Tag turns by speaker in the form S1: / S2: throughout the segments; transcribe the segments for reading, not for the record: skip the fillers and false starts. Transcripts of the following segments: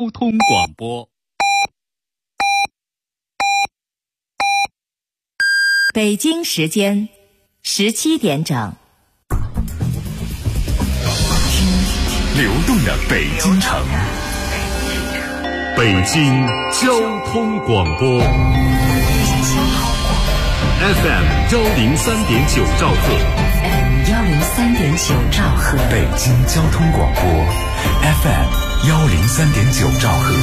S1: 通广播。
S2: 北京时间17点整。
S3: 流动的北京城，北京交通广播 FM 103.9兆赫，
S2: 103.9兆赫，
S3: 北京交通广播 FM 103.9兆赫。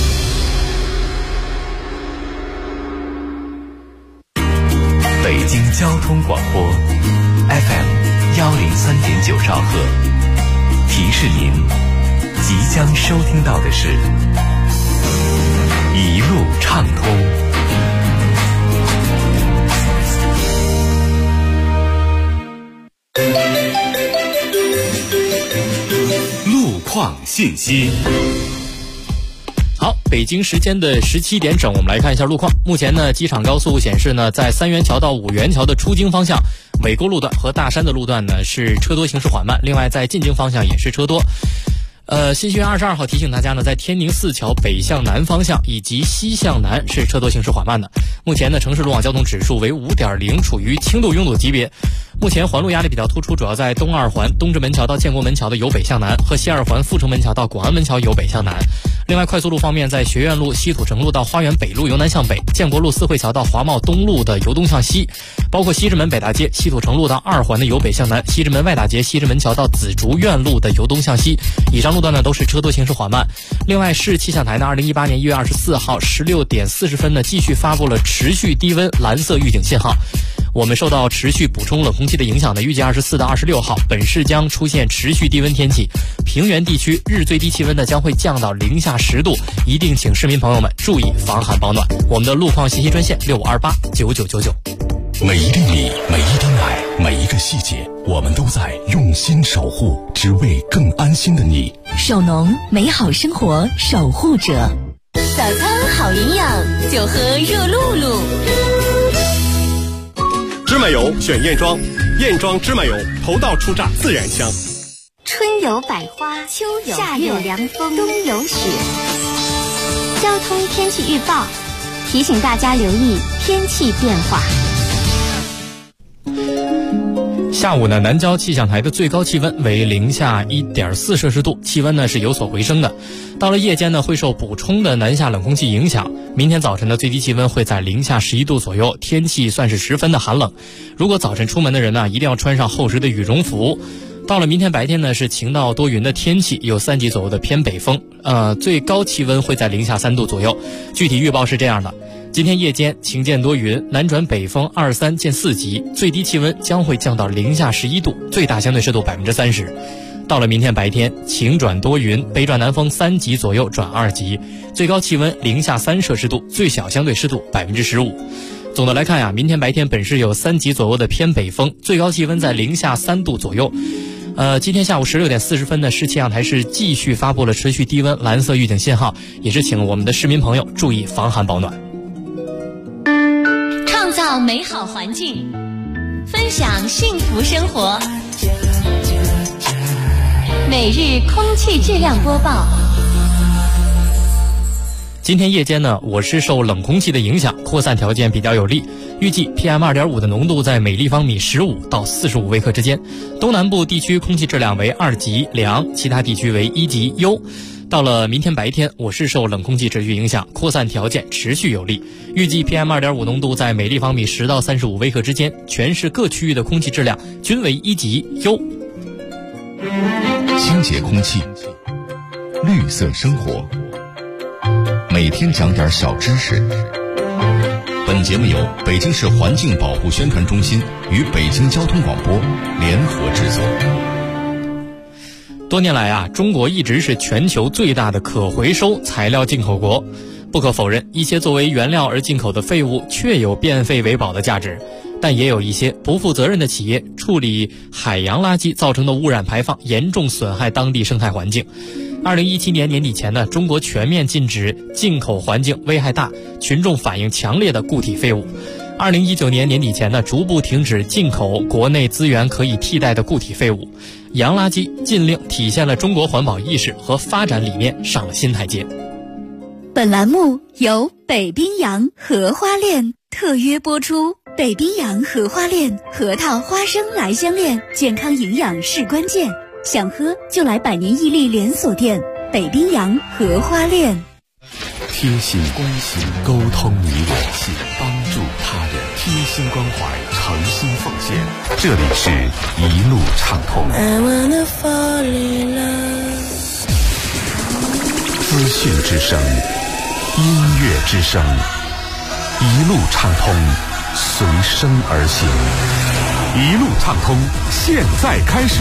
S3: 北京交通广播 FM 103.9兆赫，提示您即将收听到的是一路畅通。路况信息。
S4: 好，北京时间的17点整，我们来看一下路况。目前呢，机场高速显示呢，在三元桥到五元桥的出京方向，纬沟路段和大山的路段呢是车多，行驶缓慢。另外，在进京方向也是车多。新月22号提醒大家呢，在天宁四桥北向南方向以及西向南是车多，行驶缓慢的。目前呢，城市路网交通指数为5.0，处于轻度拥堵级别。目前环路压力比较突出，主要在东二环东直门桥到建国门桥的由北向南和西二环阜成门桥到广安门桥由北向南。另外，快速路方面，在学院路西土城路到花园北路由南向北，建国路四惠桥到华贸东路的由东向西，包括西直门北大街西土城路到二环的由北向南，西直门外大街西直门桥到紫竹院路的由东向西。以上路段呢都是车多，行驶缓慢。另外，市气象台呢2018年1月24号16点40分呢继续发布了持续低温蓝色预警信号。我们受到持续补充冷空气的影响呢，预计24到26号本市将出现持续低温天气，平原地区日最低气温呢将会降到零下10度，一定请市民朋友们注意防寒保暖。我们的路况信息专线65289999。
S3: 每一粒米，每一滴奶，每一个细节，我们都在用心守护，只为更安心的你。
S2: 守农，美好生活守护者。
S5: 早餐好营养，就喝热露露。
S6: 芝麻油选燕庄，燕庄芝麻油头道初榨自然香。
S5: 春有百花，秋有夏有凉风，冬有雪。交通天气预报提醒大家留意天气变化。
S4: 下午呢，南郊气象台的最高气温为零下1.4摄氏度，气温呢是有所回升的。到了夜间呢，会受补充的南下冷空气影响，明天早晨的最低气温会在零下11度左右，天气算是十分的寒冷。如果早晨出门的人呢，一定要穿上厚实的羽绒服。到了明天白天呢，是晴到多云的天气，有3级左右的偏北风，最高气温会在零下3度左右。具体预报是这样的：今天夜间晴间多云，南转北风2、3见4级，最低气温将会降到零下11度，最大相对湿度30%。到了明天白天，晴转多云，北转南风3级左右转2级，最高气温零下3摄氏度，最小相对湿度15%。总的来看呀，明天白天本市有3级左右的偏北风，最高气温在零下3度左右。今天下午16点40分呢，市气象台是继续发布了持续低温蓝色预警信号，也是请我们的市民朋友注意防寒保暖。
S5: 创造美好环境，分享幸福生活。每日空气质量播报。
S4: 今天夜间呢，我市受冷空气的影响，扩散条件比较有利，预计 PM2.5 的浓度在每立方米15到45微克之间。东南部地区空气质量为2级良，其他地区为1级优。到了明天白天，我市受冷空气持续影响，扩散条件持续有利，预计 PM2.5 浓度在每立方米10到35微克之间，全市各区域的空气质量均为1级优。
S3: 清洁空气，绿色生活，每天讲点小知识。本节目由北京市环境保护宣传中心与北京交通广播联合制作。
S4: 多年来啊，中国一直是全球最大的可回收材料进口国。不可否认，一些作为原料而进口的废物确有变废为宝的价值，但也有一些不负责任的企业处理海洋垃圾造成的污染排放，严重损害当地生态环境。2017年年底前呢，中国全面禁止进口环境危害大、群众反应强烈的固体废物。2019年年底前呢，逐步停止进口国内资源可以替代的固体废物。洋垃圾禁令体现了中国环保意识和发展理念上了新台阶。
S1: 本栏目由北冰洋荷花恋特约播出。北冰洋荷花恋，核桃花生来相恋，健康营养是关键。想喝就来百年屹立连锁店北冰洋荷花恋。
S7: 贴心关心，沟通你我，帮助他人，贴心关怀，诚心奉献。这里是一路畅通。资讯之声，音乐之声，一路畅通，随声而行。一路畅通，现在开始。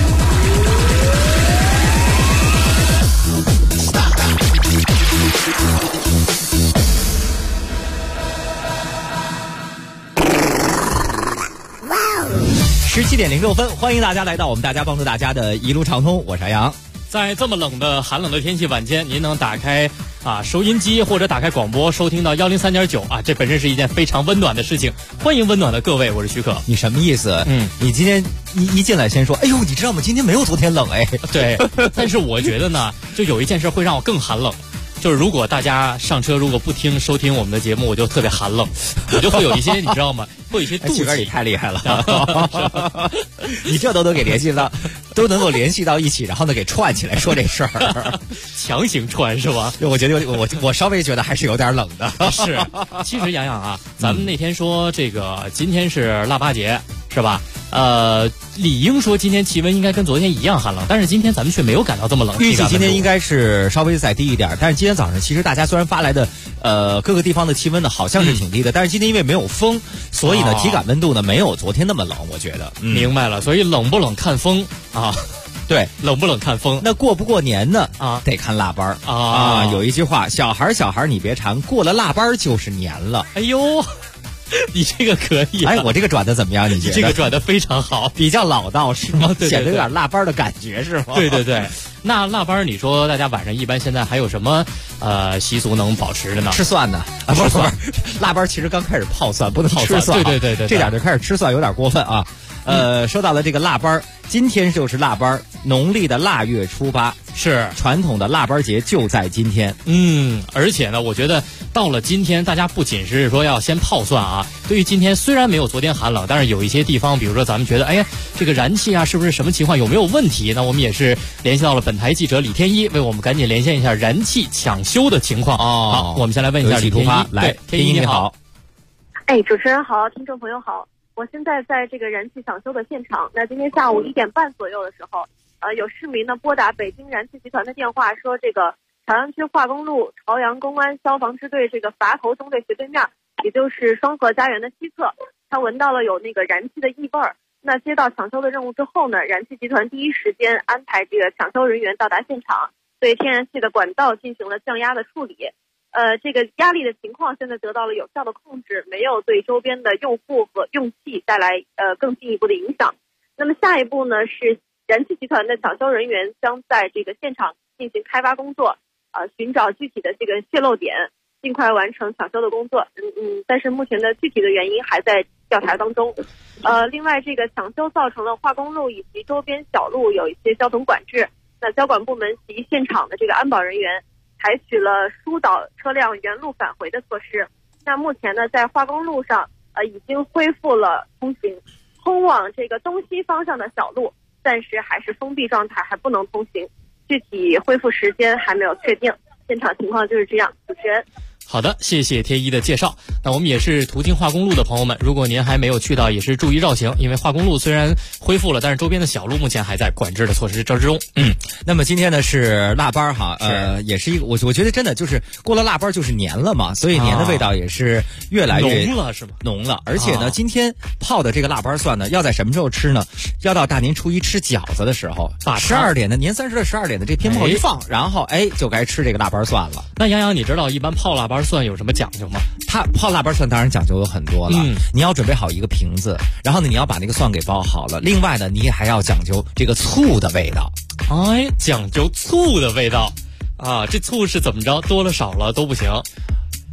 S8: 17:06，欢迎大家来到我们大家帮助大家的一路畅通，我是阿阳。
S4: 在这么寒冷的天气晚间，您能打开收音机或者打开广播收听到103.9这本身是一件非常温暖的事情。欢迎温暖的各位，我是徐可。
S8: 你什么意思？你今天一进来先说，哎呦，你知道吗？今天没有昨天冷哎。
S4: 对，但是我觉得呢，就有一件事会让我更寒冷。就是如果大家上车如果不收听我们的节目，我就特别寒冷，我就会有一些你知道吗？会有一些妒忌。
S8: 你太厉害了，你这都能给联系到，都能够联系到一起，然后呢给串起来说这事儿，
S4: 强行串是吧？
S8: 我觉得我稍微觉得还是有点冷的。
S4: 是，其实洋洋啊，咱们那天说这个今天是腊八节是吧？理应说今天气温应该跟昨天一样寒冷，但是今天咱们却没有感到这么冷。
S8: 预计今天应该是稍微再低一点，但是今天早上其实大家虽然发来的各个地方的气温呢好像是挺低的，但是今天因为没有风，所以呢体感温度呢没有昨天那么冷，我觉得。
S4: 明白了，所以冷不冷看风啊。
S8: 对，
S4: 冷不冷看风。
S8: 那过不过年呢？得看腊八啊。有一句话，小孩你别馋，过了腊八就是年了。
S4: 哎呦。你这个可以
S8: 哎，我这个转的怎么样？你觉得？
S4: 这个转的非常好，
S8: 比较老道是吗？
S4: 对，
S8: 显得有点腊八的感觉是吗？
S4: 对。那腊八，你说大家晚上一般现在还有什么习俗能保持的呢？
S8: 吃蒜呢？不是，腊八其实刚开始泡蒜，不能吃蒜。
S4: 对，
S8: 这点就开始吃蒜有点过分啊。说到了这个腊八，今天就是腊八，农历的腊月初8，是传统的腊八节就在今天。
S4: 而且呢，我觉得到了今天，大家不仅是说要先泡蒜啊，对于今天虽然没有昨天寒冷，但是有一些地方，比如说咱们觉得，哎呀，这个燃气啊，是不是什么情况，有没有问题？那我们也是联系到了本台记者李天一，为我们赶紧连线一下燃气抢修的情况。好，我们先来问一下李天一。
S8: 来，天一你好。
S9: 主持人好，听众朋友好。我现在在这个燃气抢修的现场。那今天下午1点半左右的时候，有市民呢拨打北京燃气集团的电话，说这个朝阳区化工路朝阳公安消防支队这个垡头中队斜对面，也就是双河家园的西侧，他闻到了有那个燃气的异味儿。那接到抢修的任务之后呢，燃气集团第一时间安排这个抢修人员到达现场，对天然气的管道进行了降压的处理。这个压力的情况现在得到了有效的控制，没有对周边的用户和用气带来更进一步的影响。那么下一步呢，是燃气集团的抢修人员将在这个现场进行开发工作，寻找具体的这个泄漏点，尽快完成抢修的工作。但是目前的具体的原因还在调查当中。另外，这个抢修造成了化工路以及周边小路有一些交通管制，那交管部门及现场的这个安保人员采取了疏导车辆原路返回的措施。那目前呢，在化工路上已经恢复了通行，通往这个东西方向的小路暂时还是封闭状态，还不能通行，具体恢复时间还没有确定。现场情况就是这样。主持人。
S4: 好的，谢谢天一的介绍。那我们也是途经化工路的朋友们，如果您还没有去到，也是注意绕行，因为化工路虽然恢复了，但是周边的小路目前还在管制的措施之中。
S8: 那么今天呢是腊八哈，也是一个我觉得真的就是过了腊八就是年了嘛，所以年的味道也是越来越
S4: 浓了，是吗？
S8: 浓了，而且呢，今天泡的这个腊八蒜呢，要在什么时候吃呢？要到大年初一吃饺子的时候，12点的年30的12点的这鞭炮一放，然后就该吃这个腊八蒜了。
S4: 那洋洋，你知道一般泡腊八蒜有什么讲究吗？
S8: 它泡腊八蒜当然讲究有很多了。你要准备好一个瓶子，然后呢，你要把那个蒜给包好了。另外呢，你还要讲究这个醋的味道。
S4: 讲究醋的味道啊！这醋是怎么着？多了少了都不行。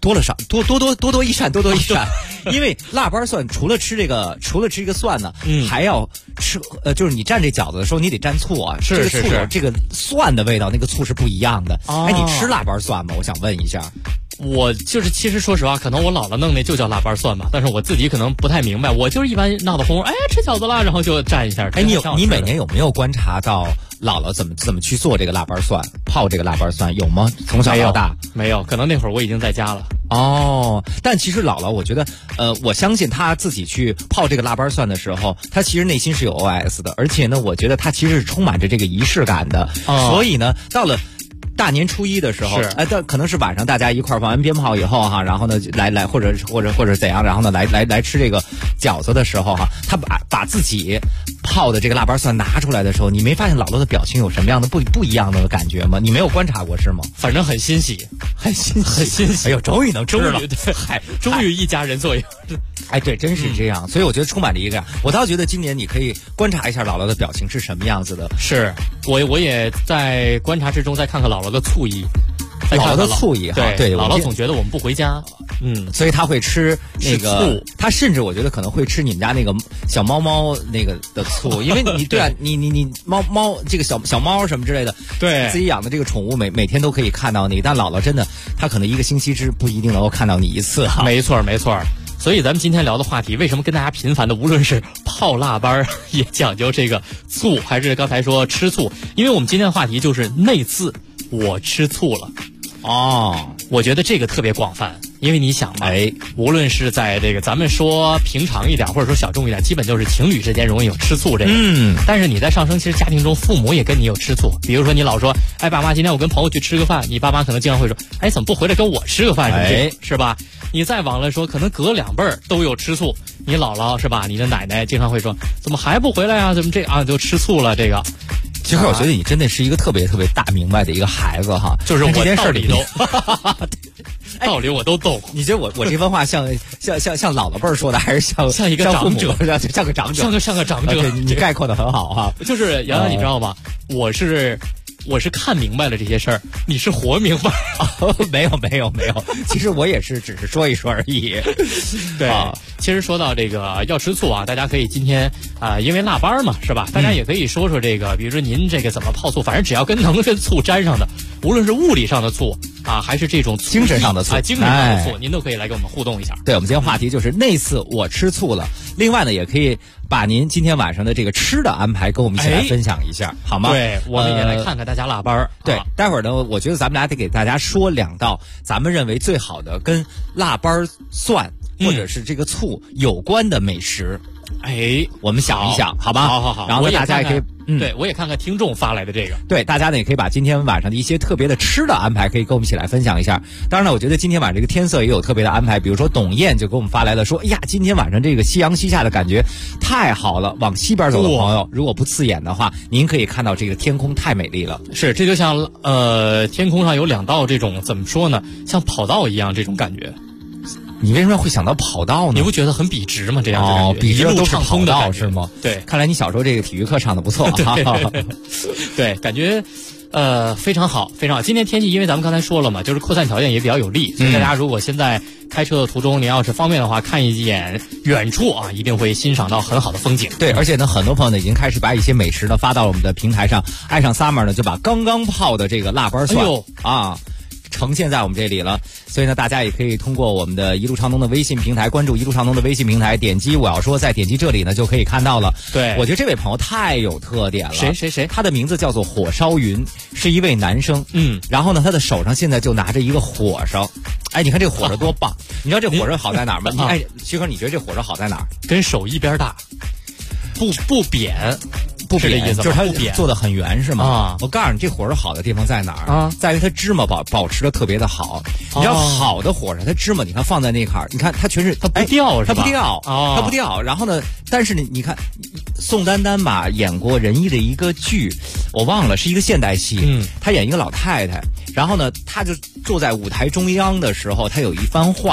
S8: 多了少多益善，多益善。因为腊八蒜除了吃这个蒜呢，还要吃就是你蘸这饺子的时候，你得蘸醋啊。
S4: 是
S8: 这个醋有这个蒜的味道，那个醋是不一样的。哎，你吃腊八蒜吗？我想问一下。
S4: 我就是其实说实话，可能我姥姥弄那就叫腊八蒜吧，但是我自己可能不太明白。我就是一般闹得哄，哎，吃饺子了，然后就蘸一下。
S8: 哎，你每年有没有观察到姥姥怎么去做这个腊八蒜，泡这个腊八蒜有吗？从小到大
S4: 没有，可能那会儿我已经在家了。
S8: 哦，但其实姥姥，我觉得，我相信她自己去泡这个腊八蒜的时候，她其实内心是有 OS 的，而且呢，我觉得她其实是充满着这个仪式感的。所以呢，到了大年初一的时候，但可能是晚上大家一块放完鞭炮以后哈，然后呢来或者怎样，然后呢来吃这个饺子的时候哈，他把自己泡的这个腊八蒜拿出来的时候，你没发现姥姥的表情有什么样的不一样的感觉吗？你没有观察过是吗？
S4: 反正很欣喜，很欣喜。
S8: 哎呦，终于能吃了，
S4: 终于一家人坐一块。
S8: 哎，对，真是这样。所以我觉得充满着一个，我倒觉得今年你可以观察一下姥姥的表情是什么样子的。
S4: 是我也在观察之中，再看看姥姥的醋意。
S8: 姥姥的醋意哈，对，
S4: 姥姥总觉得我们不回家，
S8: 所以他会吃那个
S4: 醋，
S8: 他甚至我觉得可能会吃你们家那个小猫那个的醋，因为你对啊，你猫这个小猫什么之类的，
S4: 对，
S8: 自己养的这个宠物每天都可以看到你，但姥姥真的，她可能一个星期不一定能够看到你一次哈。
S4: 没错。所以咱们今天聊的话题，为什么跟大家频繁的，无论是泡腊八也讲究这个醋，还是刚才说吃醋，因为我们今天的话题就是那次我吃醋了。
S8: 哦，
S4: 我觉得这个特别广泛，因为你想嘛，无论是在这个咱们说平常一点，或者说小众一点，基本就是情侣之间容易有吃醋这个。但是你在上升，其实家庭中父母也跟你有吃醋。比如说你老说，哎，爸妈，今天我跟朋友去吃个饭，你爸妈可能经常会说，哎，怎么不回来跟我吃个饭？是吧？你再往了说，可能隔两辈儿都有吃醋。你姥姥是吧？你的奶奶经常会说，怎么还不回来啊？怎么这啊就吃醋了？这个。
S8: 其实我觉得你真的是一个特别大明白的一个孩子哈，
S4: 就是我
S8: 这件事里
S4: 都道理我都懂。
S8: 你觉得我这番话像姥姥辈儿说的，还是像
S4: 一个长者，
S8: 像个长者，
S4: 像个长者？
S8: 你概括的很好哈。
S4: 就是洋洋，你知道吗？我是看明白了这些事儿，你是活明白
S8: 没有，其实我也是只是说一说而已。
S4: 对，其实说到这个要吃醋啊，大家可以今天因为腊八嘛，是吧？大家也可以说说这个，比如说您这个怎么泡醋，反正只要能跟醋沾上的，无论是物理上的醋啊，还是这种
S8: 精神上的醋，
S4: 精神上的醋，您都可以来跟我们互动一下。
S8: 对，我们今天话题就是那次我吃醋了。另外呢，也可以把您今天晚上的这个吃的安排跟我们一起来分享一下，好吗？
S4: 对，我们也来看看大家腊八。
S8: 对，待会儿呢，我觉得咱们俩得给大家说2道咱们认为最好的跟腊八蒜或者是这个醋有关的美食。我们想一想，好吧？
S4: 好。
S8: 然后大家也可以。
S4: 对，我也看看听众发来的这个。
S8: 对，大家呢也可以把今天晚上的一些特别的吃的安排，可以跟我们一起来分享一下。当然呢，我觉得今天晚上这个天色也有特别的安排，比如说董燕就给我们发来了说，哎呀，今天晚上这个夕阳西下的感觉太好了。往西边走的朋友，如果不刺眼的话，您可以看到这个天空太美丽了。
S4: 是，这就像天空上有2道这种怎么说呢，像跑道一样这种感觉。
S8: 你为什么会想到跑道呢？
S4: 你不觉得很笔直吗？这样
S8: 笔直都是跑道
S4: 是
S8: 吗？
S4: 对，
S8: 看来你小时候这个体育课上的不错。
S4: 对，感觉非常好，非常好。今天天气，因为咱们刚才说了嘛，就是扩散条件也比较有利，所以大家如果现在开车的途中，您要是方便的话，看一眼远处啊，一定会欣赏到很好的风景。
S8: 对，而且呢，很多朋友呢已经开始把一些美食呢发到了我们的平台上。爱上 Summer 呢就把刚刚泡的这个腊八蒜呈现在我们这里了，所以呢，大家也可以通过我们的一路畅通的微信平台关注一路畅通的微信平台，点击我要说，再点击这里呢就可以看到了。
S4: 对，
S8: 我觉得这位朋友太有特点了。
S4: 谁？
S8: 他的名字叫做火烧云，是一位男生。然后呢，他的手上现在就拿着一个火烧。哎，你看这个火烧多棒！你知道这火烧好在哪儿吗？哎，徐哥，你觉得这火烧好在哪儿？
S4: 跟手一边大，不扁。
S8: 不扁，
S4: 意思
S8: 就是它做的很圆是吗？我告诉你，这火烧好的地方在哪儿？在于它芝麻保持的特别的好。你知道好的火烧，它芝麻你看放在那块儿，你看它全是
S4: 它不掉，
S8: 它不掉，它不掉。然后呢，但是你看，宋丹丹吧演过仁义的一个剧，我忘了是一个现代戏，她演一个老太太，然后呢，她就坐在舞台中央的时候，她有一番话，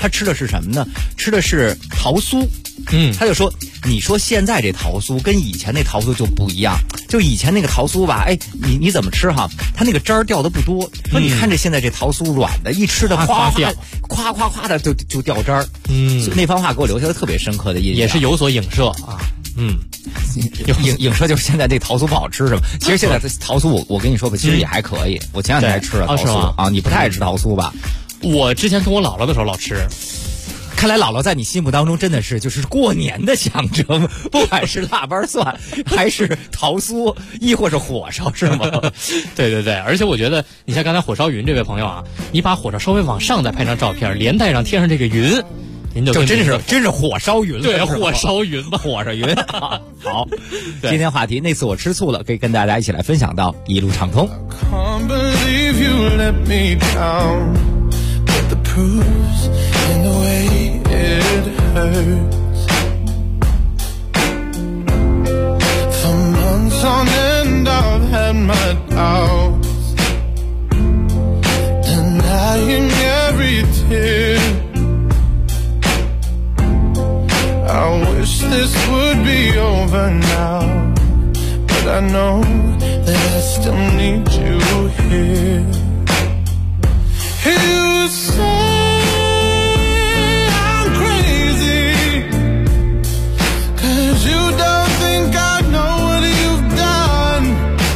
S8: 他吃的是什么呢？吃的是桃酥。他就说，你说现在这桃酥跟以前那桃酥就不一样，就以前那个桃酥吧，哎，你怎么吃哈？它那个汁儿掉的不多。说你看这现在这桃酥软的，一吃的哗的就掉汁儿。所以那番话给我留下了特别深刻的印象，
S4: 也是有所影射啊。
S8: 影射就是现在这桃酥不好吃是吧？其实现在桃酥我跟你说吧，其实也还可以。我前两天还吃了桃酥啊，你不太爱吃桃酥吧？
S4: 我之前跟我姥姥的时候老吃。
S8: 看来姥姥在你心目当中真的是就是过年的象征，不管是腊八蒜还是桃酥，亦或是火烧，是吗？
S4: 对，而且我觉得你像刚才火烧云这位朋友啊，你把火烧稍微往上再拍张照片，连带上贴上这个云，您就
S8: 真是火烧云了。
S4: 对，火烧云吧，
S8: 火烧云。好，今天话题那次我吃醋了，可以跟大家一起来分享到一路畅通。
S10: In the way it hurts, for months on end I've had my doubts, denying every tear. I wish this would be over now, but I know that I still need you here. You say you don't think I know what you've done,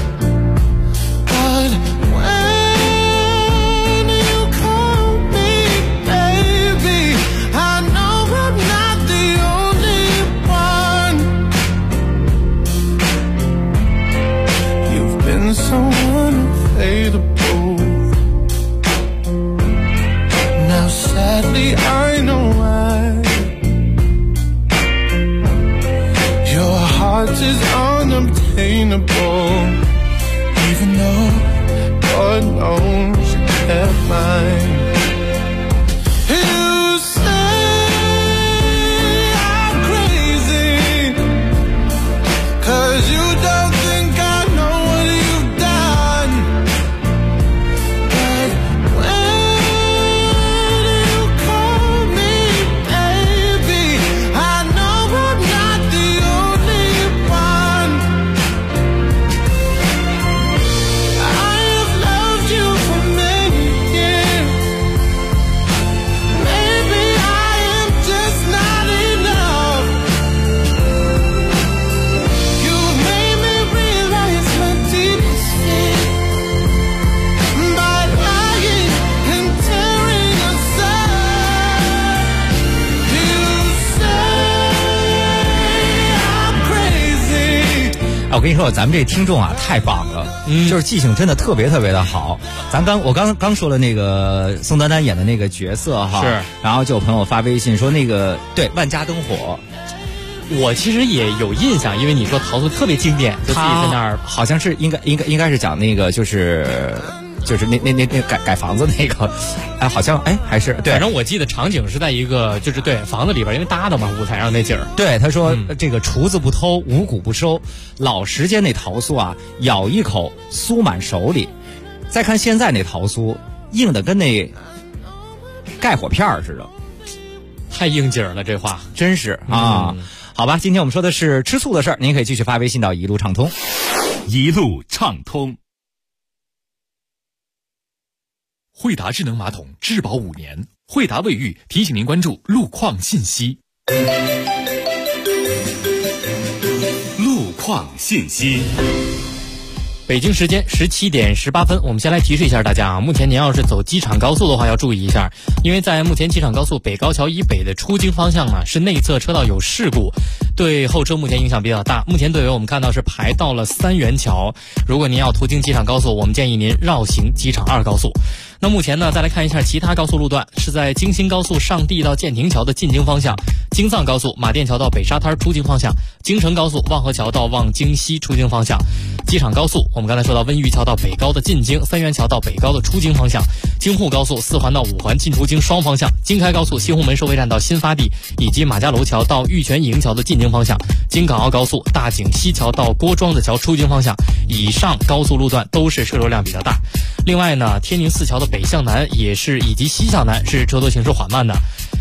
S10: but when you call me baby, I know I'm not the only one. You've been so unavailable. Now sadly I know why. Your heart is unobtainable, even though God knows you kept mine. You say I'm crazy, 'cause you don't think I know what you've done, but when you call me baby, I know I'm not the only one. I have loved you for many years. Maybe I am just not enough. You've made me realize my deepest fear by lying and tearing us apart. You say I'm crazy.
S8: 我跟你说，咱们这听众啊，太棒了，就是记性真的特别的好。我刚说了那个宋丹丹演的那个角色哈，
S4: 是，
S8: 然后就有朋友发微信说那个对万家灯火，
S4: 我其实也有印象，因为你说桃酥特别经典，就自己在那儿，
S8: 好像是应该是讲那个就是那改房子那个，哎，好像哎还是对，
S4: 反正我记得场景是在一个就是对房子里边，因为搭的嘛，舞台上那景儿。
S8: 对，他说、这个厨子不偷，五谷不收，老时间那桃酥啊，咬一口酥满手里，再看现在那桃酥，硬的跟那盖火片似的，
S4: 太应景了，这话
S8: 真是啊。好吧，今天我们说的是吃醋的事儿，您可以继续发微信到一路畅通，
S7: 一路畅通。
S11: 惠达智能马桶质保5年，惠达卫浴提醒您关注路况信息。
S7: 路况信息。
S4: 北京时间17点18分，我们先来提示一下大家啊，目前您要是走机场高速的话要注意一下，因为在目前机场高速北高桥以北的出京方向呢，是内侧车道有事故，对后车目前影响比较大。目前队友我们看到是排到了三元桥，如果您要途经机场高速，我们建议您绕行机场2高速。那目前呢，再来看一下其他高速路段，是在京新高速上地到建亭桥的进京方向，京藏高速马甸桥到北沙滩出京方向，京承高速望河桥到望京西出京方向，机场高速我们刚才说到温榆桥到北高的进京，三元桥到北高的出京方向，京沪高速4环到5环进出京双方向，京开高速西红门收费站到新发地以及马家楼桥到玉泉营桥的进京方向，京港澳高速大井西桥到郭庄子桥出京方向，以上高速路段都是车流量比较大。另外呢，天宁4桥的北向南也是以及西向南是车多行驶缓慢的。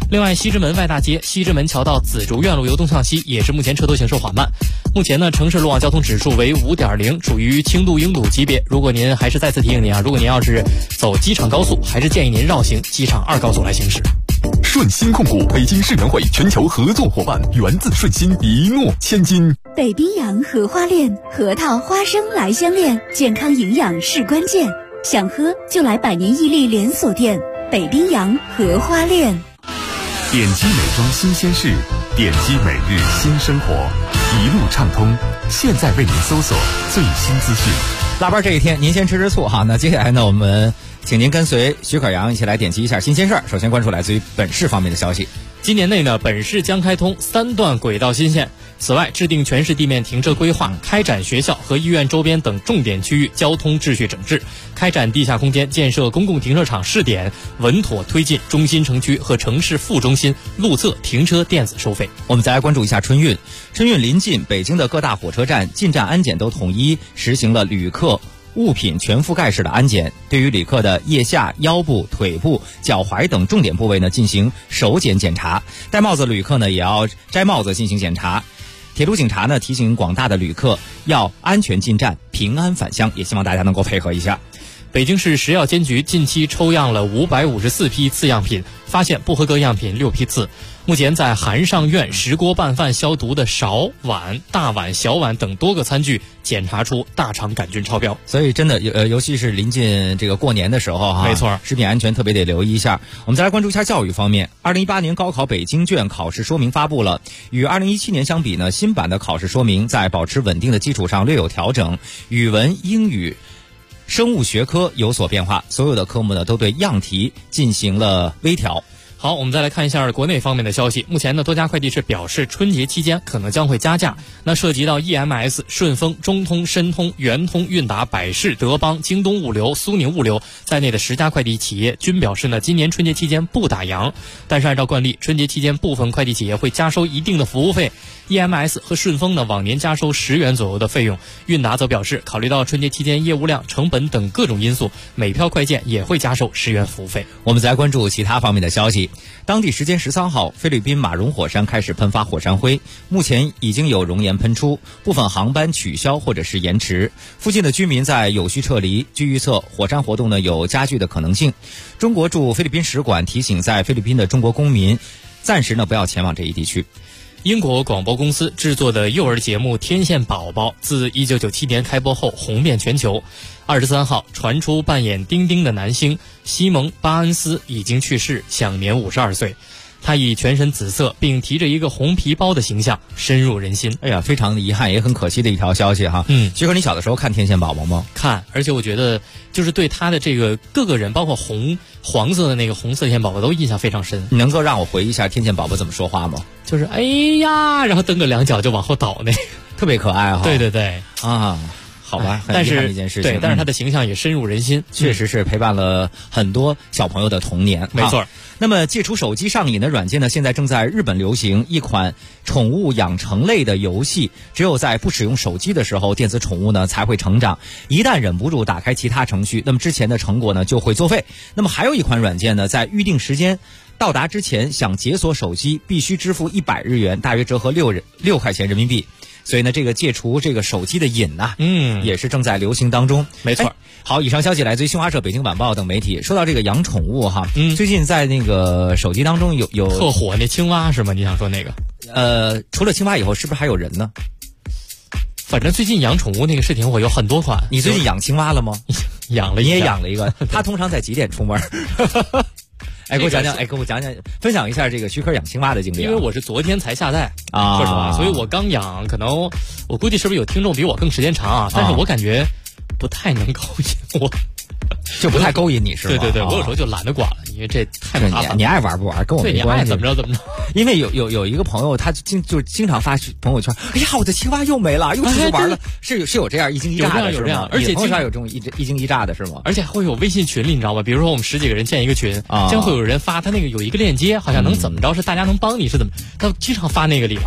S4: 另外，西直门外大街、西直门桥到紫竹院路由东向西也是目前车多行驶缓慢。目前呢，城市路网交通指数为5.0，属于轻度拥堵级别。如果您还是再次提醒您啊，如果您要是走机场高速，还是建议您绕行机场2高速来行驶。
S7: 顺鑫控股，北京世园会全球合作伙伴，源自顺鑫，一诺千金。
S1: 北冰洋荷花恋，核桃花生来相恋，健康营养是关键。想喝就来百年屹立连锁店北冰洋荷花恋。
S7: 点击美妆新鲜事，点击每日新生活，一路畅通。现在为您搜索最新资讯。
S8: 腊八这一天，您先吃醋哈。那接下来呢，我们请您跟随徐可阳一起来点击一下新鲜事儿。首先关注来自于本市方面的消息。
S4: 今年内呢，本市将开通3段轨道新线。此外，制定全市地面停车规划，开展学校和医院周边等重点区域交通秩序整治，开展地下空间建设公共停车场试点，稳妥推进中心城区和城市副中心路侧停车电子收费。
S8: 我们再来关注一下春运。春运临近，北京的各大火车站进站安检都统一实行了旅客物品全覆盖式的安检，对于旅客的腋下、腰部、腿部、脚踝等重点部位呢进行手检检查，戴帽子旅客呢也要摘帽子进行检查。铁路警察呢提醒广大的旅客要安全进站，平安返乡，也希望大家能够配合一下。
S4: 北京市食药监局近期抽样了554批次样品，发现不合格样品6批次。目前在韩上院石锅拌饭消毒的勺、碗、大碗、小碗等多个餐具检查出大肠杆菌超标。
S8: 所以真的尤其是临近这个过年的时候哈，
S4: 没错，
S8: 食品安全特别得留意一下。我们再来关注一下教育方面。2018年高考北京卷考试说明发布了，与2017年相比呢，新版的考试说明在保持稳定的基础上略有调整，语文、英语、生物学科有所变化，所有的科目呢都对样题进行了微调。
S4: 好，我们再来看一下国内方面的消息。目前呢，多家快递是表示春节期间可能将会加价。那涉及到 EMS、顺丰、中通、申通、圆通、韵达、百世、德邦、京东物流、苏宁物流在内的10家快递企业均表示呢，今年春节期间不打烊。但是按照惯例，春节期间部分快递企业会加收一定的服务费。EMS 和顺丰呢，往年加收10元左右的费用。韵达则表示，考虑到春节期间业务量、成本等各种因素，每票快件也会加收10元服务费。
S8: 我们再来关注其他方面的消息。当地时间13号，菲律宾马荣火山开始喷发火山灰，目前已经有熔岩喷出，部分航班取消或者是延迟。附近的居民在有序撤离。据预测，火山活动呢有加剧的可能性。中国驻菲律宾使馆提醒在菲律宾的中国公民，暂时呢不要前往这一地区。
S4: 英国广播公司制作的幼儿节目《天线宝宝》自1997年开播后红遍全球。23号传出扮演丁丁的男星西蒙·巴恩斯已经去世，享年52岁。他以全身紫色并提着一个红皮包的形象深入人心。
S8: 哎呀，非常的遗憾，也很可惜的一条消息哈。徐哥，你小的时候看天线宝宝吗？
S4: 看，而且我觉得就是对他的这个各个人，包括黄色的那个红色天线宝宝都印象非常深。
S8: 你能够让我回忆一下天线宝宝怎么说话吗？
S4: 就是哎呀，然后蹬个两脚就往后倒那个，
S8: 特别可爱哈。
S4: 对对对
S8: 啊。好吧，
S4: 但是
S8: 一件事情，
S4: 对，但是他的形象也深入人心，
S8: 确实是陪伴了很多小朋友的童年。
S4: 没错。
S8: 那么戒除手机上瘾的软件呢，现在正在日本流行一款宠物养成类的游戏，只有在不使用手机的时候，电子宠物呢才会成长。一旦忍不住打开其他程序，那么之前的成果呢就会作废。那么还有一款软件呢，在预定时间到达之前，想解锁手机必须支付100日元，大约折合6块钱人民币。所以呢，这个戒除这个手机的瘾呐，也是正在流行当中。
S4: 没错。
S8: 好，以上消息来自于新华社、北京晚报等媒体。说到这个养宠物哈，最近在那个手机当中有
S4: 特火那青蛙是吗？你想说那个？
S8: 除了青蛙以后，是不是还有人呢？
S4: 反正最近养宠物那个是挺火，有很多款。
S8: 你最近养青蛙了吗？
S4: 养了，
S8: 你也养了一个。他通常在几点出门？给我讲讲，分享一下这个徐克养青蛙的经历。
S4: 因为我是昨天才下载啊，说实话，所以我刚养，可能我估计是不是有听众比我更时间长啊？但是我感觉不太能勾引我，
S8: 就不太勾引你是吧？
S4: 对对对，我有时候就懒得管了，因为这太麻烦了。
S8: 你爱玩不玩跟我没关系。
S4: 你爱怎么着怎么着。
S8: 因为有一个朋友，他就经常发朋友圈，哎呀，我的青蛙又没了，又出去玩了，是有这样一惊一乍的，
S4: 有这样，
S8: 而且经常有这种一惊一乍的是吗？
S4: 而且会有微信群里，你知道吗？比如说我们10几个人建一个群，经常会有人发他那个有一个链接，好像能怎么着，是大家能帮你是怎么？他经常发那个里边，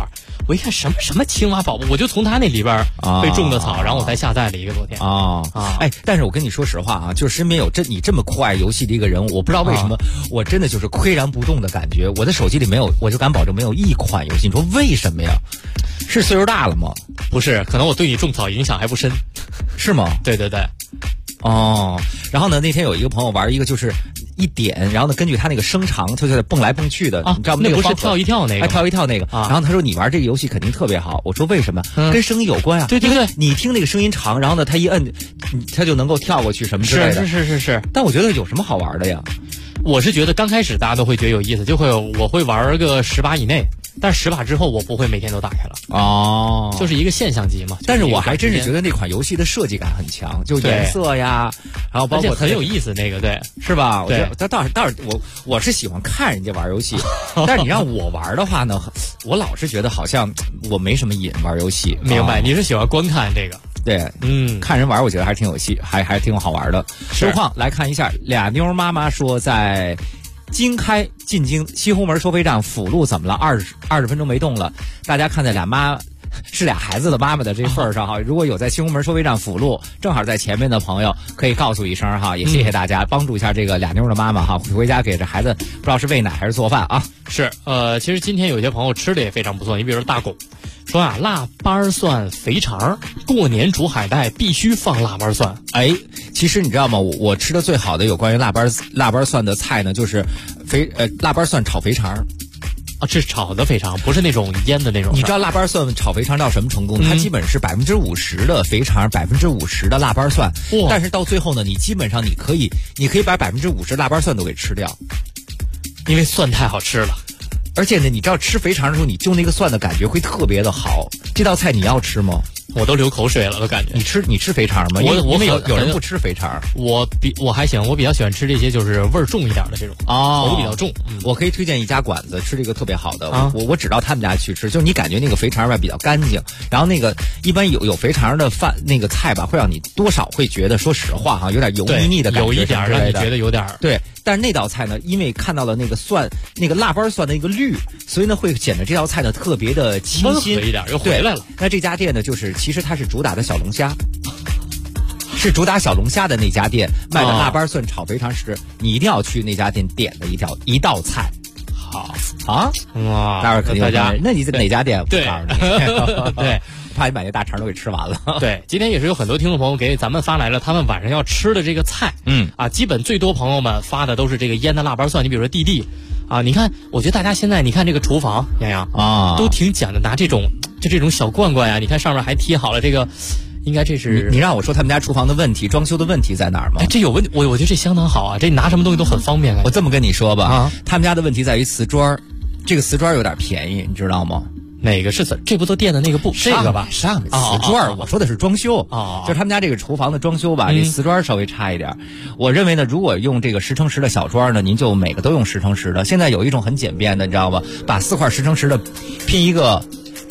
S4: 我一看什么青蛙宝宝，我就从他那里边被种的草，然后我才下载了一个昨天。
S8: 哎，但是我跟你说实话啊，就是身边有你这么酷爱游戏的一个人，我不知道为什么，我真的就是岿然不动的感觉。我的手机里没有，我就敢保证没有一款游戏。你说为什么呀？是岁数大了吗？
S4: 不是，可能我对你种草影响还不深，
S8: 是吗？
S4: 对对对。
S8: 然后呢，那天有一个朋友玩一个就是一点，然后呢根据他那个声长，他就在蹦来蹦去的，你知道吗？
S4: 那不是跳一跳那个，
S8: 跳一跳那个。然后他说你玩这个游戏肯定特别好。我说为什么？跟声音有关啊。
S4: 对对对，
S8: 你听那个声音长，然后呢他一摁，他就能够跳过去什么之类的。
S4: 是。
S8: 但我觉得有什么好玩的呀？
S4: 我是觉得刚开始大家都会觉得有意思，我会玩个10把以内。但是10把之后，我不会每天都打开了。就是一个现象级嘛。
S8: 但是我还真是觉得那款游戏的设计感很强，就颜色呀，然后包括
S4: 很有意思，那个对，
S8: 是吧？
S4: 对，
S8: 他倒是我是喜欢看人家玩游戏，但是你让我玩的话呢，我老是觉得好像我没什么瘾玩游戏。
S4: 明白，你是喜欢观看这个？
S8: 对，看人玩，我觉得还是挺有戏，还挺好玩的。实况来看一下，俩妞妈妈说在京开进京西红门收费站辅路怎么了？20分钟没动了。大家看在俩孩子的妈妈的这份上哈，如果有在西红门收费站辅路正好在前面的朋友，可以告诉一声哈，也谢谢大家帮助一下这个俩妞的妈妈哈，回家给这孩子不知道是喂奶还是做饭啊。
S4: 是其实今天有些朋友吃的也非常不错，你比如说大狗说啊，腊八蒜肥肠，过年煮海带必须放腊八蒜。
S8: 哎，其实你知道吗？我吃的最好的有关于腊八蒜的菜呢，就是腊八蒜炒肥肠。
S4: 这是炒的肥肠，不是那种腌的那种。
S8: 你知道腊八蒜炒肥肠到什么程度？它基本是50%的肥肠，50%的腊八蒜。但是到最后呢，你基本上你可以把50%腊八蒜都给吃掉，
S4: 因为蒜太好吃了。
S8: 而且呢，你知道吃肥肠的时候，你就那个蒜的感觉会特别的好。这道菜你要吃吗？
S4: 我都流口水了，我感觉。
S8: 你吃肥肠吗？因为有人不吃肥肠。
S4: 我还行，我比较喜欢吃这些就是味儿重一点的这种，口比较重。
S8: 我可以推荐一家馆子，吃这个特别好的。我只到他们家去吃，就你感觉那个肥肠吧比较干净，然后那个一般有肥肠的饭那个菜吧，会让你多少会觉得，说实话哈，有点油腻腻的感觉，
S4: 有一点让你觉得有点
S8: 对。但是那道菜呢，因为看到了那个蒜，那个腊八蒜的那个绿，所以呢会显得这道菜呢特别的清新，
S4: 温和一点，又回来了。
S8: 那这家店呢，就是其实它是主打的小龙虾，是主打小龙虾的那家店卖的腊八蒜炒肥肠，是你一定要去那家店点的一道菜。
S4: 好
S8: 啊，
S4: 哇，
S8: 待会儿肯定
S4: 大家，
S8: 那你在哪家店？
S4: 对，
S8: 告诉你，
S4: 对。
S8: 怕你把那大肠都给吃完了。
S4: 对，今天也是有很多听众朋友给咱们发来了他们晚上要吃的这个菜。基本最多朋友们发的都是这个腌的腊八蒜。你比如说弟弟啊，你看，我觉得大家现在你看这个厨房，洋洋啊，都挺讲的，拿这种小罐罐呀，你看上面还贴好了这个，应该这是
S8: 你让我说他们家厨房的问题，装修的问题在哪儿吗？
S4: 这有问题，我觉得这相当好啊，这拿什么东西都很方便。
S8: 我这么跟你说吧，他们家的问题在于瓷砖，这个瓷砖有点便宜，你知道吗？
S4: 哪个是这不都垫的那个布？这个吧，
S8: 上面瓷砖，我说的是装修就是他们家这个厨房的装修吧，这瓷砖稍微差一点。我认为呢，如果用这个10×10的小砖呢，您就每个都用10×10的。现在有一种很简便的，你知道吧？把4块10×10的拼一个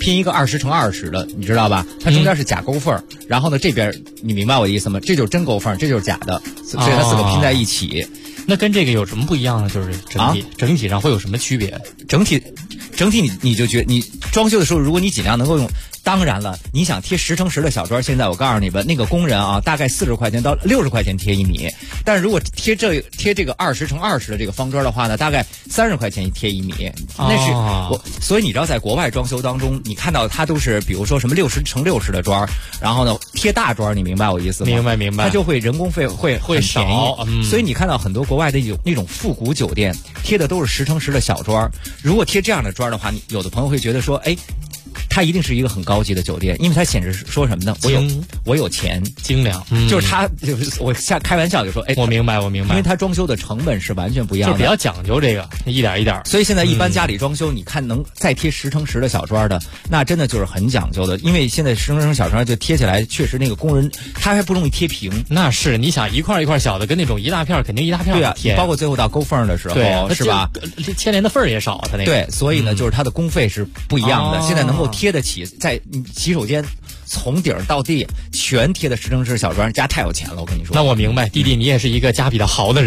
S8: 20×20的，你知道吧？它中间是假勾缝，然后呢这边你明白我的意思吗？这就是真勾缝，这就是假的，所以它4个拼在一起。
S4: 那跟这个有什么不一样呢？就是整体上会有什么区别？
S8: 整体你就觉得你装修的时候，如果你尽量能够用，当然了，你想贴10×10的小砖，现在我告诉你吧，那个工人啊，大概40块钱到60块钱贴1米，但是如果贴这个20×20的这个方砖的话呢，大概30块钱贴1米，那是所以你知道，在国外装修当中，你看到它都是比如说什么60×60的砖，然后呢贴大砖，你明白我意思吗？
S4: 明白，
S8: 它就会人工费会
S4: 少，
S8: 所以你看到很多国外的那种复古酒店贴的都是10×10的小砖，如果贴这样的砖的话，有的朋友会觉得说，哎，它一定是一个很高级的酒店，因为它显示说什么呢？我有钱，
S4: 精良，
S8: 就是它，我开玩笑就说，哎，
S4: 我明白，
S8: 因为它装修的成本是完全不一样的，
S4: 就比较讲究这个一点一点。
S8: 所以现在一般家里装修，你看能再贴10×10的小砖的，那真的就是很讲究的，因为现在10×10小砖就贴起来，确实那个工人他还不容易贴平。
S4: 那是你想一块一块小的，跟那种一大片肯定一大片
S8: 对啊，
S4: 贴，
S8: 包括最后到勾缝的时候，是吧？
S4: 牵连的份儿也少，它那个
S8: 对，所以呢，就是它的工费是不一样的。现在能够贴得起，在洗手间从顶到地全贴的10×10小砖，家太有钱了，我跟你说。
S4: 那我明白，弟弟你也是一个家比较豪的人。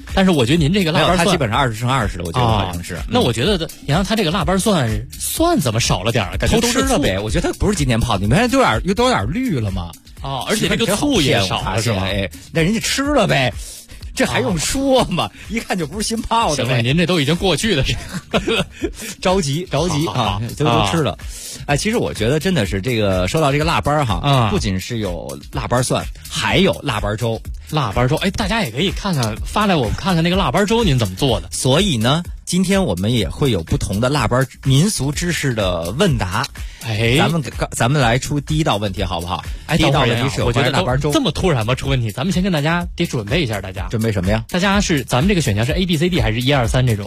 S4: 但是我觉得您这个腊八蒜，
S8: 它基本上20乘20的，我觉得好像是。
S4: 那我觉得杨洋他这个腊八蒜怎么少了点啊？感觉
S8: 都吃了呗。我觉得它不是今天泡的，你们看都有点绿了嘛。
S4: 而且这个醋也少了是吧？
S8: 那人家吃了呗。这还用说吗？一看就不是新泡的。
S4: 行了，您这都已经过去的，
S8: 着急啊，都吃了。哎，其实我觉得真的是这个说到这个腊八哈，不仅是有腊八蒜，还有腊八粥。
S4: 腊八粥，哎，大家也可以看看发来我们看看那个腊八粥您怎么做的。
S8: 所以呢，今天我们也会有不同的腊八民俗知识的问答。
S4: 哎，
S8: 咱们来出第一道问题好不好？第一道问题是有关于腊八粥。
S4: 这么突然吗？出问题？咱们先跟大家得准备一下，大家
S8: 准备什么呀？
S4: 大家是咱们这个选项是 A、B、C、D 还是1、2、3这种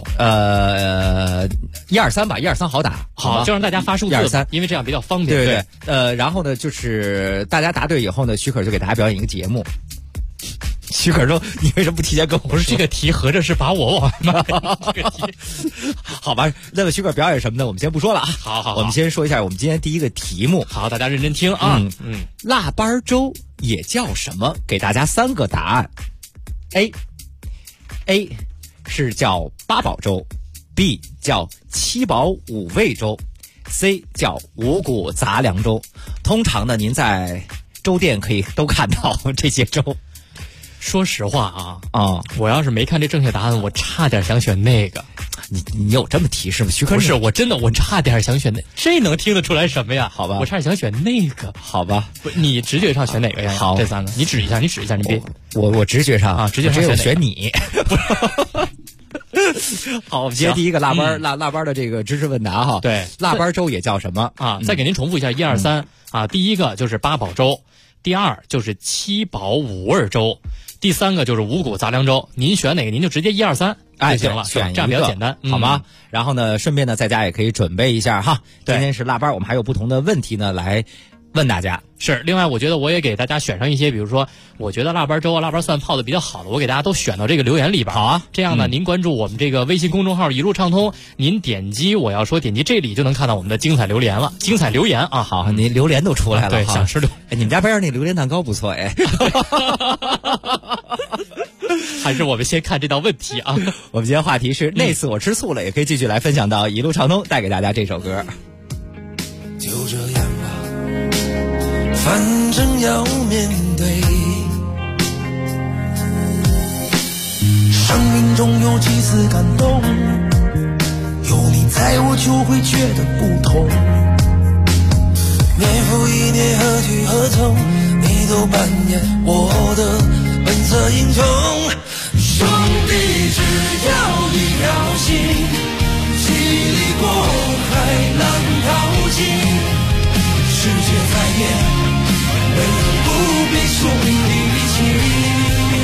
S8: ？1、2、3吧，1、2、3好打。
S4: 好，就让大家发数字
S8: 1、2、3，
S4: 因为这样比较方便。
S8: 对。然后呢，就是大家答对以后呢，许可就给大家表演一个节目。许可说：“你为什么不提前跟我说？
S4: 不是这个题，合着是把我往外卖。这个题，
S8: 好吧？那么许可表演什么呢？我们先不说了啊。
S4: 好，
S8: 我们先说一下我们今天第一个题目。
S4: 好，大家认真听啊。
S8: 腊八粥也叫什么？给大家3个答案。A 是叫八宝粥 ，B 叫7宝5味粥 ，C 叫五谷杂粮粥。通常呢，您在粥店可以都看到这些粥。
S4: 说实话啊，我要是没看这正确答案，我差点想选那个。
S8: 你有这么提示吗？徐克
S4: 不是，我真的差点想选这能听得出来什么呀？
S8: 好吧，
S4: 我差点想选那个。
S8: 好吧，
S4: 你直觉上选哪个呀？
S8: 好，
S4: 这3个，你指一下，你别。
S8: 我直觉上
S4: 直觉上
S8: 选你。好，我们今天第一个腊八的这个知识问答哈。
S4: 对，
S8: 腊八粥也叫什么
S4: 啊？再给您重复一下1、2、3啊。第一个就是八宝粥，第2就是7宝5味粥，第3个就是五谷杂粮粥。您选哪个，您就直接1、2、3就行了，
S8: 选
S4: 这样比较简单，
S8: 好吗？然后呢，顺便呢，在家也可以准备一下哈。今天是腊八，我们还有不同的问题呢来问大家。
S4: 是，另外我觉得我也给大家选上一些，比如说我觉得腊八粥腊八蒜泡的比较好的，我给大家都选到这个留言里边。
S8: 好啊，
S4: 这样呢，您关注我们这个微信公众号一路畅通，您点击这里就能看到我们的精彩留言了，精彩留言啊。
S8: 好，您榴莲都出来了。
S4: 对，想吃榴。
S8: 你们家边上那榴莲蛋糕不错哎。
S4: 还是我们先看这道问题啊。
S8: 我们今天话题是那次我吃醋了，也可以继续来分享到一路畅通，带给大家这首歌。
S10: 就这样吧，反正要面对。生命中有几次感动，有你在我就会觉得不同。年复一年，何去何从？你都扮演我的本色英雄。兄弟，只要一条心，千里过海，浪淘尽。世界在变，为何不必兄弟情？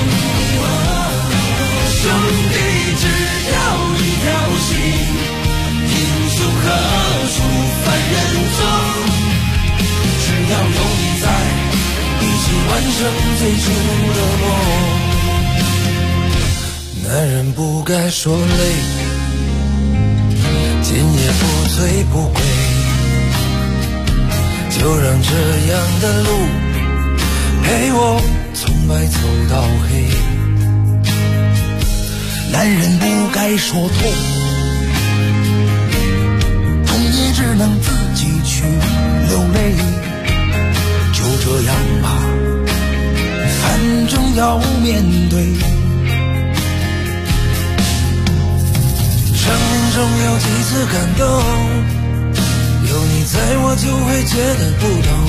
S10: 兄弟，只要一条心，英雄何处凡人中？只要有你在，一起完成最初的梦。男人不该说累，今夜不醉不归，就让这样的路陪我从白走到黑。男人不该说痛，痛也只能自己去流泪。就这样吧，反正要面对。生命中有几次感动，有你在我就会觉得不同。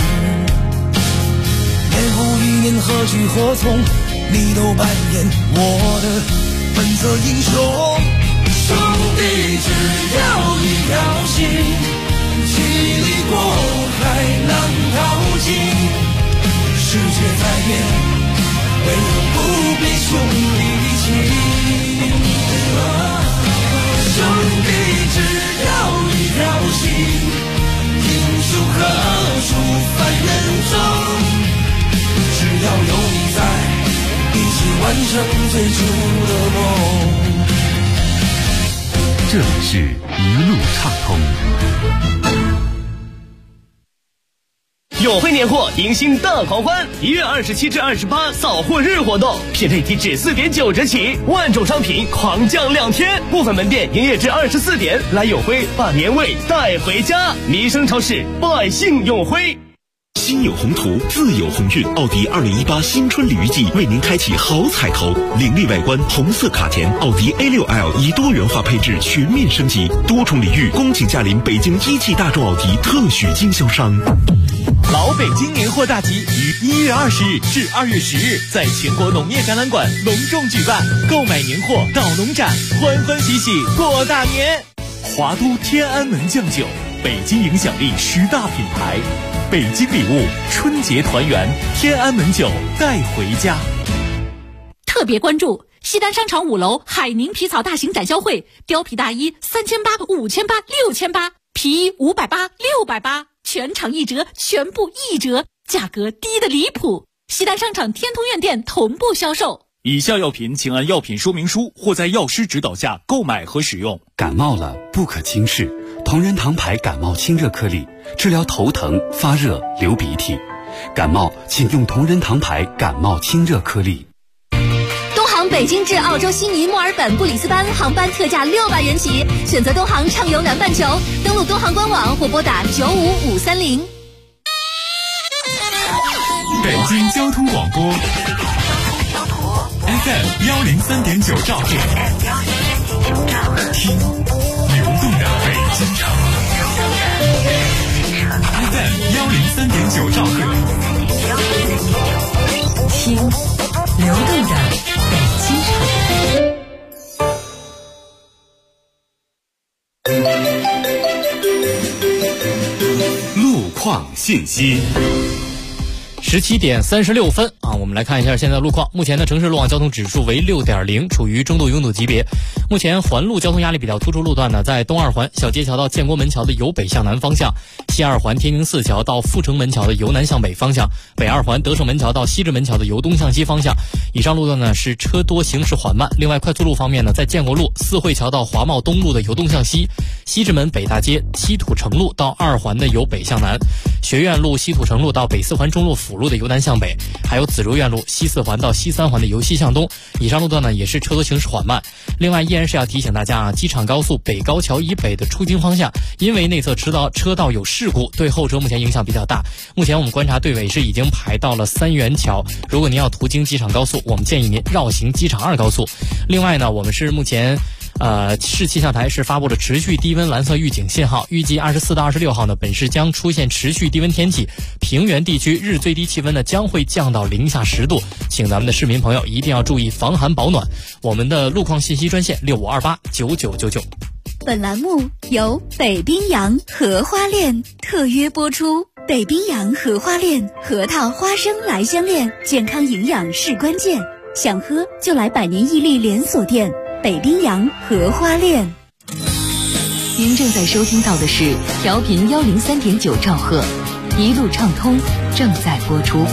S10: 年复一年，何去何从？你都扮演我的本色英雄。兄弟，只要一条心，千里过海，浪淘尽。世界在变，为何不必兄弟情？兄弟，只要一条心，英雄何处凡人中？只要有你在，一起完成最初的梦。
S7: 这里是一路畅通。
S12: 永辉年货迎新大狂欢，1月27至28扫货日活动，匹配体只4.9折起，万种商品狂降2天，部分门店营业至24点，来永辉把年味带回家。民生超市，百姓永辉。
S13: 心有宏图，自有鸿运。奥迪2018新春礼遇季为您开启好彩头，凌厉外观，红色卡钿，奥迪 A6L 以多元化配置全面升级，多重礼遇，恭请驾临北京一汽大众奥迪特许经销商。
S11: 老北京年货大集于1月20日至2月10日在全国农业展览馆隆重举办，购买年货到农展，欢欢喜喜过大年。华都天安门酱酒，北京影响力10大品牌。北京礼物，春节团圆，天安门酒带回家。
S1: 特别关注西单商场5楼海宁皮草大型展销会，貂皮大衣3800、5800、6800，皮衣580、680，全场1折，全部1折，价格低得离谱。西单商场天通苑店同步销售。
S11: 以下药品请按药品说明书或在药师指导下购买和使用。
S14: 感冒了不可轻视，同仁堂牌感冒清热颗粒，治疗头疼、发热、流鼻涕。感冒请用同仁堂牌感冒清热颗粒。
S1: 东航北京至澳洲悉尼、墨尔本、布里斯班航班特价600元起，选择东航畅游南半球，登录东航官网或拨打95530。
S11: 北京交通广播 FM 103.9兆赫，听流动的北京城。FM 103.9兆赫，
S2: 听流动的北京
S7: 城。路况信息。
S4: 17点36分啊，我们来看一下现在的路况。目前的城市路网交通指数为6.0，处于中度拥堵级别。目前环路交通压力比较突出路段呢，在东二环小街桥到建国门桥的由北向南方向，西二环天宁寺桥到阜成门桥的由南向北方向，北二环德胜门桥到西直门桥的由东向西方向。以上路段呢是车多，行驶缓慢。另外快速路方面呢，在建国路四惠桥到华贸东路的由东向西，西直门北大街西土城路到二环的由北向南，学院路西土城路到北四环中路辅路的由南向北，还有紫竹院路西四环到西三环的由西向东。以上路段呢也是车多，行驶缓慢。另外依然是要提醒大家啊，机场高速北高桥以北的出京方向，因为内侧车道有事故，对后车目前影响比较大。目前我们观察队尾是已经排到了三元桥，如果您要途经机场高速，我们建议您绕行机场2高速。另外呢，我们是目前市气象台是发布了持续低温蓝色预警信号，预计24到26号呢，本市将出现持续低温天气，平原地区日最低气温呢将会降到零下10度，请咱们的市民朋友一定要注意防寒保暖。我们的路况信息专线65289999。
S1: 本栏目由北冰洋荷花恋特约播出。北冰洋荷花恋核桃花生来相恋，健康营养是关键，想喝就来百年屹立连锁店北冰洋荷花恋。
S2: 您正在收听到的是调频103.9兆赫，一路畅通正在播出。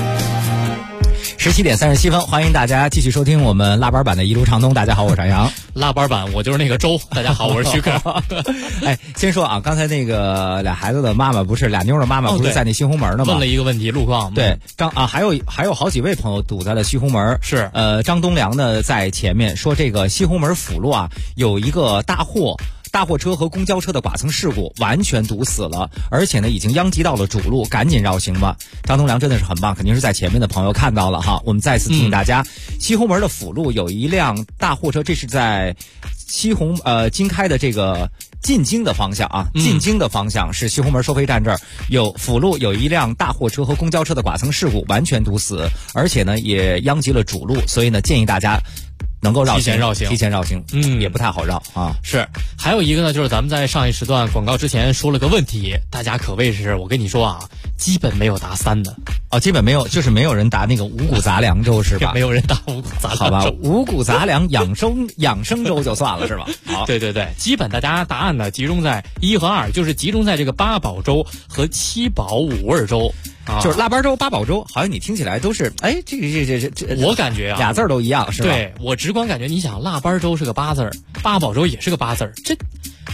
S8: 17点37分，欢迎大家继续收听我们腊八版的一路畅通。大家好，我是杨洋。
S4: 腊八版，我就是那个周。大家好，我是徐克。
S8: 哎，先说啊，刚才那个俩孩子的妈妈不是俩妞的妈妈，不是在那西红门呢吗？
S4: 问了一个问题，路况。
S8: 对，还有好几位朋友堵在了西红门。
S4: 是，
S8: 张东良呢在前面说，这个西红门辅路啊有一个大货车和公交车的剐蹭事故，完全堵死了，而且呢已经殃及到了主路，赶紧绕行吧。张东良真的是很棒，肯定是在前面的朋友看到了哈。我们再次提醒大家，西红门的辅路有一辆大货车，这是在经开的这个进京的方向啊，进京的方向是西红门收费站这儿有辅路有一辆大货车和公交车的剐蹭事故，完全堵死，而且呢也殃及了主路，所以呢建议大家能够提前绕行，也不太好绕啊。
S4: 是，还有一个呢，就是咱们在上一时段广告之前说了个问题，大家可谓是我跟你说啊，基本没有答3的
S8: 哦，基本没有，就是没有人答那个五谷杂粮粥是吧？
S4: 没有人答五谷杂粮粥，
S8: 好吧，五谷杂粮养生粥就算了是吧？好，
S4: 对，基本大家答案呢集中在1和2，就是集中在这个8宝粥和7宝5味粥。
S8: 就是腊八粥、八宝粥，好像你听起来都是，哎，这，
S4: 我感觉啊，
S8: 俩字都一样，是吧？
S4: 对，我直观感觉，你想腊八粥是个8字儿，八宝粥也是个8字儿，这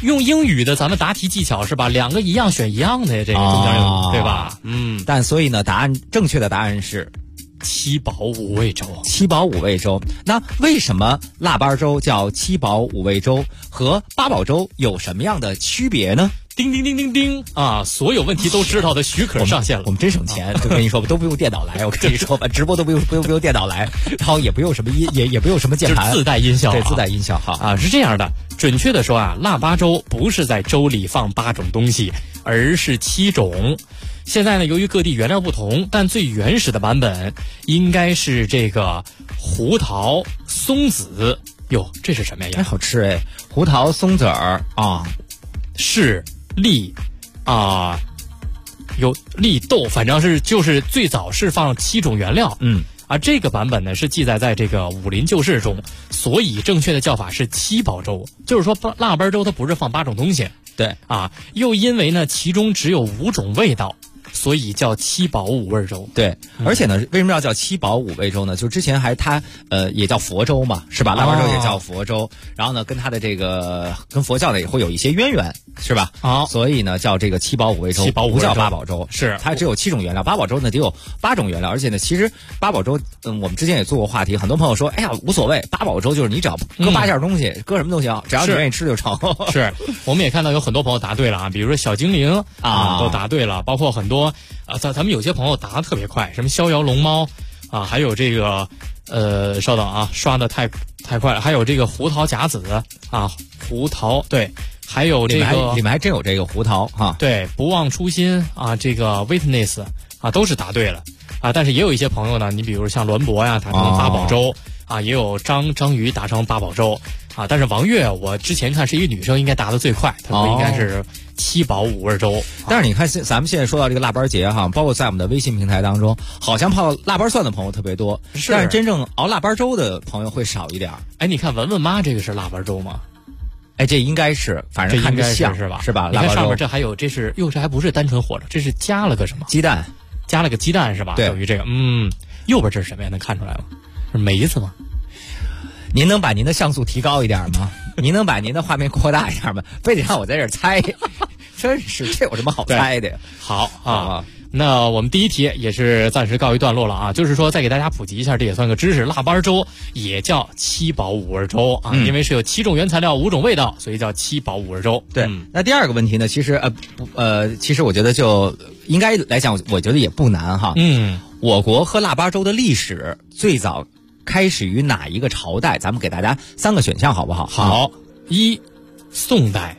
S4: 用英语的咱们答题技巧是吧？两个一样选一样的，这个中间有对吧？
S8: 但所以呢，正确的答案是
S4: 七宝五味粥。
S8: 七宝五味粥，那为什么腊八粥叫七宝五味粥，和八宝粥有什么样的区别呢？
S4: 叮叮叮叮叮啊！所有问题都知道的许可上线了。
S8: 我们真省钱，就跟你说吧，都不用电脑来。我跟你说吧，直播都不用电脑来，然后也不用什么也不用什么键盘，
S4: 自带音效。
S8: 对，自带音效哈
S4: 啊，是这样的。准确的说啊，腊八粥不是在粥里放8种东西，而是7种。现在呢，由于各地原料不同，但最原始的版本应该是这个胡桃、松子。哟，这是什么呀？
S8: 好吃哎，胡桃、松子儿啊，
S4: 是。栗啊，有栗豆，反正是就是最早是放7种原料，这个版本呢是记载在这个武林旧事中，所以正确的叫法是七宝粥，就是说腊八粥它不是放8种东西，
S8: 对
S4: 啊，又因为呢其中只有5种味道。所以叫七宝五味粥。
S8: 对，而且呢，为什么要叫七宝五味粥呢？就之前它也叫佛粥嘛，是吧？腊八粥也叫佛粥，然后呢，跟它的这个跟佛教呢也会有一些渊源，是吧？所以呢叫这个七宝五味粥，不叫八宝粥，
S4: 是
S8: 它只有7种原料。八宝粥呢得有8种原料，而且呢，其实八宝粥，我们之前也做过话题，很多朋友说，哎呀无所谓，八宝粥就是你只要搁8件东西，搁什么都行，只要你愿意吃就成。
S4: 是，我们也看到有很多朋友答对了啊，比如说小精灵都答对了，包括很多。咱们有些朋友答得特别快，什么逍遥龙猫啊，还有这个稍等啊，刷的太快了，还有这个胡桃夹子啊，胡桃对，还有这个
S8: 里面还真有这个胡桃哈，
S4: 对，不忘初心啊，这个 witness 啊都是答对了啊，但是也有一些朋友呢，你比如像栾博呀，答成八宝粥啊，也有章鱼答成八宝粥啊，但是王月我之前看是一个女生，应该答得最快，她说应该是七宝五味粥。
S8: 但是你看咱们现在说到这个腊八节哈，包括在我们的微信平台当中，好像泡腊八蒜的朋友特别多，但是真正熬腊八粥的朋友会少一点。
S4: 哎，你看文文妈这个是腊八粥吗？
S8: 哎，这应该是，反正看着像
S4: 是吧？
S8: 是吧？
S4: 你看上面这还有，这还不是单纯火着，这是加了个什么？
S8: 鸡蛋，
S4: 加了个鸡蛋是吧？
S8: 对，
S4: 等于这个，右边这是什么呀？能看出来吗？是梅子吗？
S8: 您能把您的像素提高一点吗？您能把您的画面扩大一点吗？非得让我在这儿猜，真是这有什么好猜的呀？
S4: 好啊，那我们第一题也是暂时告一段落了啊，就是说再给大家普及一下，这也算个知识，腊八粥也叫七宝五味粥啊，因为是有7种原材料5种味道，所以叫七宝五味粥。
S8: 对，那第二个问题呢，其实我觉得就应该来讲，我觉得也不难哈。我国喝腊八粥的历史最早开始于哪一个朝代？咱们给大家3个选项好不好？
S4: 好，1宋代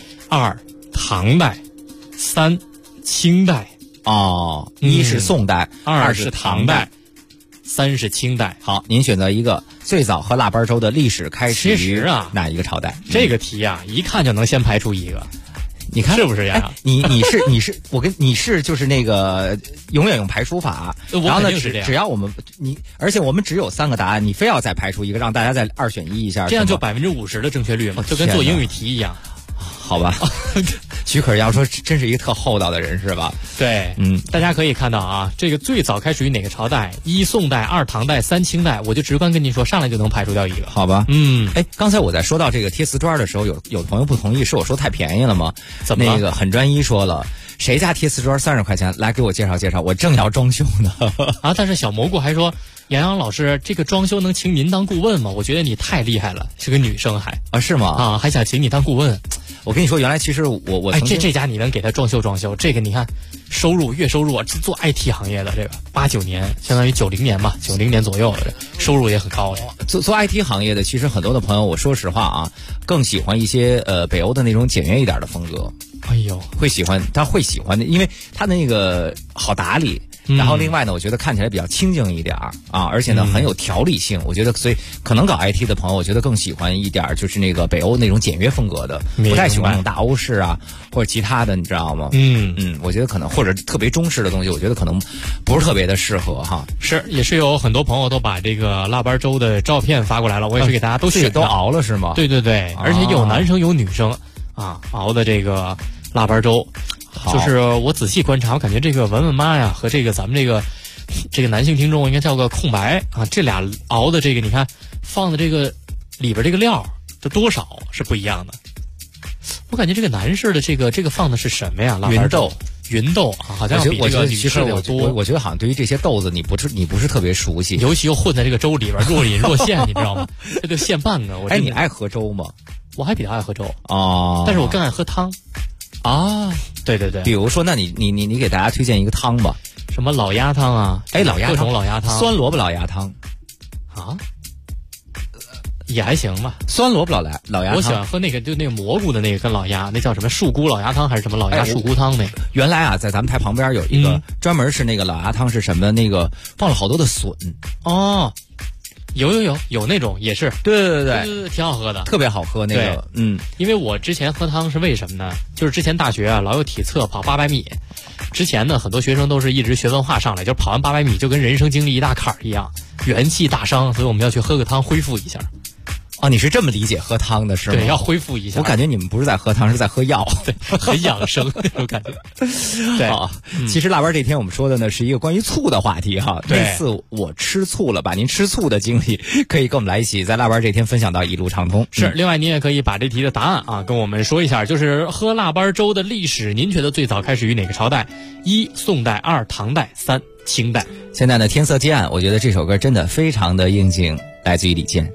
S4: ，2唐代，3清代。
S8: 1是宋代
S4: ，2是唐代，3是清代。
S8: 好，您选择一个最早喝腊八粥的历史开始于哪一个朝代？
S4: 这个题啊，一看就能先排除一个。
S8: 你看
S4: 是不是呀？
S8: 你是就是那个永远用排除法，然后呢，只要而且我们只有3个答案，你非要再排除一个，让大家再2选1一下，
S4: 这样就50%的正确率嘛，就跟做英语题一样。
S8: 好吧，许可要说真是一个特厚道的人是吧？
S4: 对，大家可以看到啊，这个最早开始于哪个朝代？1宋代，2唐代，3清代，我就直观跟您说，上来就能排除掉一个，
S8: 好吧？刚才我在说到这个贴瓷砖的时候，有朋友不同意，是我说太便宜了吗？
S4: 怎么了？
S8: 那个很专一说了，谁家贴瓷砖30块钱？来给我介绍介绍，我正要装修呢。
S4: 啊，但是小蘑菇还说，杨洋老师，这个装修能请您当顾问吗？我觉得你太厉害了，是个女生
S8: 是吗？
S4: 啊，还想请你当顾问。
S8: 我跟你说，原来其实我
S4: 这家你能给他装修，这个你看月收入啊，做 IT 行业的这个89年，相当于90年吧，90年左右的收入也很高的。
S8: 做 IT 行业的，其实很多的朋友，我说实话啊，更喜欢一些北欧的那种简约一点的风格。
S4: 哎呦，
S8: 他会喜欢的，因为他的那个好打理。然后另外呢，我觉得看起来比较清静一点啊，而且呢很有条理性。我觉得，所以可能搞 IT 的朋友，我觉得更喜欢一点，就是那个北欧那种简约风格的，不太喜欢那种大欧式啊或者其他的，你知道吗？我觉得可能或者特别中式的东西，我觉得可能不是特别的适合哈。
S4: 也是有很多朋友都把这个腊八粥的照片发过来了，我也是给大家都选
S8: 都熬了是吗？
S4: 对，而且有男生有女生啊熬的这个腊八粥。就是我仔细观察，我感觉这个文文妈呀和这个咱们这个男性听众应该叫个空白啊，这俩熬的这个你看放的这个里边这个料这多少是不一样的。 我感觉这个男士的这个放的是什么呀？
S8: 芸豆，
S4: 芸豆啊，好像比这个女士的要多。
S8: 我觉得好像对于这些豆子，你不是特别熟悉，
S4: 尤其又混在这个粥里边，若隐若现，你知道吗？这就现半个。
S8: 哎，你爱喝粥吗？
S4: 我还比较爱喝粥
S8: 哦，
S4: 但是我更爱喝汤
S8: 啊。
S4: 对对对，
S8: 比如说，那你给大家推荐一个汤吧。
S4: 什么老鸭汤啊？
S8: 哎，老鸭汤，
S4: 各种老鸭汤，
S8: 酸萝卜老鸭汤
S4: 啊。也还行吧，
S8: 酸萝卜老鸭汤，
S4: 我喜欢喝那个就那个蘑菇的那个跟老鸭，那叫什么树菇老鸭汤还是什么老鸭树菇汤那个？
S8: 原来啊，在咱们台旁边有一个专门是那个老鸭汤是什么？那个放了好多的笋
S4: 哦，有那种也是，
S8: 对，
S4: 挺好喝的，
S8: 特别好喝那个。
S4: 因为我之前喝汤是为什么呢？就是之前大学啊老有体测跑800米，之前呢很多学生都是一直学文化上来，就跑完800米就跟人生经历一大坎儿一样，元气大伤，所以我们要去喝个汤恢复一下。
S8: 哦，你是这么理解喝汤的是吗？
S4: 对，要恢复一下。
S8: 我感觉你们不是在喝汤，是在喝药，
S4: 对，很养生那种感觉。对，
S8: 其实腊八这天我们说的呢是一个关于醋的话题哈。
S4: 对，
S8: 那次我吃醋了，把您吃醋的经历可以跟我们来一起在腊八这天分享到一路畅通。
S4: 是，另外您也可以把这题的答案啊跟我们说一下，就是喝腊八粥的历史，您觉得最早开始于哪个朝代？1. 宋代，2. 唐代，3. 清代。
S8: 现在呢，天色渐暗，我觉得这首歌真的非常的应景，来自于李健。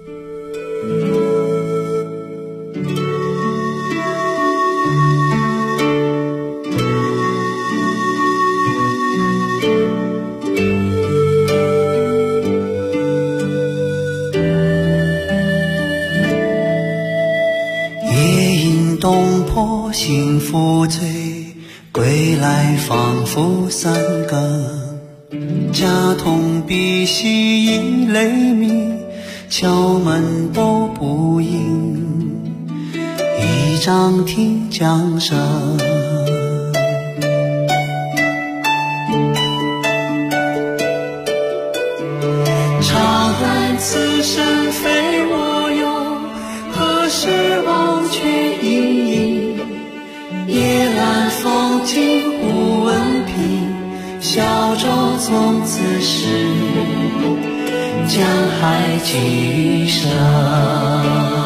S10: 东坡幸福醉，归来仿佛三更。家童鼻息已雷鸣，敲门都不应，一张听江声。长恨此生非我有，何时忘却阴影？夜阑风静无闻凭，小舟从此逝，江海几声。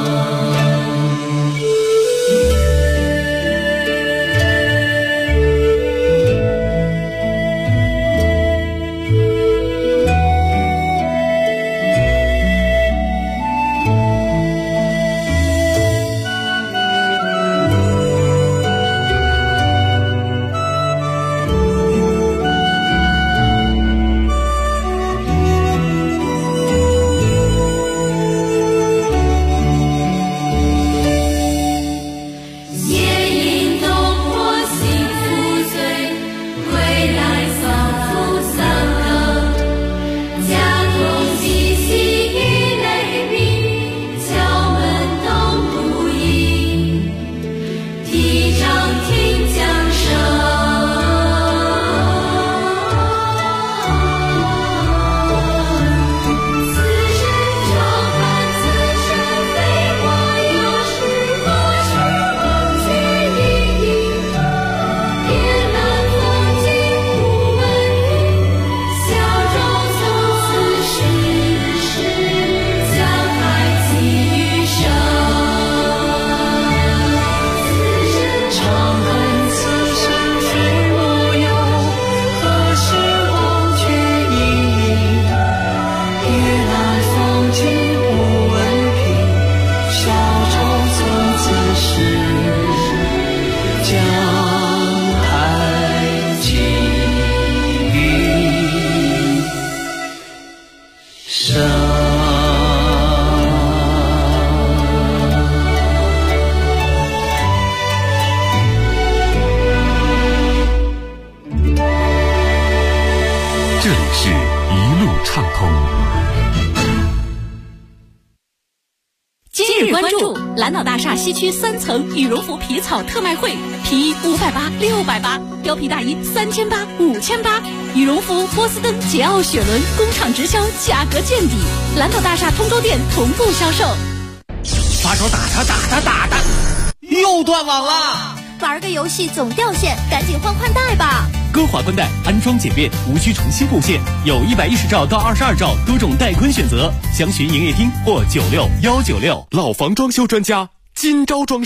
S1: 蓝岛大厦西区3层羽绒服皮草特卖会，皮衣580、680，貂皮大衣3800、5800，羽绒服、波司登、捷奥、雪伦工厂直销，价格见底。蓝岛大厦通州店同步销售。
S12: 发烧打他，又断网了！
S5: 玩个游戏总掉线，赶紧换宽带吧。
S12: 歌华宽带安装简便，无需重新布线，有110兆到22兆多种带宽选择，详询营业厅或96196。
S6: 老房装修专家金招装饰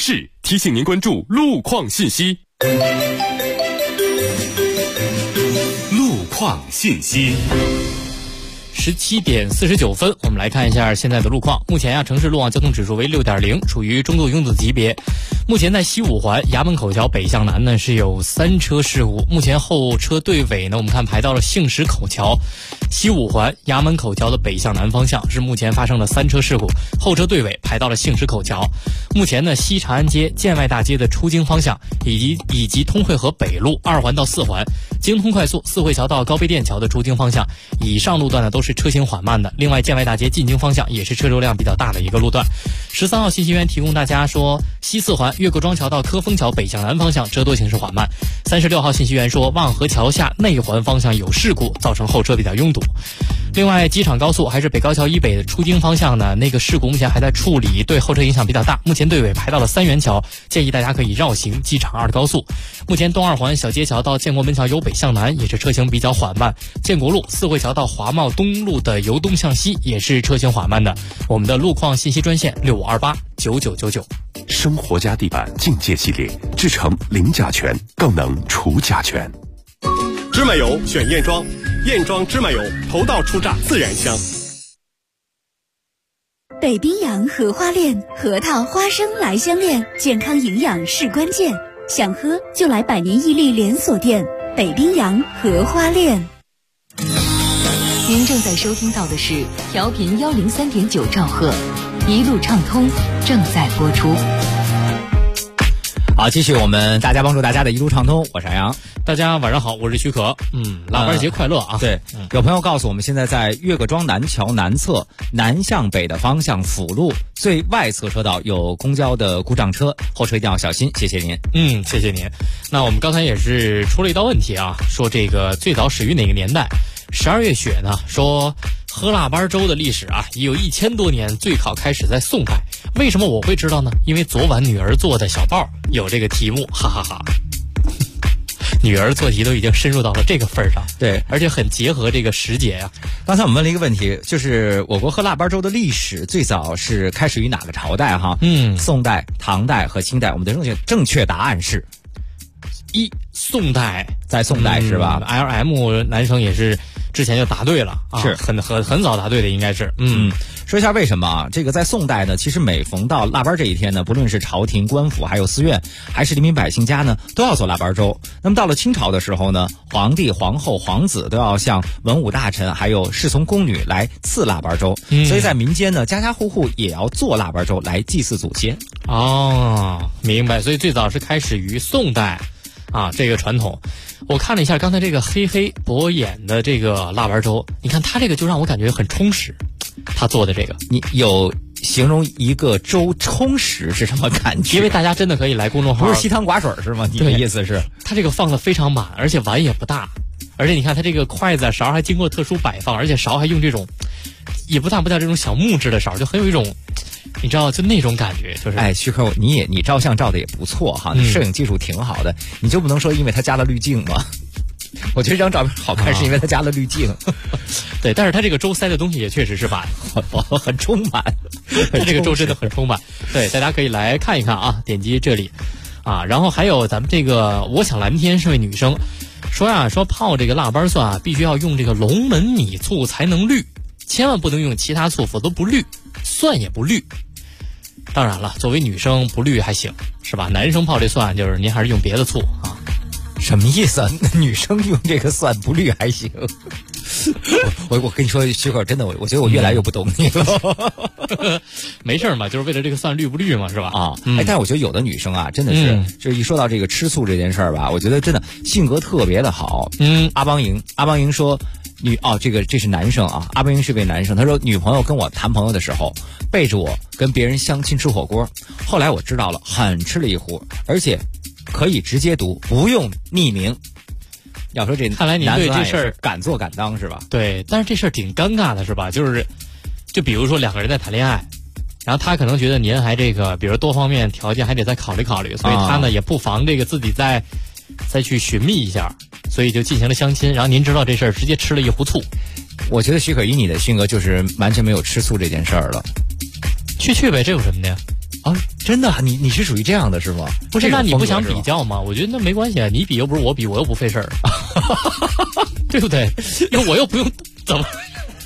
S6: 提醒您关注路况信息。
S13: 路况信息。
S4: 17点49分，我们来看一下现在的路况。目前城市路网交通指数为6.0，处于中度拥堵级别。目前在西五环衙门口桥北向南呢是有3车事故，目前后车队尾呢我们看排到了杏石口桥。西五环衙门口桥的北向南方向是目前发生了3车事故，后车队尾排到了杏石口桥。目前呢西长安街、建外大街的出京方向以及通惠河北路2环到4环、京通快速四惠桥到高碑店桥的出京方向以上路段呢都是车行缓慢的。另外建外大街进京方向也是车流量比较大的一个路段。13号信息源提供大家说，西4环越过庄桥到科丰桥北向南方向车多行驶缓慢。36号信息源说，望河桥下内环方向有事故，造成后车比较拥堵。另外机场高速还是北高桥以北的出京方向呢，那个事故目前还在处理，对后车影响比较大，目前队尾排到了三元桥，建议大家可以绕行机场2高速。目前东2环小街桥到建国门桥由北向南也是车行比较缓慢，建国路四惠桥到华贸东路的由东向西也是车行缓慢的。我们的路况信息专线65289999。
S7: 生活家地板境界系列，制成零甲醛，更能除甲醛。
S6: 芝麻油选燕庄，燕庄芝麻油头道出榨自然香。
S1: 北冰洋荷花链，核桃花生来相恋，健康营养是关键。想喝就来百年屹立连锁店北冰洋荷花链。
S2: 您正在收听到的是调频103.9兆赫，一路畅通正在播出。
S8: 好，继续我们大家帮助大家的一路畅通，我是杨洋。
S4: 大家晚上好，我是许可。腊八节快乐啊！
S8: 对，有朋友告诉我们，现在在岳各庄南桥南侧南向北的方向辅路最外侧车道有公交的故障车，后车一定要小心。谢谢您。
S4: 谢谢您。那我们刚才也是出了一道问题啊，说这个最早始于哪个年代？12月雪呢说喝腊八粥的历史啊已有1000多年，最早开始在宋代。为什么我会知道呢？因为昨晚女儿做的小报有这个题目，哈哈哈。女儿做题都已经深入到了这个份儿上，
S8: 对，
S4: 而且很结合这个时节呀。
S8: 刚才我们问了一个问题，就是我国喝腊八粥的历史最早是开始于哪个朝代哈？宋代、唐代和清代。我们的正确答案是
S4: 宋代，
S8: 在宋代是吧
S4: ？LM 男生也是之前就答对了，
S8: 是
S4: 很早答对的，应该是。
S8: 说一下为什么啊？这个在宋代呢，其实每逢到腊八这一天呢，不论是朝廷、官府，还有寺院，还是黎民百姓家呢，都要做腊八粥。那么到了清朝的时候呢，皇帝、皇后、皇子都要向文武大臣还有侍从宫女来赐腊八粥，所以在民间呢，家家户户也要做腊八粥来祭祀祖先。
S4: 明白。所以最早是开始于宋代啊，这个传统。我看了一下刚才这个黑博眼的这个腊八粥，你看他这个就让我感觉很充实。他做的这个，
S8: 你有形容一个粥充实是什么感觉？
S4: 因为大家真的可以来公众号，
S8: 不是稀汤寡水是吗？你的意思是，
S4: 他这个放的非常满，而且碗也不大，而且你看他这个筷子勺还经过特殊摆放，而且勺还用这种也不大这种小木质的勺，就很有一种你知道就那种感觉，就是
S8: 徐克，你照相照的也不错哈，你摄影技术挺好的，你就不能说因为他加了滤镜吗？我觉得这张照片好看是因为它加了滤镜，
S4: 对，但是它这个粥塞的东西也确实是
S8: 很充满，
S4: 它这个粥真的很充满。对，大家可以来看一看啊，点击这里啊，然后还有咱们这个我想蓝天是位女生说泡这个腊八蒜啊，必须要用这个龙门米醋才能绿，千万不能用其他醋，否则不绿，蒜也不绿。当然了，作为女生不绿还行是吧？男生泡这蒜就是您还是用别的醋啊。
S8: 什么意思啊？女生用这个蒜不绿还行？我跟你说，徐可真的，我觉得我越来越不懂你了。
S4: 没事嘛，就是为了这个蒜绿不绿嘛，是吧？
S8: 但是我觉得有的女生啊，真的是，就是一说到这个吃醋这件事儿吧，我觉得真的性格特别的好。阿邦莹说，这是男生啊，阿邦莹是位男生，他说女朋友跟我谈朋友的时候，背着我跟别人相亲吃火锅，后来我知道了，很吃了一壶，而且可以直接读，不用匿名。要说这，
S4: 看来您对这事儿
S8: 敢做敢当是吧？
S4: 对，但是这事儿挺尴尬的是吧？就比如说两个人在谈恋爱，然后他可能觉得您还这个，比如多方面条件还得再考虑考虑，所以他呢也不妨这个自己再去寻觅一下，所以就进行了相亲。然后您知道这事儿，直接吃了一壶醋。
S8: 我觉得徐可以你的性格就是完全没有吃醋这件事儿了。
S4: 去呗，这有什么的呀？
S8: 哦，真的，你是属于这样的是吗？
S4: 不是，那你不想比较吗？我觉得那没关系啊，你比又不是我比，我又不费事儿，对不对？因为我又不用怎么，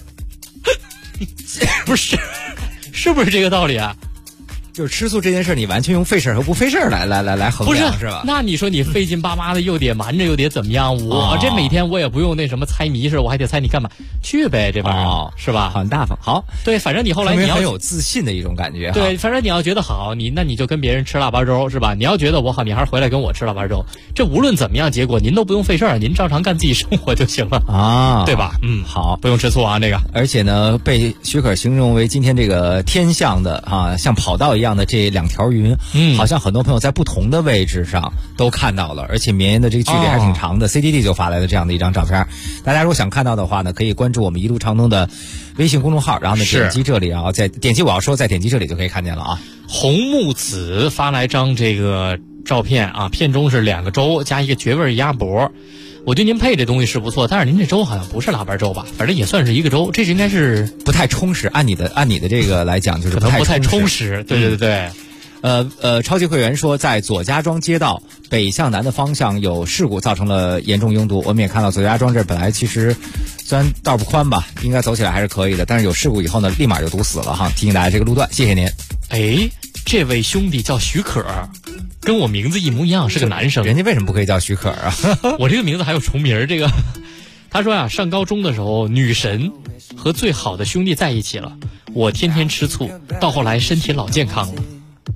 S4: 不是，是不是这个道理啊？
S8: 就是吃素这件事，你完全用费事和不费事来衡量，是吧？
S4: 那你说你费劲巴巴的，又得瞒着，又得怎么样？我这每天我也不用那什么猜谜似，我还得猜你干嘛？去呗，这玩意儿是吧？
S8: 很大方。好，
S4: 对，反正你后来你要
S8: 很有自信的一种感觉。
S4: 对，反正你要觉得好，那你就跟别人吃腊八粥是吧？你要觉得我好，你还是回来跟我吃腊八粥。这无论怎么样，结果您都不用费事儿，您照常干自己生活就行了
S8: 啊，
S4: 对吧？好，不用吃醋啊，这个。
S8: 而且呢，被许可形容为今天这个天象的像跑道一样的这2条云，好像很多朋友在不同的位置上都看到了，而且绵延的这个距离还挺长的。CDD 就发来了这样的一张照片，大家如果想看到的话呢，可以关注我们一路畅通的微信公众号，然后呢点击这里啊，再点击我要说，再点击这里就可以看见了啊。
S4: 红木子发来张这个照片啊，片中是2个粥加一个绝味鸭脖。我觉得您配这东西是不错，但是您这粥好像不是腊八粥吧？反正也算是一个粥，这是应该是
S8: 不太充实。按你的这个来讲，就是
S4: 可能不太充实。对。
S8: 超级会员说，在左家庄街道北向南的方向有事故，造成了严重拥堵。我们也看到左家庄这本来其实虽然道不宽吧，应该走起来还是可以的，但是有事故以后呢，立马就堵死了哈。提醒大家这个路段，谢谢您。
S4: 哎，这位兄弟叫许可，跟我名字一模一样，是个男生。
S8: 人家为什么不可以叫许可啊？
S4: 我这个名字还有重名，这个他说呀，上高中的时候，女神和最好的兄弟在一起了，我天天吃醋，到后来身体老健康了。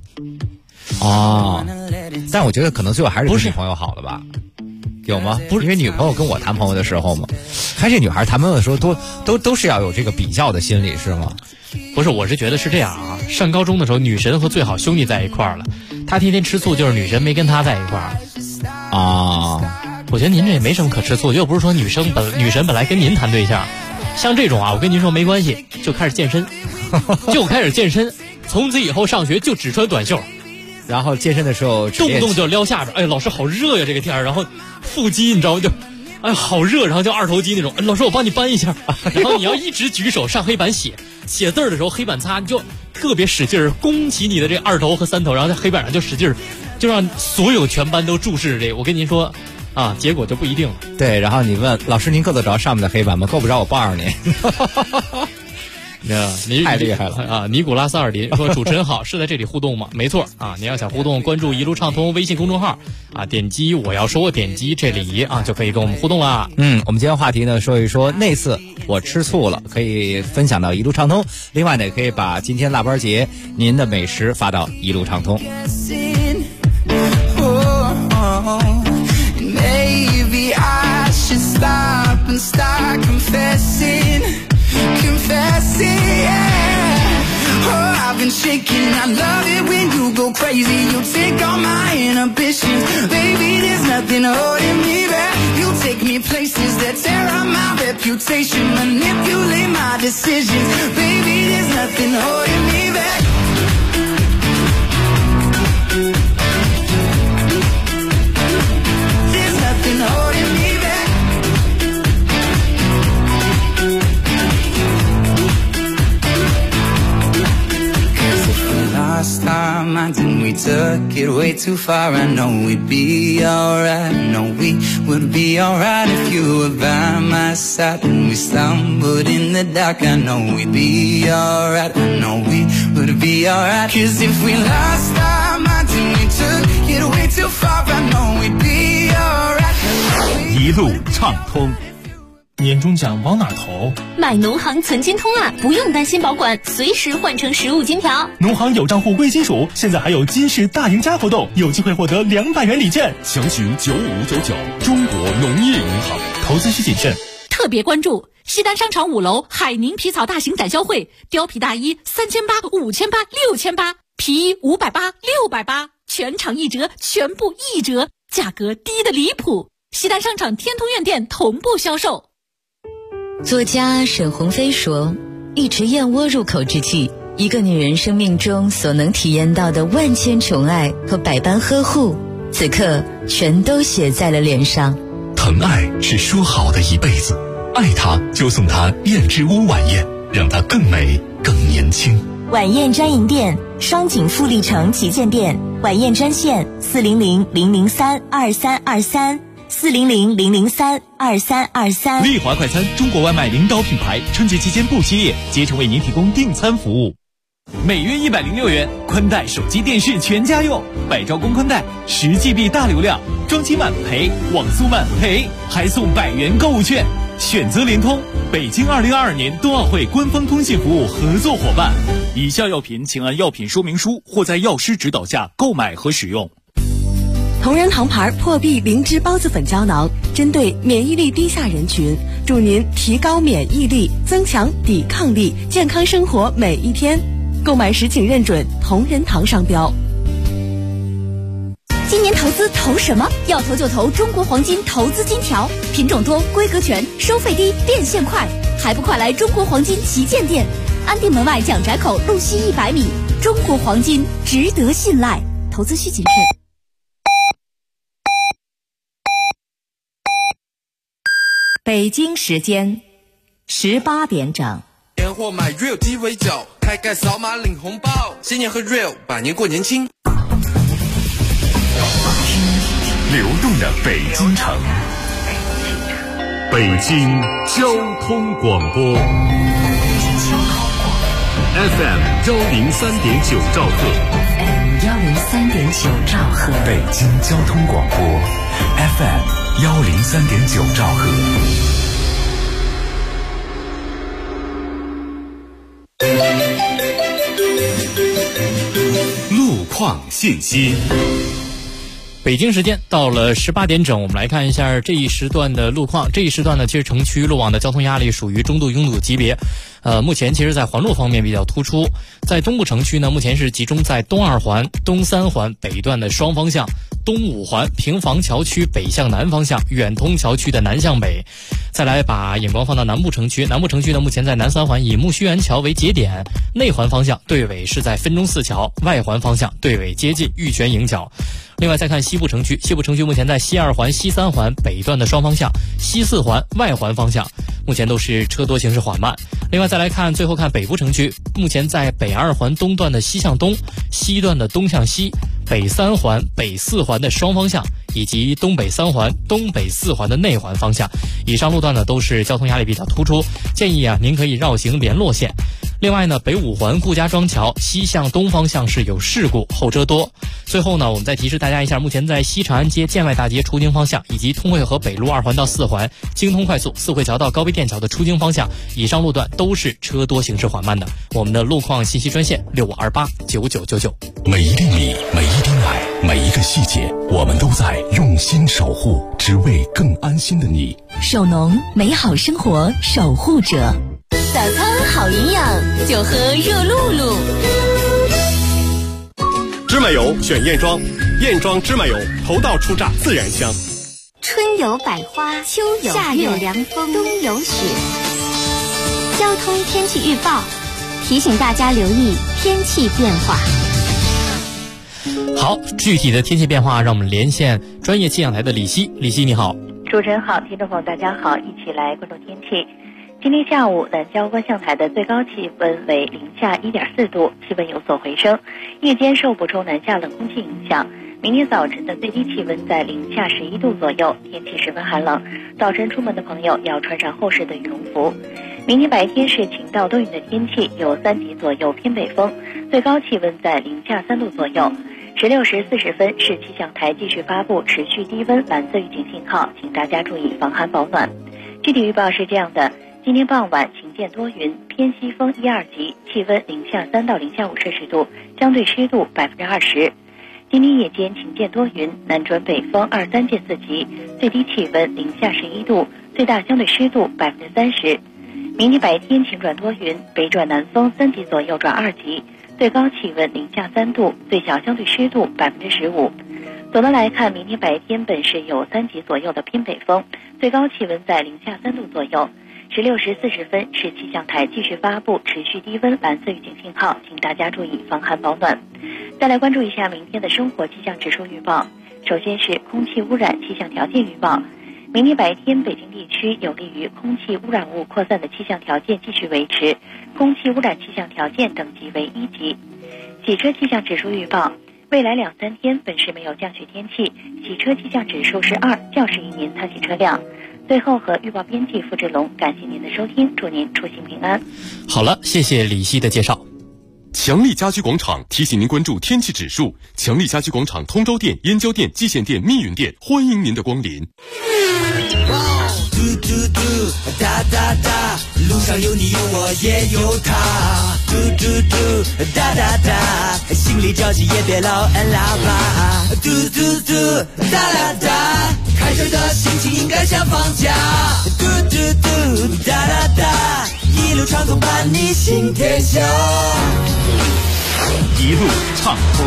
S8: 哦，但我觉得可能最后还是跟女朋友好了吧？有吗？不是，因为女朋友跟我谈朋友的时候嘛，还是女孩谈朋友的时候都是要有这个比较的心理，是吗？
S4: 不是，我是觉得是这样啊。上高中的时候，女神和最好兄弟在一块儿了，他天天吃醋，就是女神没跟他在一块儿啊。我觉得您这也没什么可吃醋，又不是说女神本来跟您谈对象，像这种啊，我跟您说没关系，就开始健身，从此以后上学就只穿短袖。
S8: 然后健身的时候
S4: 动不动就撩下边，哎，老师好热呀这个天儿，然后腹肌你知道吗？就，哎好热，然后就2头肌那种。老师我帮你搬一下，然后你要一直举手上黑板写字儿的时候，黑板擦你就特别使劲儿弓起你的这2头和3头，然后在黑板上就使劲儿，就让所有全班都注视这个。我跟您说啊，结果就不一定了。
S8: 对，然后你问老师您够得着上面的黑板吗？够不着我抱上你。太厉害了
S4: 啊！尼古拉斯·尔林说：“主持人好，是在这里互动吗？”没错啊，你要想互动，关注一路畅通微信公众号啊，点击我要说，点击这里啊，就可以跟我们互动啦。
S8: 我们今天话题呢，说一说那次我吃醋了，可以分享到一路畅通。另外呢，也可以把今天腊八节您的美食发到一路畅通。Maybe I should stop and start confessing, yeah. Oh, I've been shaking. I love it when you go crazy. You take all my inhibitions. Baby, there's nothing holding me back. You take me places that tear up my reputation, manipulate my decisions. Baby, there's nothing holding me back. There's nothing holding me back. Last time I did, we took it way too far. I know we'd be alright. I know we would be alright if you were by my side. When we stumbled in the dark, I know we'd be alright. I know we would be alright. Cause if we last time I did, we took it way too far. I know we'd be alright.
S11: 一路畅通。年终奖往哪投？
S5: 买农行存金通啊，不用担心保管，随时换成实物金条。
S11: 农行有账户贵金属，现在还有金市大赢家活动，有机会获得200元礼券。
S15: 详询9599，中国农业银行。
S11: 投资需谨慎。
S1: 特别关注西单商场5楼海宁皮草大型展销会，貂皮大衣3800、5800、6800，皮衣580、680，全场1折，全部1折，价格低得离谱。西单商场天通苑店同步销售。
S2: 作家沈鸿飞说，一池燕窝入口之际，一个女人生命中所能体验到的万千宠爱和百般呵护，此刻全都写在了脸上。
S3: 疼爱是说好的一辈子，爱她就送她燕之屋晚宴，让她更美更年轻。
S5: 晚宴专营店
S16: 双井富力城旗舰店，晚宴专线400-003-2323，400-003-2323。
S11: 丽华快餐，中国外卖领导品牌，春节期间不歇业，竭诚为您提供订餐服务。每月106元，宽带、手机、电视全家用，百兆公宽带，10GB 大流量，装机慢赔，网速慢赔，还送100元购物券。选择联通，北京2022年冬奥会官方通信服务合作伙伴。以下药品请按药品说明书或在药师指导下购买和使用。
S17: 同仁堂牌破壁灵芝孢子粉胶囊，针对免疫力低下人群，助您提高免疫力，增强抵抗力，健康生活每一天。购买时请认准同仁堂商标。
S1: 今年投资投什么？要投就投中国黄金投资金条，品种多，规格全，收费低，变现快，还不快来中国黄金旗舰店，安定门外蒋宅口路西100米。中国黄金值得信赖，投资需谨慎。
S16: 北京时间18点整。
S18: 年货买 Real 鸡尾酒，开盖扫码领红包，新年喝 Real， 百年过年轻。
S7: 流动的北京城，北京交通广播 FM 103.9兆赫
S16: ，FM 103.9兆赫，
S7: 北京交通广播 FM 103.9兆赫。路况信息。
S4: 北京时间到了18点整，我们来看一下这一时段的路况。这一时段呢，其实城区路网的交通压力属于中度拥堵级别。目前其实在环路方面比较突出，在东部城区呢，目前是集中在东2环、东3环北段的双方向，东5环平房桥区北向南方向，远通桥区的南向北。再来把眼光放到南部城区，南部城区呢，目前在南3环以木樨园桥为节点，内环方向对尾是在分钟寺桥，外环方向对尾接近玉泉营桥。另外再看西部城区，西部城区目前在西2环、西3环北段的双方向，西4环外环方向，目前都是车多行驶缓慢。另外再来看，最后看北部城区，目前在北2环东段的西向东，西段的东向西，北3环、北4环的双方向，以及东北3环、东北4环的内环方向，以上路段呢都是交通压力比较突出，建议您可以绕行联络线。另外呢，北5环顾家庄桥西向东方向是有事故，后车多。最后呢，我们再提示大家一下，目前在西长安街、建外大街出京方向，以及通惠河北路2环到4环、京通快速四惠桥到高碑店桥的出京方向，以上路段都是车多行驶缓慢的。我们的路况信息专线65289999。
S3: 每一粒米，每一滴奶，每一个细节，我们都在用心守护，只为更安心的你。
S16: 首农，美好生活守护者。
S1: 早餐好营养，就喝热露露。
S6: 芝麻油选燕庄，燕庄芝麻油头道出榨自然香。
S5: 春有百花，秋有夏有凉风，冬有雪。交通天气预报提醒大家留意天气变化。
S4: 好，具体的天气变化，让我们连线专业气象台的李希。李希你好。
S19: 主持人好，听众朋友大家好，一起来关注天气。今天下午，南郊观象台的最高气温为零下1.4度，气温有所回升。夜间受补充南下冷空气影响，明天早晨的最低气温在零下11度左右，天气十分寒冷。早晨出门的朋友要穿上厚实的羽绒服。明天白天是晴到多云的天气，有3级左右偏北风，最高气温在零下3度左右。16时40分，市气象台继续发布持续低温蓝色预警信号，请大家注意防寒保暖。具体预报是这样的。今天傍晚晴见多云，偏西风1、2级，气温零下3到零下5摄氏度，相对湿度20%。今天夜间晴见多云，南转北风2、3见4级，最低气温零下11度，最大相对湿度30%。明天白天晴转多云，北转南风3级左右转2级，最高气温零下3度，最小相对湿度15%。总的来看，明天白天本市有3级左右的偏北风，最高气温在零下3度左右。16时40分，市气象台继续发布持续低温蓝色预警信号，请大家注意防寒保暖。再来关注一下明天的生活气象指数预报。首先是空气污染气象条件预报。明天白天，北京地区有利于空气污染物扩散的气象条件继续维持，空气污染气象条件等级为1级。 洗车气象指数预报，未来2-3天本市没有降雪天气，洗车气象指数是2，较适宜您擦洗车辆。最后和预报编辑付志龙，感谢您的收听，祝您出行平安。
S4: 好了，谢谢李希的介绍。
S15: 强力家居广场提醒您关注天气指数。强力家居广场通州店、燕郊店、蓟县店、密云店，欢迎您的光临。
S10: 嘟嘟嘟，哒哒哒，路上有你有我也有他。嘟嘟嘟，哒哒哒，心里着急也别老按喇叭。嘟嘟嘟，哒哒哒，开车的心情应该像放假。嘟嘟嘟，哒哒哒，一路畅通伴你行天下。
S11: 一路畅通。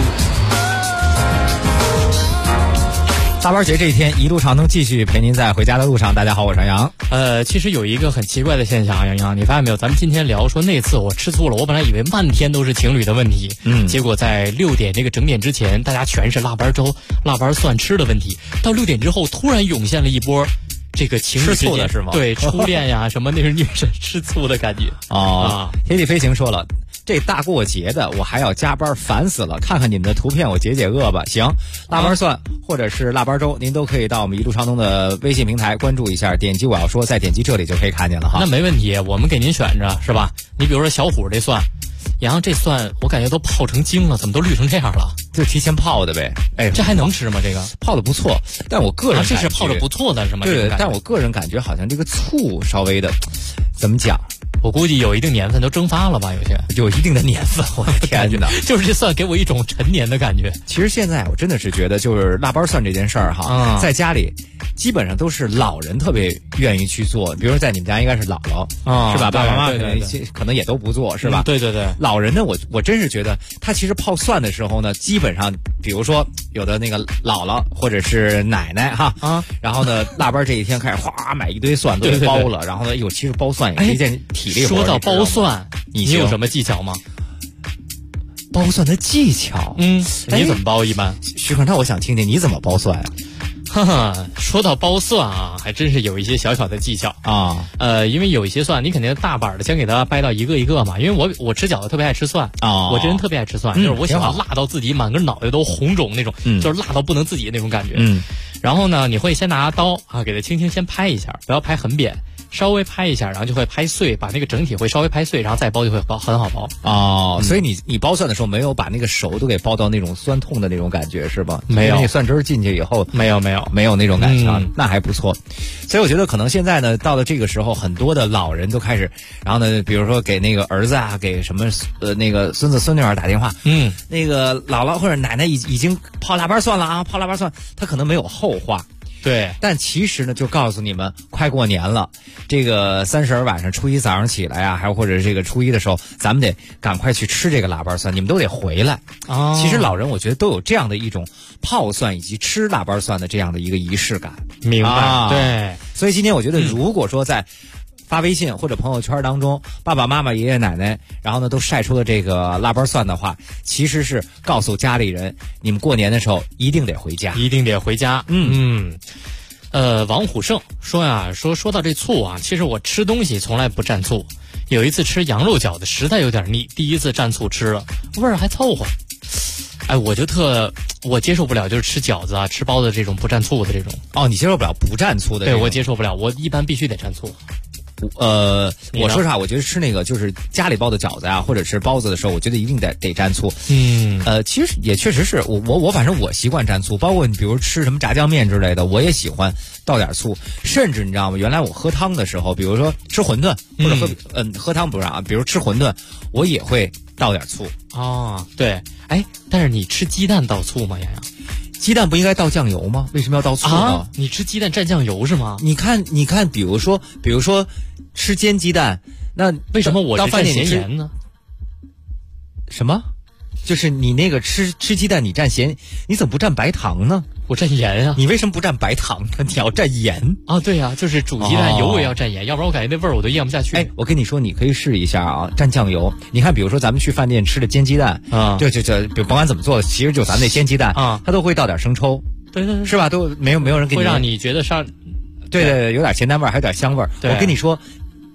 S8: 大班节这一天，一路畅通继续陪您在回家的路上。大家好，我是杨洋。
S4: 其实有一个很奇怪的现象，杨洋，你发现没有？咱们今天聊说那次我吃醋了，我本来以为漫天都是情侣的问题，结果在6点这个整点之前，大家全是腊八粥、腊八蒜吃的问题。到6点之后，突然涌现了一波这个情侣
S8: 吃醋的是吗？
S4: 对，初恋呀什么那是女生吃醋的感觉。
S8: 天地飞行说了。这大过节的，我还要加班，烦死了！看看你们的图片，我解解饿吧。行，腊八蒜或者是腊八粥，您都可以到我们一路畅通的微信平台关注一下，点击我要说，再点击这里就可以看见了哈。
S4: 那没问题，我们给您选着是吧？你比如说小虎这蒜，杨这蒜我感觉都泡成精了，怎么都绿成这样了？
S8: 就提前泡的呗。哎，
S4: 这还能吃吗？这个
S8: 泡的不错，但我个人
S4: 这是泡的不错的是吗？
S8: 对，但我个人感觉好像这个醋稍微的，怎么讲？
S4: 我估计有一定年份都蒸发了吧，
S8: 有一定的年份，我的天哪！
S4: 就是这蒜给我一种陈年的感觉。
S8: 其实现在我真的是觉得，就是腊八蒜这件事儿哈，在家里基本上都是老人特别愿意去做。比如说在你们家应该是姥姥是吧？爸爸妈妈可能也都不做是吧？
S4: 对对对。
S8: 老人呢，我真是觉得他其实泡蒜的时候呢，基本上比如说有的那个姥姥或者是奶奶哈然后呢腊八这一天开始哗买一堆蒜都给包了，然后呢其实包蒜也是一件体力活。
S4: 说到包蒜，你有什么技巧吗？
S8: 包蒜的技巧，
S4: 你怎么包一般？
S8: 徐克，那我想听听你怎么包蒜呀？
S4: 哈哈，说到包蒜啊，还真是有一些小小的技巧啊。因为有一些蒜，你肯定大板的先给它掰到一个一个嘛。因为我吃饺子特别爱吃蒜啊，我这人特别爱吃蒜，就是我喜欢辣到自己满个脑袋都红肿那种，就是辣到不能自己那种感觉。然后呢，你会先拿刀啊，给它轻轻先拍一下，不要拍很扁。稍微拍一下，然后就会拍碎，把那个整体会稍微拍碎，然后再包就会很好包
S8: 哦。所以你包蒜的时候没有把那个手都给包到那种酸痛的那种感觉是吧？
S4: 没有，
S8: 那蒜汁进去以后
S4: 没有
S8: 那种感觉，那还不错。所以我觉得可能现在呢，到了这个时候，很多的老人都开始，然后呢，比如说给那个儿子啊，给什么那个孙子孙女儿打电话，那个姥姥或者奶奶已经泡腊八蒜了啊，泡腊八蒜，他可能没有后话。
S4: 对，
S8: 但其实呢，就告诉你们，快过年了，这个30晚上、初一早上起来啊，还有或者这个初一的时候，咱们得赶快去吃这个腊八蒜，你们都得回来。其实老人我觉得都有这样的一种泡蒜以及吃腊八蒜的这样的一个仪式感。
S4: 明白？对。
S8: 所以今天我觉得，如果说在发微信或者朋友圈当中，爸爸妈妈、爷爷奶奶，然后呢都晒出了这个腊八蒜的话，其实是告诉家里人，你们过年的时候一定得回家，
S4: 一定得回家。王虎胜说呀，说到这醋啊，其实我吃东西从来不蘸醋。有一次吃羊肉饺子实在有点腻，第一次蘸醋吃了，味儿还凑合。哎，我接受不了，就是吃饺子啊、吃包子这种不蘸醋的这种。
S8: 哦，你接受不了不蘸醋的？
S4: 对，我接受不了，我一般必须得蘸醋。
S8: 我说实话，我觉得吃那个就是家里包的饺子啊，或者是包子的时候，我觉得一定得蘸醋。其实也确实是我反正我习惯蘸醋，包括你比如吃什么炸酱面之类的，我也喜欢倒点醋。甚至你知道吗？原来我喝汤的时候，比如说吃馄饨或者喝汤不是啊，比如吃馄饨，我也会倒点醋。
S4: 对，哎，但是你吃鸡蛋倒醋吗，洋洋？
S8: 鸡蛋不应该倒酱油吗？为什么要倒醋呢？
S4: 你吃鸡蛋蘸酱油是吗？
S8: 你看，比如说吃煎鸡蛋，那
S4: 为什么我到饭店咸盐呢？
S8: 什么？就是你那个吃鸡蛋，你蘸咸，你怎么不蘸白糖呢？
S4: 我蘸盐啊！
S8: 你为什么不蘸白糖呢？你要蘸盐
S4: 啊？对啊，就是煮鸡蛋油我也要蘸盐，要不然我感觉那味儿我都咽不下去。
S8: 哎，我跟你说，你可以试一下啊，蘸酱油。你看，比如说咱们去饭店吃的煎鸡蛋啊，就甭管怎么做，其实就咱那煎鸡蛋啊，它都会倒点生抽，
S4: 对，
S8: 是吧？都没有人给你
S4: 会让你觉得上，
S8: 对，有点咸淡味，还有点香味。我跟你说，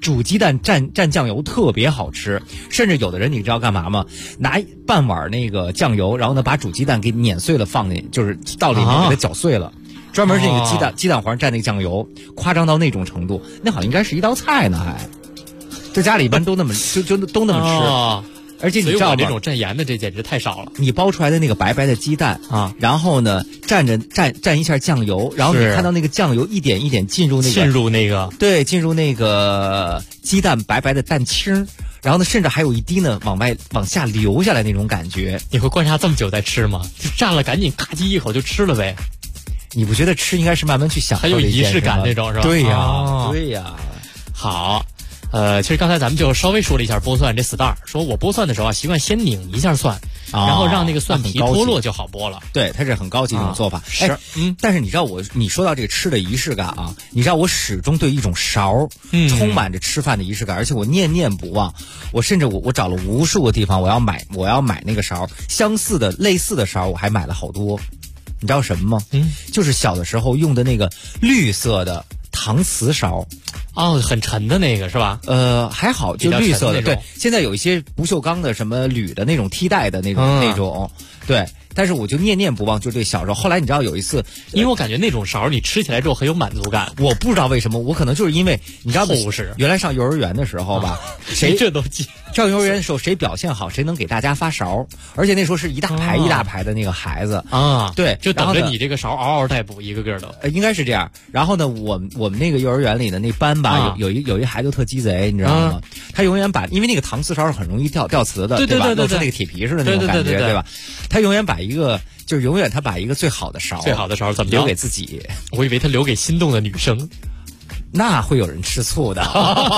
S8: 煮鸡蛋蘸酱油特别好吃，甚至有的人你知道干嘛吗？拿半碗那个酱油，然后呢把煮鸡蛋给碾碎了放进，就是到里面给它搅碎了。专门这个鸡蛋黄蘸那个酱油，夸张到那种程度，那好像应该是一道菜呢，还在家里一般都那么就都那么吃。而且你知道吗？
S4: 这种蘸盐的这简直太少了。
S8: 你包出来的那个白白的鸡蛋啊，然后呢蘸一下酱油，然后你看到那个酱油一点一点进入那个鸡蛋白白的蛋清，然后呢甚至还有一滴呢往下流下来那种感觉。
S4: 你会观察这么久再吃吗？就蘸了赶紧咔叽一口就吃了呗。
S8: 你不觉得吃应该是慢慢去享受，
S4: 很有仪式感那种是吧？
S8: 对呀，对呀。
S4: 好。其实刚才咱们就稍微说了一下剥蒜这 star， 说我剥蒜的时候啊，习惯先拧一下蒜，然后让那个蒜皮脱落就好剥了。
S8: 对，它是很高级的一种做法。是，但是你知道你说到这个吃的仪式感啊，你知道我始终对一种勺充满着吃饭的仪式感，而且我念念不忘。我甚至我找了无数个地方，我要买那个勺，类似的勺，我还买了好多。你知道什么吗？就是小的时候用的那个绿色的搪瓷勺。
S4: 哦，很沉的那个是吧？
S8: 还好，就绿色的。对，现在有一些不锈钢的什么铝的那种替代的那种，对。但是我就念念不忘，就这小时候。后来你知道有一次，
S4: 因为我感觉那种勺你吃起来之后很有满足感。
S8: 我不知道为什么，我可能就是因为你知道
S4: 厚实。
S8: 原来上幼儿园的时候吧，谁
S4: 这都记。
S8: 上幼儿园的时候，谁表现好，谁能给大家发勺。而且那时候是一大排一大排的那个孩子
S4: 啊，
S8: 对，
S4: 就等着你这个勺嗷嗷待哺，一个个的。
S8: 应该是这样。然后呢，我们那个幼儿园里的那班吧，有一孩子特鸡贼，你知道吗？他永远把因为那个搪瓷勺是很容易掉瓷的，对吧？露出那个铁皮似的那种感觉，对吧？他永远把一个。就是永远他把一个最好的勺
S4: 怎么
S8: 留给自己？
S4: 我以为他留给心动的女生，
S8: 那会有人吃醋的。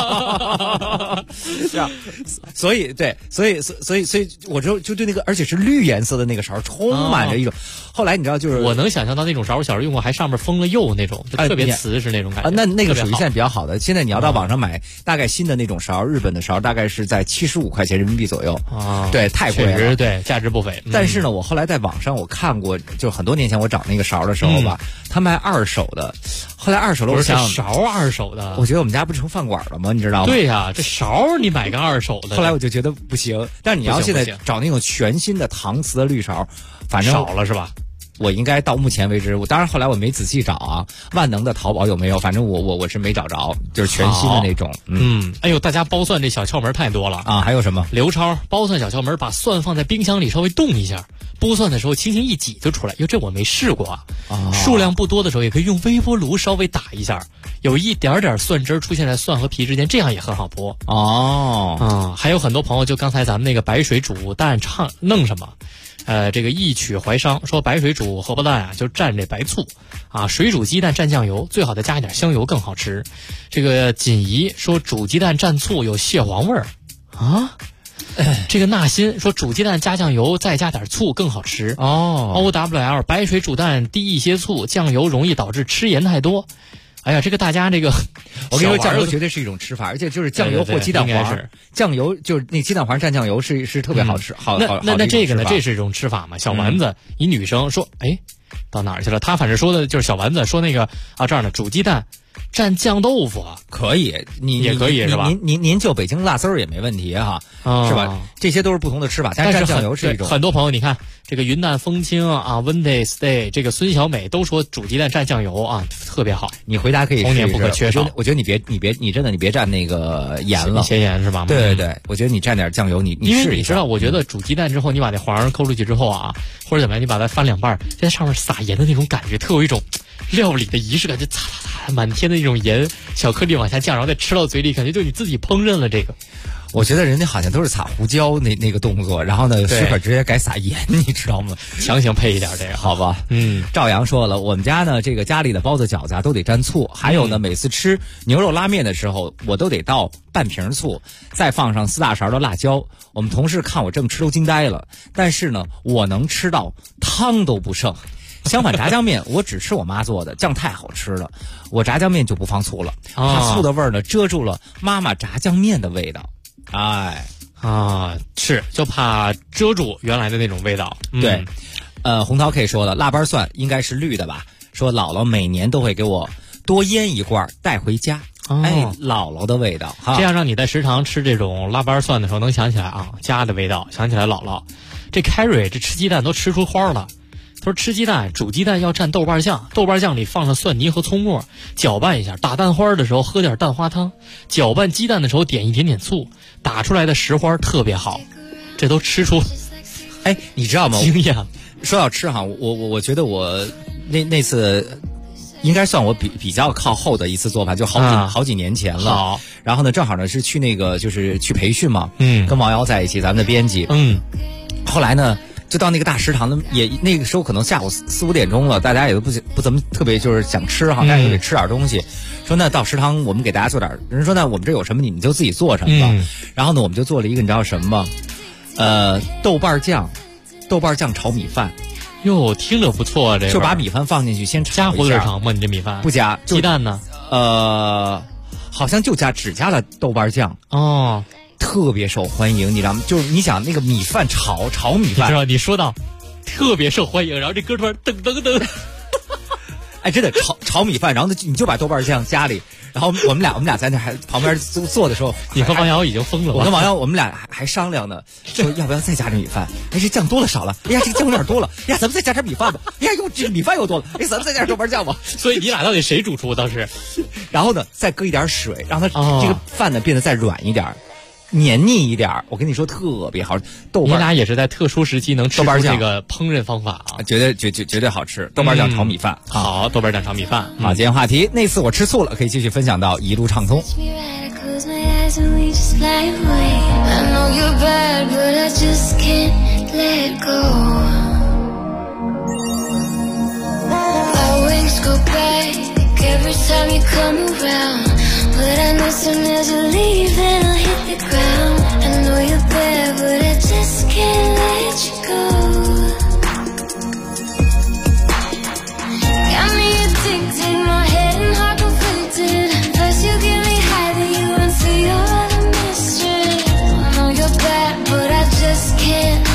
S8: 是啊，所以我就对那个而且是绿颜色的那个勺充满着一种。后来你知道，就是
S4: 我能想象到那种勺，我小时候用过，还上面封了釉那种，就特别瓷实那种感觉。
S8: 那个属于现在比较好的。现在你要到网上买，大概新的那种勺，日本的勺大概是在75块钱人民币左右。对，太贵了，
S4: 确实对，价值不菲。
S8: 但是呢，我后来在网上我看过，就很多年前我找那个勺的时候吧，他卖二手的。后来二手的，我想
S4: 勺二手的，
S8: 我觉得我们家不成饭馆了吗？你知道吗？
S4: 对呀，这勺你买个二手的。
S8: 后来我就觉得不行，但是你要现在找那种全新的搪瓷的绿勺，反正
S4: 少了是吧？
S8: 我应该到目前为止，当然后来我没仔细找啊，万能的淘宝有没有？反正我是没找着，就是全新的那种。
S4: 哎呦，大家剥蒜这小窍门太多了
S8: 啊！还有什么？
S4: 刘超剥蒜小窍门，把蒜放在冰箱里稍微冻一下，剥蒜的时候轻轻一挤就出来。这我没试过啊。数量不多的时候也可以用微波炉稍微打一下，有一点点蒜汁出现在蒜和皮之间，这样也很好剥。还有很多朋友就刚才咱们那个白水煮蛋弄什么？这个一曲怀商说白水煮荷包蛋啊，就蘸这白醋啊，水煮鸡蛋蘸酱油，最好再加一点香油更好吃。这个锦怡说煮鸡蛋蘸醋有蟹黄味儿啊。这个纳新说煮鸡蛋加酱油再加点醋更好吃。OWL 白水煮蛋滴一些醋，酱油容易导致吃盐太多。哎呀，这个大家这个，
S8: 我跟你说，酱油绝对是一种吃法，而且就是酱油或鸡蛋黄，酱油就是那鸡蛋黄蘸酱油是特别好吃，
S4: 那这个呢，这是一种吃法嘛？小丸子，一女生说，到哪儿去了？她反正说的就是小丸子说那个这样的煮鸡蛋蘸酱豆腐啊，
S8: 可以，你
S4: 也可以是吧？
S8: 您就北京辣丝儿也没问题哈，是吧？这些都是不同的吃法，但是蘸酱油是一种。
S4: 很多朋友你看这个云淡风轻啊 ，Wednesday Stay， 这个孙小美都说煮鸡蛋蘸酱油啊特别好。
S8: 你回答可以试一试，
S4: 童年不可缺少。
S8: 我觉得你真的别蘸那个盐了，
S4: 咸盐是吧？
S8: 对，我觉得你蘸点酱油，你试一下。
S4: 因为你知道，我觉得煮鸡蛋之后，你把那黄抠出去之后啊，或者怎么样，你把它翻两半，在上面撒盐的那种感觉，特有一种料理的仪式感，就擦擦擦满天的那种盐小颗粒往下降，然后再吃到嘴里，感觉就你自己烹饪了这个。
S8: 我觉得人家好像都是撒胡椒那个动作，然后呢，许可直接改撒盐，你知道吗？
S4: 强行配一点这个，
S8: 好吧？赵阳说了，我们家呢，这个家里的包子饺子都得沾醋，还有呢，每次吃牛肉拉面的时候，我都得倒半瓶醋，再放上4大勺的辣椒。我们同事看我这么吃都惊呆了，但是呢，我能吃到汤都不剩。相反，炸酱面我只吃我妈做的，酱太好吃了，我炸酱面就不放醋了，怕醋的味儿呢遮住了妈妈炸酱面的味道。
S4: 是就怕遮住原来的那种味道。
S8: 对，红桃 K 说了，腊八蒜应该是绿的吧？说姥姥每年都会给我多腌一罐带回家。 姥姥的味道哈。
S4: 这样让你在食堂吃这种腊八蒜的时候能想起来啊，家的味道，想起来姥姥。这凯瑞这吃鸡蛋都吃出花了。他说吃鸡蛋煮鸡蛋要蘸豆瓣酱，豆瓣酱里放上蒜泥和葱末，搅拌一下。打蛋花的时候喝点蛋花汤，搅拌鸡蛋的时候点一点点醋，打出来的石花特别好。这都吃出，
S8: 你知道吗？
S4: 经验。
S8: 说到吃哈，我觉得我那次应该算我比较靠后的一次做法，就好几年前了。
S4: 好，
S8: 然后呢，正好呢是去那个就是去培训嘛，
S4: 跟
S8: 王瑶在一起，咱们的编辑，后来呢。就到那个大食堂的，也那个时候可能下午4、5点钟了，大家也都不怎么特别就是想吃哈，大家就得吃点东西。说那到食堂我们给大家做点，人说那我们这有什么你们就自己做什么吧。然后呢我们就做了一个你知道什么吗？豆瓣酱炒米饭。
S4: 哟，听着不错，这
S8: 就把米饭放进去先炒一下。
S4: 加火腿肠吗？你这米饭
S8: 不加。
S4: 鸡蛋呢？
S8: 好像只加了豆瓣酱
S4: 哦。
S8: 特别受欢迎，你知道吗？就是你想那个米饭炒米饭，
S4: 你知道你说到特别受欢迎，然后这歌突然噔噔噔，
S8: 真的炒米饭，然后你就把豆瓣酱加里，然后我们俩在那还旁边做的时候，
S4: 你和王瑶已经疯了。
S8: 我跟王瑶我们俩还商量呢，说要不要再加点米饭？这酱多了少了？这个酱有点多了，咱们再加点米饭吧。用这个米饭又多了，咱们再加点豆瓣酱吧。
S4: 所以你俩到底谁主厨当时？
S8: 然后呢，再搁一点水，让它这个饭呢变得再软一点。黏腻一点，我跟你说特别好。豆瓣，
S4: 你俩也是在特殊时期能吃出这个烹饪方法啊，
S8: 绝对好吃。豆瓣酱炒米饭，
S4: 好，豆瓣酱炒米饭。
S8: 好，今天话题那次我吃醋了，可以继续分享到一路畅通。
S20: But I know soon as you leave, then I'll hit the ground. I know you're bad, but I just can't let you go. Got me addicted, my head and heart conflicted. First you get me high, then you into your other mystery. I know you're bad, but I just can't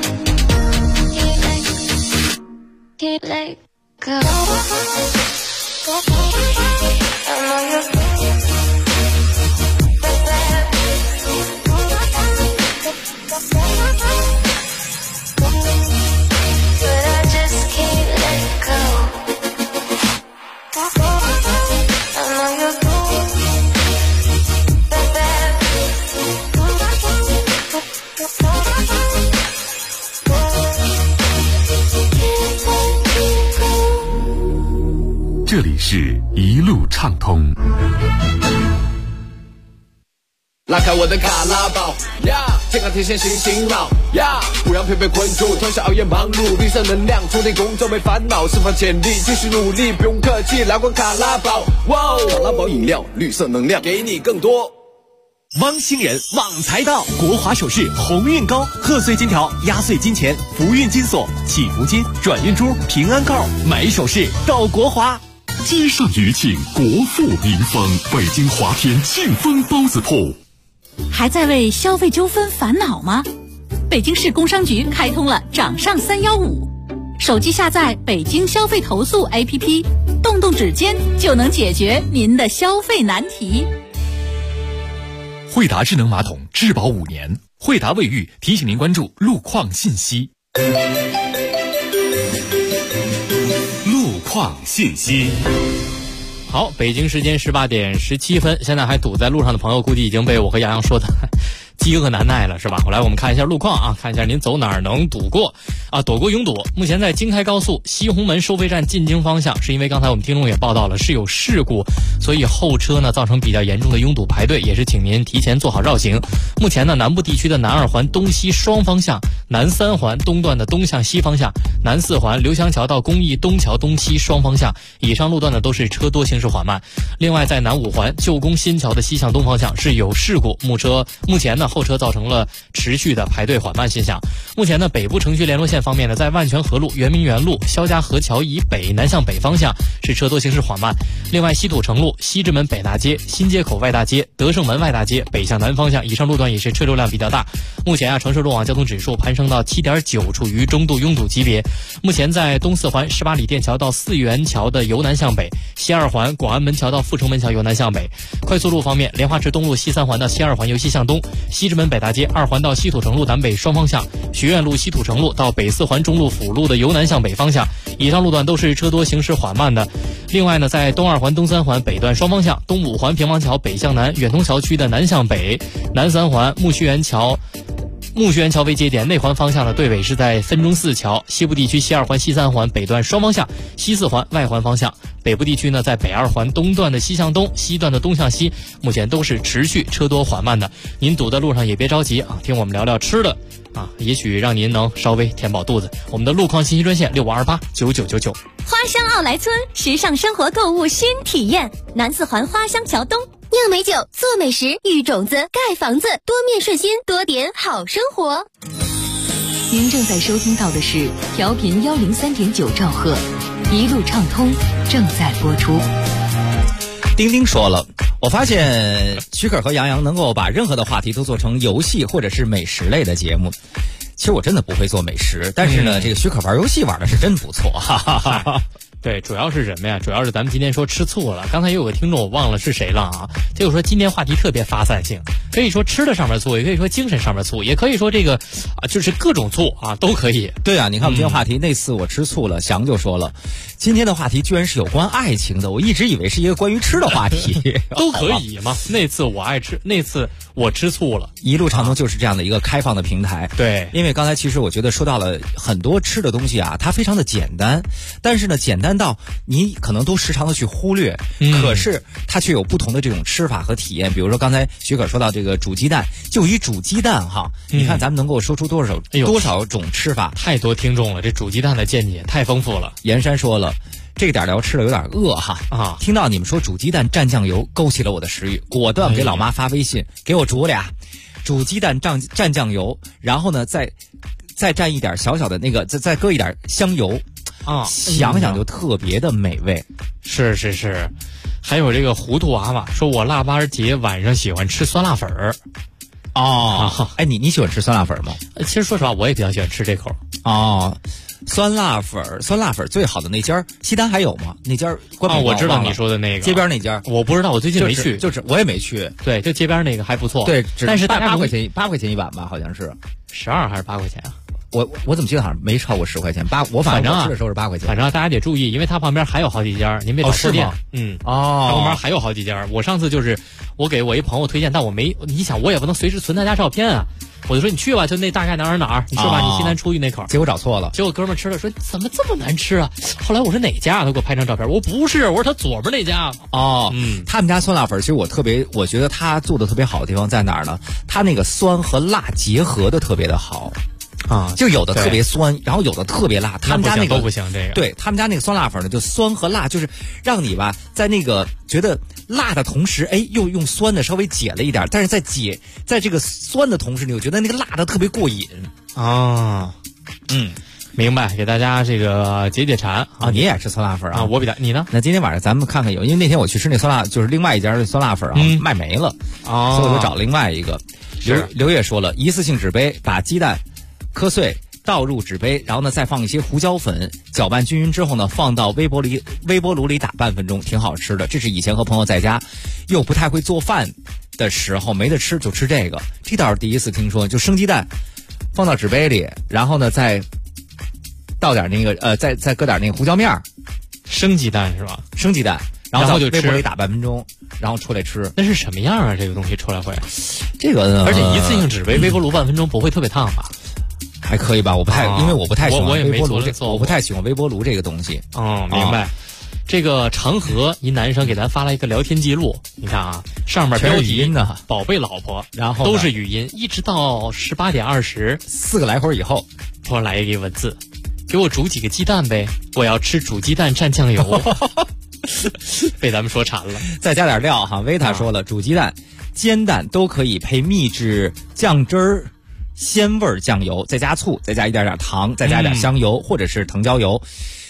S20: let go. I know you're
S7: 这里是一路畅通。
S18: 拉开我的卡拉宝呀，健康天线醒醒脑呀，不让疲惫困住，通宵熬夜忙碌，绿色能量充电工作没烦恼，释放潜力继续努力，不用客气，来罐卡拉宝，哇，卡拉宝饮料，绿色能量给你更多。
S11: 汪星人旺财到，国华首饰鸿运高，贺岁金条、压岁金钱、福运金锁、祈福金、转运珠、平安扣，买首饰到国华。
S7: 接上余庆，国富民丰，北京华天庆丰包子铺。
S1: 还在为消费纠纷烦恼吗？北京市工商局开通了掌上315，手机下载北京消费投诉 APP， 动动指尖就能解决您的消费难题。
S21: 惠达智能马桶质保5年，惠达卫浴提醒您关注路况信息。
S7: 路况信息。
S4: 好，北京时间18点17分，现在还堵在路上的朋友，估计已经被我和洋洋说的饥饿难耐了，是吧？后来我们看一下路况啊，看一下您走哪儿能堵过啊，躲过拥堵。目前在京开高速西红门收费站进京方向，是因为刚才我们听众也报道了是有事故，所以后车呢造成比较严重的拥堵排队，也是请您提前做好绕行。目前呢，南部地区的南2环东西双方向、南3环东段的东向西方向、南4环刘香桥到公益东桥东西双方向以上路段呢都是车多行驶缓慢。另外在南5环旧宫新桥的西向东方向是有事故，目前呢后车造成了持续的排队缓慢现象。目前呢北部城区联络线方面呢，在万泉河路、圆明园路、肖家河桥以北南向北方向是车多行驶缓慢。另外，西土城路、西直门北大街、新街口外大街、德胜门外大街北向南方向以上路段也是车流量比较大。目前城市路网交通指数攀升到7.9，处于中度拥堵级别。目前在东四环18里店桥到四元桥的由南向北，西二环广安门桥到阜成门桥由南向北。快速路方面，莲花池东路西3环到西二环由西向东，西直门北大街2环到西土城路南北双方向，学院路西土城路到北四环中路辅路的由南向北方向，以上路段都是车多行驶缓慢的。另外呢，在东2环东3环北段双方向，东5环平王桥北向南远通桥区的南向北，南3环木樨园桥为节点内环方向的队尾是在分钟寺桥，西部地区西2环西3环北段双方向，西4环外环方向，北部地区呢在北2环东段的西向东，西段的东向西，目前都是持续车多缓慢的。您堵在路上也别着急啊，听我们聊聊吃的啊，也许让您能稍微填饱肚子。我们的路况信息专线65289999。
S1: 花乡奥莱村时尚生活购物新体验，南四环花乡桥东。
S5: 酿美酒，做美食，育种子，盖房子，多面顺心，多点好生活。
S2: 您正在收听到的是调频103.9兆赫，一路畅通正在播出。
S8: 丁丁说了，我发现许可和杨洋能够把任何的话题都做成游戏或者是美食类的节目。其实我真的不会做美食，但是呢，这个许可玩游戏玩的是真不错，哈哈哈。
S4: 对，主要是什么呀？主要是咱们今天说吃醋了。刚才有个听众我忘了是谁了啊，就是说今天话题特别发散性，可以说吃的上面醋，也可以说精神上面醋，也可以说这个就是各种醋啊都可以。
S8: 对啊，你看我们今天话题，那次我吃醋了，翔就说了，今天的话题居然是有关爱情的，我一直以为是一个关于吃的话题。
S4: 都可以嘛。那次我爱吃，那次我吃醋了。
S8: 一路畅通就是这样的一个开放的平台。
S4: 对，
S8: 因为刚才其实我觉得说到了很多吃的东西啊，它非常的简单，但是呢，简单到你可能都时常的去忽略，可是它却有不同的这种吃法和体验。比如说刚才许可说到这个煮鸡蛋，就以煮鸡蛋哈，你看咱们能够说出多少种吃法，
S4: 太多听众了，这煮鸡蛋的见解太丰富了。
S8: 严山说了，这个点聊吃的有点饿哈啊！听到你们说煮鸡蛋蘸酱油，勾起了我的食欲，果断给老妈发微信，给我煮俩煮鸡蛋蘸酱油，然后呢再蘸一点小小的那个再搁一点香油啊，想想就特别的美味。
S4: 是是是，还有这个糊涂娃娃说，我腊八节晚上喜欢吃酸辣粉儿。
S8: 哦，哎，你喜欢吃酸辣粉吗？
S4: 其实说实话，我也比较喜欢吃这口。
S8: 哦。酸辣粉最好的那家西单还有吗？那家
S4: 我知道你说的那个
S8: 街边那家，
S4: 我不知道，我最近没去，
S8: 就是我也没去。
S4: 对，就街边那个还不错。
S8: 对，
S4: 但是大家
S8: 8块钱一碗吧，好像是
S4: 12还是8块钱啊？
S8: 我怎么记得好像没超过10块钱，我反正吃的时候是8块钱。
S4: 反正大家得注意，因为它旁边还有好几家，您别找错店。它旁边还有好几家。我上次就是我给我一朋友推荐，但你想我也不能随时存他家照片啊。我就说你去吧，就那大概哪儿，你说吧，你西南出去那口。
S8: 结果找错了，
S4: 结果哥们儿吃了说怎么这么难吃啊？后来我说哪家？他给我拍张照片，我不是，我说他左边那家。
S8: 他们家酸辣粉其实我觉得他做的特别好的地方在哪儿呢？他那个酸和辣结合的特别的好。就有的特别酸，然后有的特别辣。他们家那个
S4: 都不行，这个
S8: 对他们家那个酸辣粉呢，就酸和辣，就是让你吧在那个觉得辣的同时，哎，又用酸的稍微解了一点，但是在这个酸的同时，你又觉得那个辣的特别过瘾
S4: 啊。明白，给大家这个解馋
S8: 啊。你也爱吃酸辣粉啊？
S4: 我你呢？
S8: 那今天晚上咱们看看因为那天我去吃那酸辣，就是另外一家的酸辣粉啊，卖没了所以我就找另外一个。刘烨说了，一次性纸杯把鸡蛋磕碎倒入纸杯，然后呢再放一些胡椒粉，搅拌均匀之后呢，放到微波炉里打半分钟，挺好吃的。这是以前和朋友在家又不太会做饭的时候没得吃就吃这个，这倒是第一次听说。就生鸡蛋放到纸杯里，然后呢再倒点那个再搁点那个胡椒面，
S4: 生鸡蛋是吧？
S8: 生鸡蛋，然后就微波里打半分钟，然后出来吃。
S4: 那是什么样啊？这个东西出来会？
S8: 这个
S4: 而且一次性纸杯微波炉半分钟不会特别烫吧？
S8: 还可以吧，因为我不太喜欢微波炉
S4: 我
S8: 不太喜欢微波炉这个东西。
S4: 明白。这个长河一男生给咱发了一个聊天记录，你看啊，上面标题
S8: 呢，
S4: 宝贝老婆，
S8: 然后
S4: 都是语音，一直到18点20
S8: ，4个来回以后，
S4: 突然来一个文字，给我煮几个鸡蛋呗，我要吃煮鸡蛋蘸酱油。被咱们说馋了，
S8: 再加点料哈。维塔说了，煮鸡蛋、煎蛋都可以配秘制酱汁儿。鲜味酱油，再加醋，再加一点糖，再加一点香油或者是藤椒油。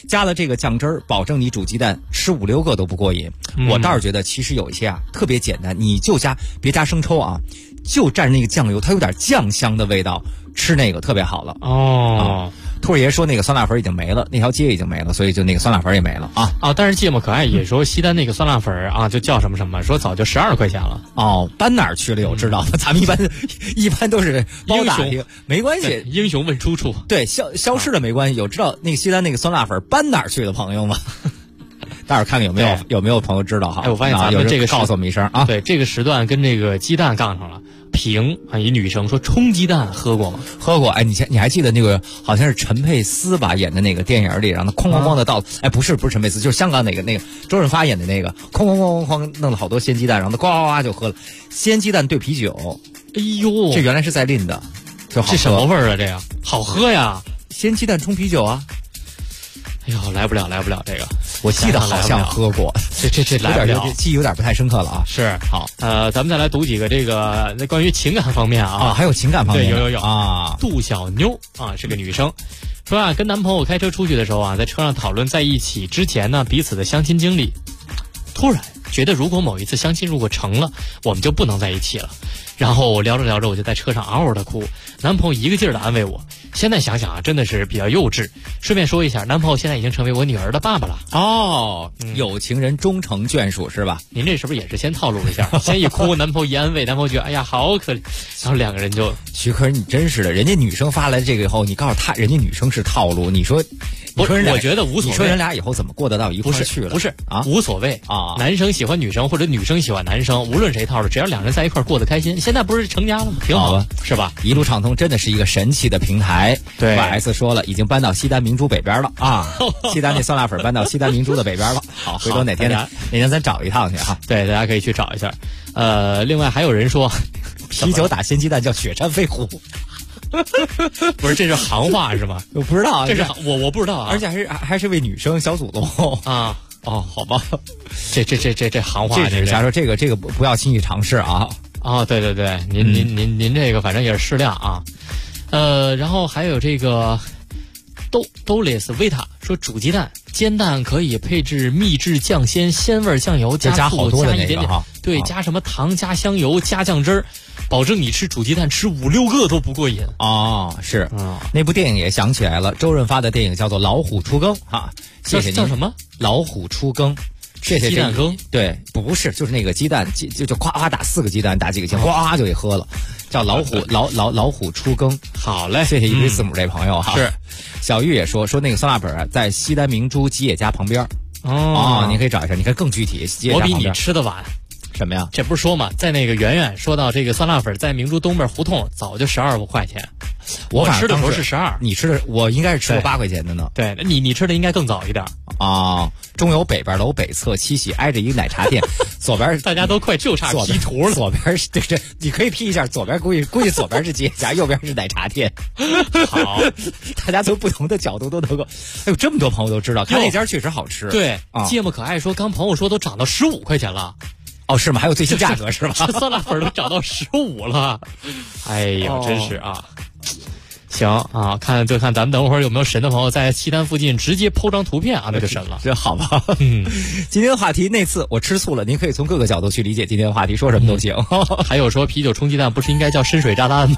S8: 加了这个酱汁儿，保证你煮鸡蛋吃5、6个都不过瘾。我倒是觉得其实有一些啊特别简单，你就别加生抽啊，就蘸那个酱油，它有点酱香的味道，吃那个特别好了。兔儿爷说那个酸辣粉已经没了，那条街已经没了，所以就那个酸辣粉也没了啊。
S4: 但是芥末可爱也说西单那个酸辣粉啊，就叫什么什么，说早就12块钱了。
S8: 搬哪儿去了？有知道吗？咱们一般都是包打听，没关系。
S4: 英雄问出处，
S8: 对，消失了没关系。有知道那个西单那个酸辣粉搬哪儿去的朋友吗？待会儿看看有没有朋友知道哈。
S4: 我发现咱们这个
S8: 告诉我们一声啊。
S4: 对，这个时段跟这个鸡蛋杠上了。平一女生说冲鸡蛋喝过吗？
S8: 喝过。你还记得那个好像是陈佩斯吧演的那个电影里，让他哐哐哐的倒。不是陈佩斯，就是香港那个周润发演的那个，哐哐哐哐哐弄了好多鲜鸡蛋，然后他呱呱呱就喝了。鲜鸡蛋兑啤酒，
S4: 哎呦，
S8: 这原来是在拎的，就好喝。
S4: 这什么味儿啊？这个好喝呀！
S8: 鲜鸡蛋冲啤酒啊！
S4: 哎呦，来不了这个，
S8: 我记得好像喝过，
S4: 这来不了，
S8: 记忆有点不太深刻了啊。
S4: 是
S8: 好，
S4: 咱们再来读几个这个关于情感方面啊，
S8: 还有情感方面，
S4: 对，有
S8: 啊。
S4: 杜小妞啊是个女生，说跟男朋友开车出去的时候啊，在车上讨论在一起之前呢彼此的相亲经历，突然觉得如果某一次相亲如果成了，我们就不能在一起了。然后聊着聊着，我就在车上嗷嗷的哭，男朋友一个劲儿的安慰我。现在想想啊，真的是比较幼稚。顺便说一下，男朋友现在已经成为我女儿的爸爸了。
S8: 有情人终成眷属是吧？
S4: 您这是不是也是先套路一下？先一哭，男朋友一安慰，男朋友觉得哎呀好可怜，然后2个人就。
S8: 徐科，你真是的，人家女生发来这个以后，你告诉他，人家女生是套路，你说
S4: 我觉得无所谓。
S8: 你说人俩以后怎么过得到一块去了？
S4: 不是啊，无所谓啊。男生喜欢女生或者女生喜欢男生，无论谁套路，只要2人在一块过得开心。现在不是成家了吗？挺好的，是吧？
S8: 一路畅通真的是一个神奇的平台。
S4: 对
S8: ，YS 说了，已经搬到西单明珠北边了啊！西单那酸辣粉搬到西单明珠的北边了。好，回头哪天咱找一趟去哈。
S4: 对，大家可以去找一下。另外还有人说，
S8: 啤酒打鲜鸡蛋叫雪山飞狐。
S4: 不是，这是行话是吗？
S8: 我不知道，
S4: 这是我不知道啊，
S8: 而且还是位女生小祖宗
S4: 啊。好吧，这行话，
S8: 这只是瞎说，这个不要轻易尝试啊。
S4: 对，您这个反正也是适量啊。然后还有这个都雷斯维塔说，煮鸡蛋煎蛋可以配置秘制酱鲜味酱油，
S8: 加
S4: 醋，
S8: 好多的
S4: 加一点点对，加什么糖，加香油，加酱汁儿，保证你吃煮鸡蛋吃5、6个都不过瘾
S8: 是那部电影也想起来了，周润发的电影叫做《老虎出更》哈，谢谢您。
S4: 叫什么？
S8: 老虎出更。谢谢
S4: 鸡蛋羹。
S8: 对，不是，就是那个鸡蛋就夸夸打4个鸡蛋，打几个钱，呱就给喝了，叫老虎出更。
S4: 好嘞，
S8: 谢谢一堆字母这朋友哈。
S4: 是，
S8: 小玉也说那个酸辣粉在西单明珠吉野家旁边。你可以找一下，你看更具体。
S4: 我比你吃的晚。
S8: 什么呀？
S4: 这不是说嘛，在那个圆圆说到这个酸辣粉在明珠东边胡同早就12块钱，我吃的时候是12，
S8: 你吃的我应该是吃过8块钱的呢。
S4: 对，你吃的应该更早一点
S8: 啊。中油北边楼北侧七喜挨着一个奶茶店，左边
S4: 大家都快就差 P 图了。
S8: 左边是对，你可以 P 一下，左边估计左边是吉野家，右边是奶茶店。
S4: 好，
S8: 大家从不同的角度都能够，这么多朋友都知道，看那家确实好吃。
S4: 对，芥末可爱说，刚朋友说都涨到15块钱了。
S8: 是吗？还有最新价格是吧？
S4: 这酸辣粉都涨到15了，哎呦，真是啊！行啊，看咱们等会儿有没有神的朋友在西单附近直接抛张图片啊，那就神了。
S8: 这好吧？今天的话题那次我吃醋了，您可以从各个角度去理解今天的话题，说什么都行。
S4: 还有说啤酒冲鸡蛋不是应该叫深水炸弹吗？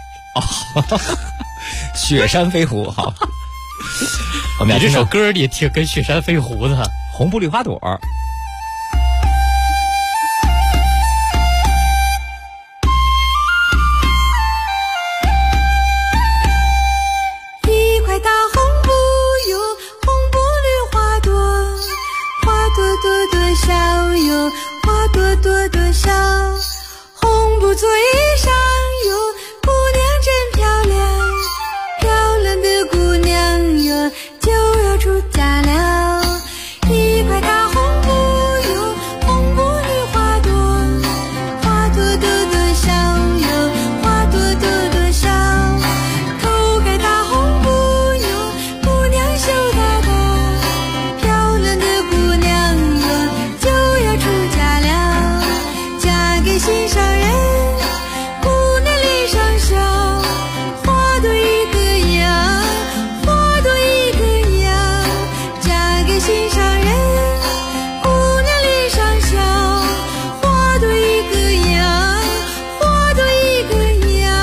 S8: 雪山飞狐好。我们
S4: 这首歌里挺跟雪山飞狐的，
S8: 红布绿花朵。
S20: 红布座椅上有姑娘真漂亮，漂亮的姑娘哟就要出嫁了。一块大红布哟，红布绿花朵，花朵朵朵笑哟，花朵朵朵笑。头盖大红布哟，姑娘羞答答，漂亮的姑娘哟就要出嫁了，嫁给心上人，姑娘脸上笑，花朵一个样，花朵一个样。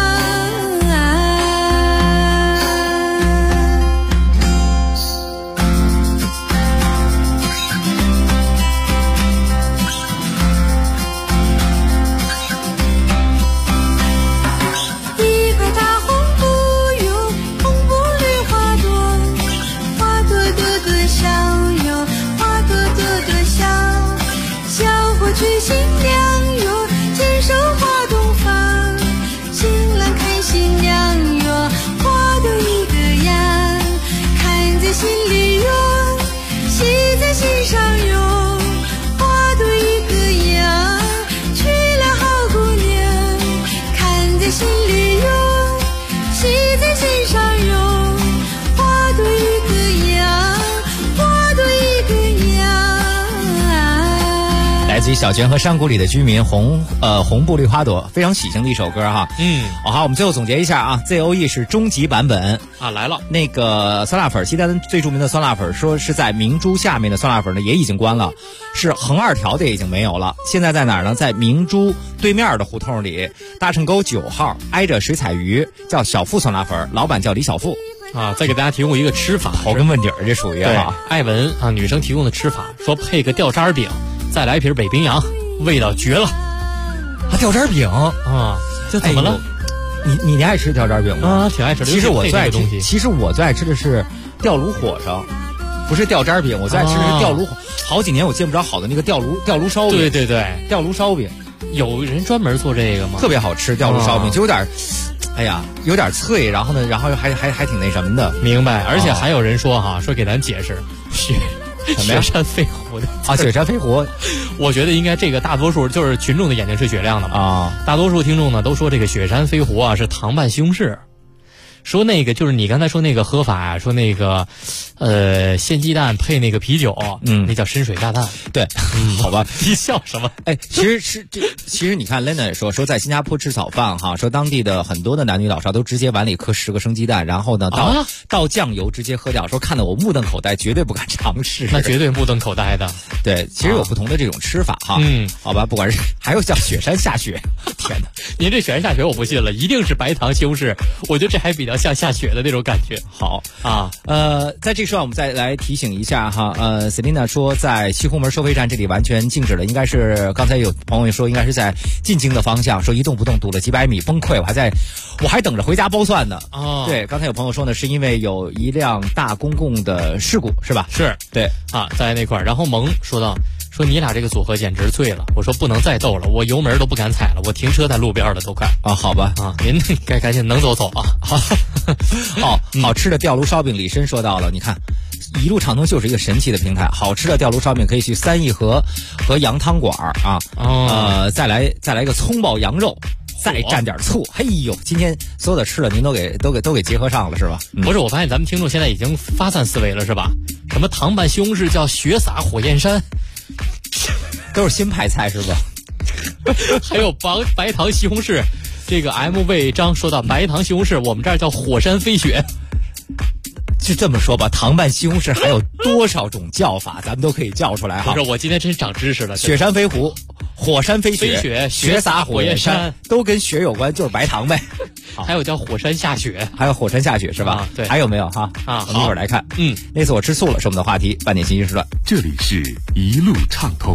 S20: 一块大红布哟，红布绿花朵，花朵朵朵香哟，花朵朵朵香。小伙娶新娘哟，牵手花洞房，新郎看新娘哟，花朵一个样，看在心里哟，喜在心上哟，花朵一个样，娶了好姑娘，看在心里哟，喜在心上哟，花朵一个样，花朵一个样。
S8: 来自于小泉和山谷里的居民红布绿花朵，非常喜庆的一首歌哈。好，我们最后总结一下啊 ，ZOE 是终极版本
S4: 啊来了。
S8: 那个酸辣粉，西单最著名的酸辣粉，说是在明珠下面的酸辣粉呢也已经关了，是横二条的也已经没有了。现在在哪儿呢？在明珠对面的胡同里，大城沟9号，挨着水彩鱼，叫小富酸辣粉，老板叫李小富。
S4: 啊，再给大家提供一个吃法，
S8: 刨根问底儿，这属于啊。
S4: 艾文啊，女生提供的吃法，说配个吊渣饼，再来一瓶北冰洋，味道绝了。
S8: 啊，吊渣饼
S4: 啊，这怎么了？
S8: 你爱吃吊渣饼吗？
S4: 啊，挺爱吃的。
S8: 其实我最爱吃
S4: 东西，
S8: 其实我最爱吃的是吊炉火烧，不是吊渣饼，我最爱吃的是吊炉火。好几年我见不着好的那个吊炉烧饼。
S4: 对，
S8: 吊炉烧饼，
S4: 有人专门做这个吗？
S8: 特别好吃，吊炉烧饼就有点。哎呀，有点脆，然后呢，还挺那什么的。
S4: 明白，而且还有人说哈，说给咱解释雪山飞狐的
S8: 啊，雪山飞狐，
S4: 我觉得应该这个大多数就是群众的眼睛是雪亮的嘛
S8: 啊，
S4: 大多数听众呢都说这个雪山飞狐啊是糖拌西红柿。说那个就是你刚才说那个喝法啊，说那个，鲜鸡蛋配那个啤酒，那叫深水炸弹。
S8: 对，好吧，
S4: 你笑什么？
S8: 哎，其实你看 Lena 也说在新加坡吃早饭哈，说当地的很多的男女老少都直接碗里磕10个生鸡蛋，然后呢倒酱油直接喝掉，说看得我目瞪口呆，绝对不敢尝试。
S4: 那绝对目瞪口呆的。
S8: 对，其实有不同的这种吃法哈。好吧，不管是还有叫雪山下雪，天哪，
S4: 您这雪山下雪我不信了，一定是白糖西红柿，我觉得这还比较像下雪的那种感觉。
S8: 好啊，在这时候我们再来提醒一下哈，Selina 说在西红门收费站这里完全静止了，应该是刚才有朋友说应该是在进京的方向，说一动不动，堵了几百米，崩溃，我还等着回家包蒜呢。
S4: 哦，
S8: 对，刚才有朋友说呢，是因为有一辆大公共的事故，是吧？
S4: 是，
S8: 对
S4: 啊，在那块儿，然后萌说到。说你俩这个组合简直醉了，我说不能再斗了，我油门都不敢踩了，我停车在路边了都快
S8: 啊，好吧
S4: 啊，您该赶紧能走啊。
S8: 好吃的吊炉烧饼，李申说到了，你看一路畅通就是一个神奇的平台，好吃的吊炉烧饼可以去3义和羊汤馆啊，再来一个葱爆羊肉。再蘸点醋，嘿呦！今天所有的吃的您都给结合上了是吧？
S4: 不是，我发现咱们听众现在已经发散思维了是吧？什么糖拌西红柿叫雪撒火焰山，
S8: 都是新派菜是吧？
S4: 还有白糖西红柿，这个 MV 张说到白糖西红柿，我们这儿叫火山飞雪。
S8: 就这么说吧，糖拌西红柿还有多少种叫法，咱们都可以叫出来哈。
S4: 不是，我今天真长知识了。
S8: 雪山飞狐、火山飞雪、雪撒火焰山，都跟雪有关，就是白糖呗。
S4: 还有叫火山下雪，
S8: 还有火山下雪是吧？
S4: 对，
S8: 还有没有哈？
S4: 啊，
S8: 我们一会儿来看。那次我吃素了，是我们的话题。半点信息时段，
S7: 这里是一路畅通。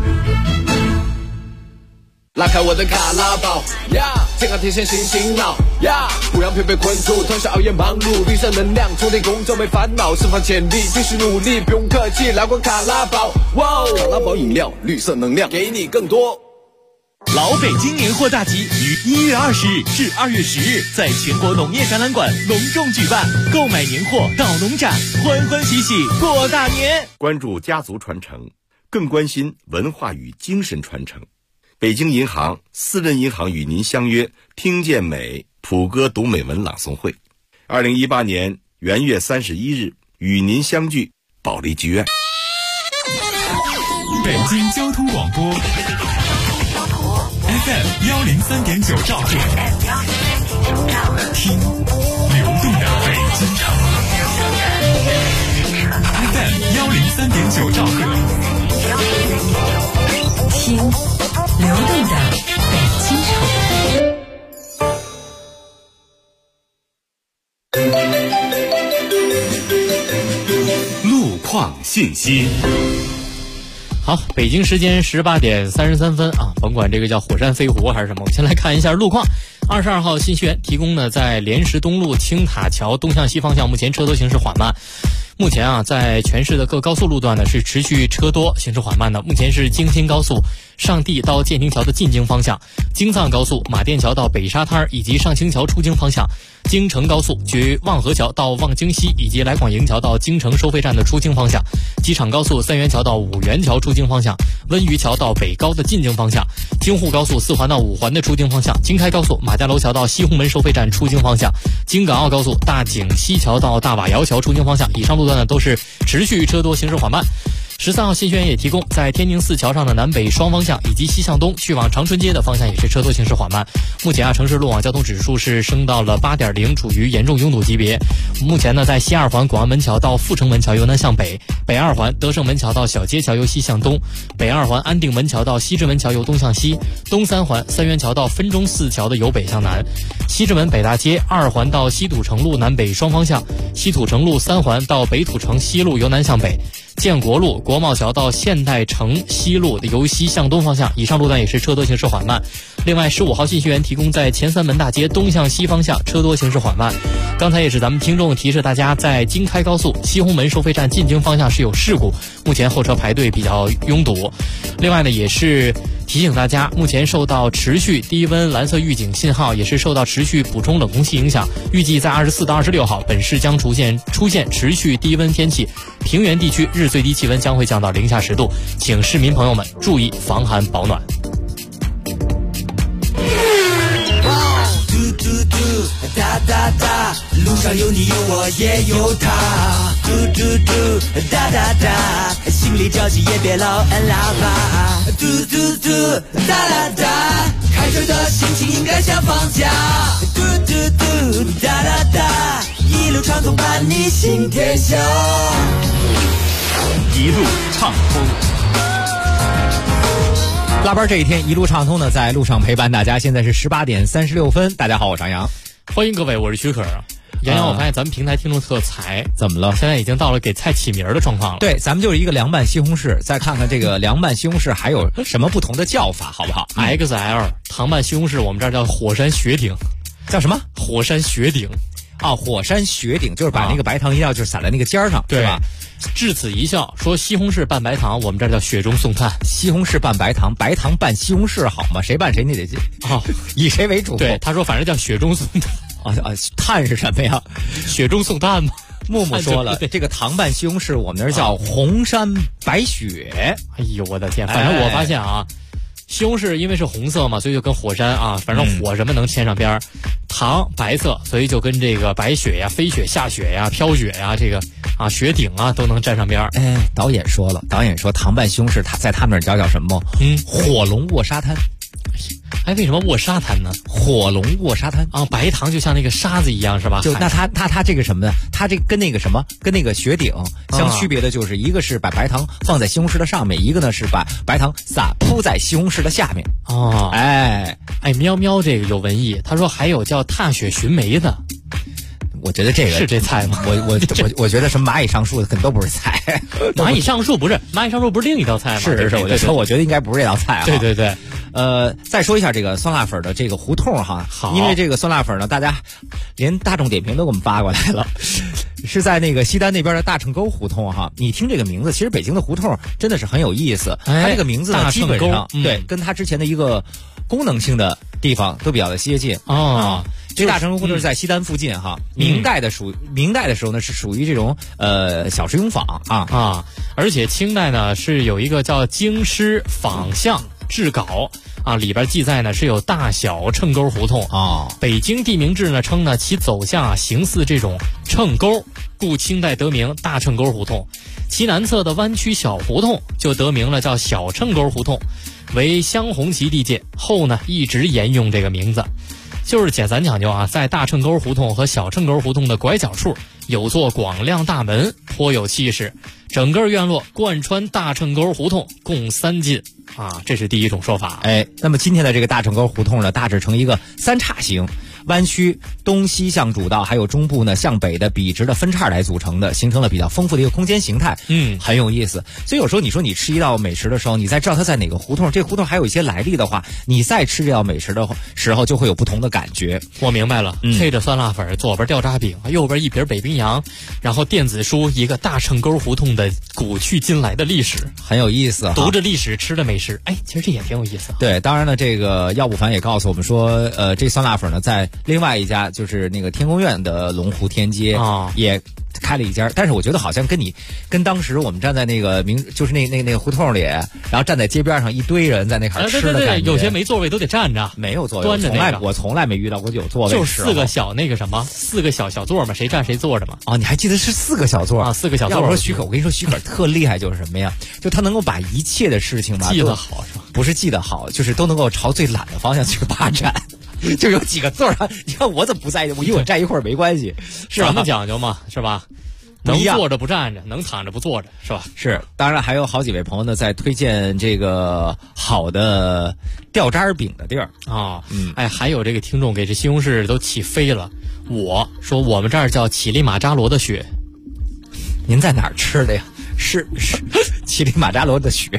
S18: 拉开我的卡拉宝呀，健康提神醒醒脑呀，不让疲惫困住，通宵熬夜忙碌，绿色能量充电工作没烦恼，释放潜力继续努力，不用客气，来罐卡拉宝，哇，卡拉宝饮料，绿色能量给你更多。
S11: 老北京年货大集于1月20日至2月10日在全国农业展览馆隆重举办，购买年货到农展，欢欢喜喜过大年。
S9: 关注家族传承，更关心文化与精神传承。北京银行、私人银行与您相约听见美普歌读美文朗诵会，2018年元月31日与您相聚保利剧院。
S21: 北京交通广播 FM 103.9兆赫，听流动的北京城。 FM 103.9兆赫，
S16: 听流动的北京
S3: 城。路况信息。
S4: 好，北京时间18点33分啊，甭管这个叫火山飞狐还是什么，我们先来看一下路况。22号信息源提供呢，在莲石东路青塔桥东向西方向，目前车多行驶缓慢。目前啊，在全市的各高速路段呢是持续车多行驶缓慢的。目前是京新高速上地到建宁桥的进京方向，京藏高速马甸桥到北沙滩以及上清桥出京方向，京承高速距望河桥到望京西以及来广营桥到京承收费站的出京方向，机场高速三元桥到五元桥出京方向，温榆桥到北高的进京方向，京沪高速四环到五环的出京方向，京开高速马家楼桥到西红门收费站出京方向，京港澳高速大井西桥到大瓦窑桥出京方向。以上路段呢都是持续车多行驶缓慢。13号信息源也提供，在天宁寺桥上的南北双方向以及西向东去往长春街的方向也是车多行驶缓慢。目前啊，城市路网交通指数是升到了8.0，处于严重拥堵级别。目前呢，在西二环广安门桥到阜成门桥由南向北，北二环德胜门桥到小街桥由西向东，北二环安定门桥到西直门桥由东向西，东三环三元桥到分钟寺桥的由北向南，西直门北大街二环到西土城路南北双方向，西土城路三环到北土城西路由南向北，建国路国贸桥到现代城西路的由西向东方向。以上路段也是车多行驶缓慢。另外15号信息源提供，在前三门大街东向西方向车多行驶缓慢。刚才也是咱们听众提示大家，在京开高速西红门收费站进京方向是有事故，目前后车排队比较拥堵。另外呢，也是提醒大家，目前受到持续低温蓝色预警信号，也是受到持续补充冷空气影响，预计在24到26号本市将出现持续低温天气，平原地区日最低气温将会降到零下10度，请市民朋友们注意防寒保暖。
S10: 哒哒哒，路上有你有我也有他，嘟嘟嘟，哒哒哒，心里着急也别老按喇叭，嘟嘟嘟，哒哒哒，开车的心情应该像放假，嘟嘟嘟，哒哒哒，一路畅通伴你行天下，
S3: 一路畅通。
S8: 拉班这一天一路畅通呢，在路上陪伴大家。现在是18点36分，大家好，我是张扬，
S4: 欢迎各位，我是许可。杨洋，我发现咱们平台听众特才，
S8: 怎么了？
S4: 现在已经到了给菜起名的状况了。
S8: 对，咱们就是一个凉拌西红柿，再看看这个凉拌西红柿还有什么不同的叫法，好不好
S4: ？XL 糖拌西红柿，我们这儿叫火山雪顶，
S8: 叫什么？
S4: 火山雪顶。
S8: 啊，火山雪顶就是把那个白糖一定要就是撒在那个尖儿上，
S4: 对
S8: 吧？
S4: 至此一笑，说西红柿拌白糖，我们这儿叫雪中送炭。
S8: 西红柿拌白糖，白糖拌西红柿，好吗？谁拌谁你得以谁为主？
S4: 对，他说反正叫雪中送炭。
S8: 炭是什么呀？
S4: 雪中送炭吗？
S8: 木木说了，这个糖拌西红柿我们那儿叫红山白雪。
S4: 哎呦我的天！反正我发现啊。西红柿因为是红色嘛，所以就跟火山啊，反正火什么能牵上边儿。糖白色，所以就跟这个白雪呀、飞雪、下雪呀、飘雪呀，这个啊雪顶啊都能沾上边儿。
S8: 哎，导演说糖拌西红柿，在他们那儿叫什么？火龙卧沙滩。
S4: 哎，为什么卧沙滩呢？
S8: 火龙卧沙滩
S4: 啊，白糖就像那个沙子一样，是吧？
S8: 就那它这个什么呢？它这跟那个什么，跟那个雪顶相区别的就是，一个是把白糖放在西红柿的上面，一个呢是把白糖铺在西红柿的下面。
S4: 哦，哎，喵喵，这个有文艺。他说还有叫踏雪寻梅的。
S8: 我觉得这个
S4: 是这菜吗？
S8: 我觉得什么蚂蚁上树的可能都不是菜。
S4: 蚂蚁上树不是另一道菜吗？
S8: 是，我觉得应该不是这道菜啊。
S4: 对对对。
S8: 再说一下这个酸辣粉的这个胡同哈，
S4: 好，
S8: 因为这个酸辣粉呢，大家连大众点评都给我们发过来了，是在那个西单那边的大秤沟胡同哈。你听这个名字，其实北京的胡同真的是很有意思。它这个名字呢，基本上对跟它之前的一个功能性的地方都比较的接近啊。这大秤沟胡同是在西单附近哈。明代的时候呢是属于这种小式庸坊啊，
S4: 而且清代呢是有一个叫京师坊巷志稿啊，里边记载呢是有大小秤沟胡同啊。北京地名志呢称呢其走向形似这种秤沟，故清代得名大秤沟胡同。其南侧的弯曲小胡同就得名了叫小秤沟胡同，为镶红旗地界，后呢一直沿用这个名字。就是简单讲究啊，在大秤沟胡同和小秤沟胡同的拐角处有座广亮大门，颇有气势。整个院落贯穿大秤沟胡同，共3进啊，这是第一种说法。
S8: 那么今天的这个大秤沟胡同呢，大致成一个3岔形。弯曲东西向主道，还有中部呢向北的笔直的分叉来组成的，形成了比较丰富的一个空间形态，很有意思。所以有时候你说你吃一道美食的时候，你再知道它在哪个胡同，这胡同还有一些来历的话，你再吃这道美食的时候就会有不同的感觉。
S4: 我明白了，配着酸辣粉，左边掉渣饼，右边一瓶北冰洋，然后电子书一个大秤沟胡同的古去今来的历史，
S8: 很有意思。
S4: 读着历史，吃着美食，其实这也挺有意思。
S8: 对，当然呢，这个药不凡也告诉我们说，这酸辣粉呢在另外一家就是那个天宫苑的龙湖天街也开了一家，但是我觉得好像跟当时我们站在那个就是那个胡同里，然后站在街边上一堆人在那块吃的感觉，
S4: 对，有些没座位都得站着，
S8: 没有座位，
S4: 端着
S8: 我从来没遇到过有座位，
S4: 就是4个小4个小座嘛，谁站谁坐着嘛。
S8: 你还记得是4个小座
S4: 啊？4个小座。
S8: 要我说许可，我跟你说许可特厉害，就是什么呀？就他能够把一切的事情吧
S4: 记得好是吧？
S8: 不是记得好，就是都能够朝最懒的方向去发展。就有几个座上，你看我怎么不在意？我站一会儿没关系，是吧？
S4: 咱们讲究嘛，是吧？能坐着不站着，能躺着不坐着，是吧？
S8: 是，当然还有好几位朋友呢，在推荐这个好的掉渣饼的地儿
S4: 啊。还有这个听众给这西红柿都起飞了。我说我们这儿叫乞力马扎罗的雪，
S8: 您在哪儿吃的呀？是乞力马扎罗的雪。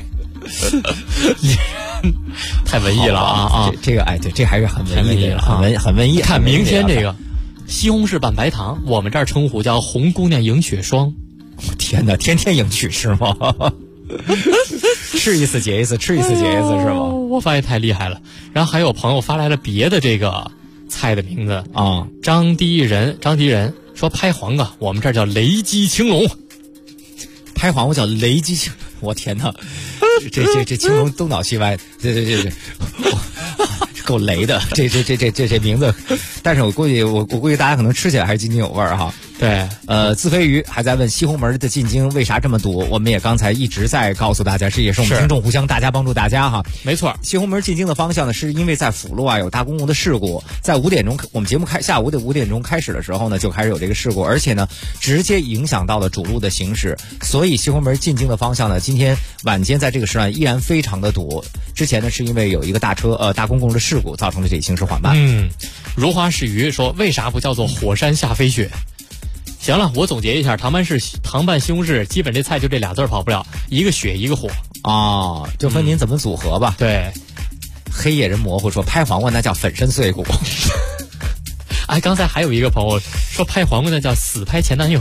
S4: 太文艺了啊！
S8: 这个对，这还是很文艺了，很文艺。
S4: 看明天这个西红柿拌白糖，我们这儿称呼叫红姑娘迎雪霜。
S8: 天哪，天天迎娶是吗？吃一次结一次，吃一次结一次是吗？
S4: 我发现太厉害了。然后还有朋友发来了别的这个菜的名字
S8: 啊，
S4: 张迪人说拍黄瓜，我们这儿叫雷击青龙。
S8: 拍黄瓜叫雷击青，我天哪！这青龙东倒西歪，这够雷的，这名字，但是我估计大家可能吃起来还是津津有味哈。
S4: 对，
S8: 自飞鱼还在问西红门的进京为啥这么堵，我们也刚才一直在告诉大家，这也是我们听众互相大家帮助大家哈。
S4: 没错，
S8: 西红门进京的方向呢，是因为在辅路有大公共的事故，在5点钟我们节目下午的5点钟开始的时候呢，就开始有这个事故，而且呢直接影响到了主路的行驶，所以西红门进京的方向呢，今天晚间在这个时段依然非常的堵。之前呢是因为有一个大公共的事故造成的这行驶缓慢。
S4: 如花似鱼说为啥不叫做火山下飞雪？行了，我总结一下，糖拌西红柿，基本这菜就这俩字跑不了，一个雪一个火
S8: 就分您怎么组合吧。
S4: 对，
S8: 黑夜人模糊说拍黄瓜那叫粉身碎骨。
S4: 刚才还有一个朋友说拍黄瓜那叫死拍前男友。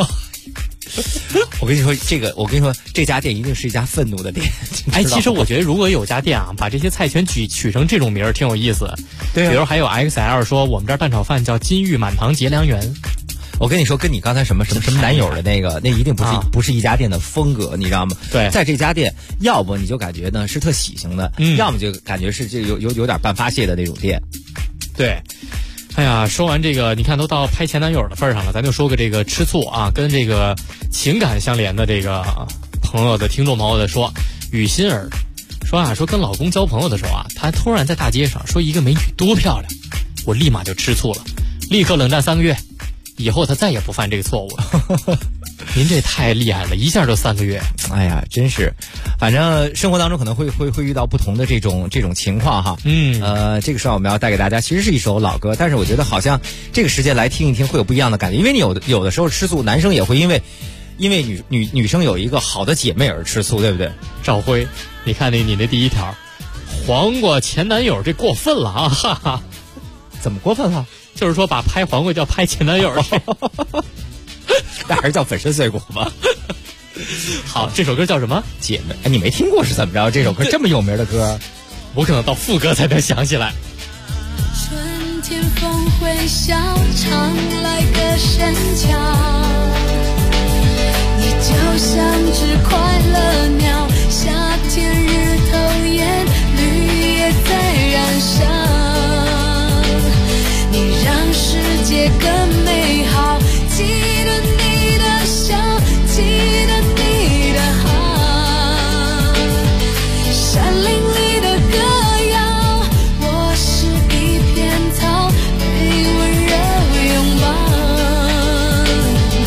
S8: 我跟你说这家店一定是一家愤怒的店。
S4: 其实我觉得如果有家店把这些菜全取成这种名儿挺有意思。
S8: 对，
S4: 比如还有 XL 说我们这儿蛋炒饭叫金玉满堂结良缘。
S8: 我跟你说，跟你刚才什么男友的那一定不是一家店的风格，你知道吗？
S4: 对，
S8: 在这家店，要不你就感觉呢是特喜庆的，要么就感觉是这有点半发泄的那种店。
S4: 对，说完这个，你看都到拍前男友的份上了，咱就说个这个吃醋跟这个情感相连的这个听众朋友的说，雨欣儿说跟老公交朋友的时候他突然在大街上说一个美女多漂亮，我立马就吃醋了，立刻冷战3个月。以后他再也不犯这个错误了。您这太厉害了，一下就3个月。
S8: 真是，反正生活当中可能会遇到不同的这种情况哈。这个时候我们要带给大家其实是一首老歌，但是我觉得好像这个时间来听一听会有不一样的感觉，因为你有的时候吃醋，男生也会因为女生有一个好的姐妹而吃醋，对不对？
S4: 赵辉，你看你那第一条，黄瓜前男友这过分了哈哈。
S8: 怎么过分了？
S4: 就是说把拍黄瓜叫拍前男友
S8: 那还是叫粉身碎骨吧。
S4: 好，这首歌叫什么？
S8: 姐妹，你没听过是怎么着？这首歌这么有名的歌，
S4: 我可能到副歌才能想起来。
S20: 春天风会笑，常来个深桥，你就像只快乐鸟，夏天日头炎，绿叶在燃烧，你让世界更美好，记得你的笑，记得你的好，山林里的歌谣，我是一片草，被温柔拥抱。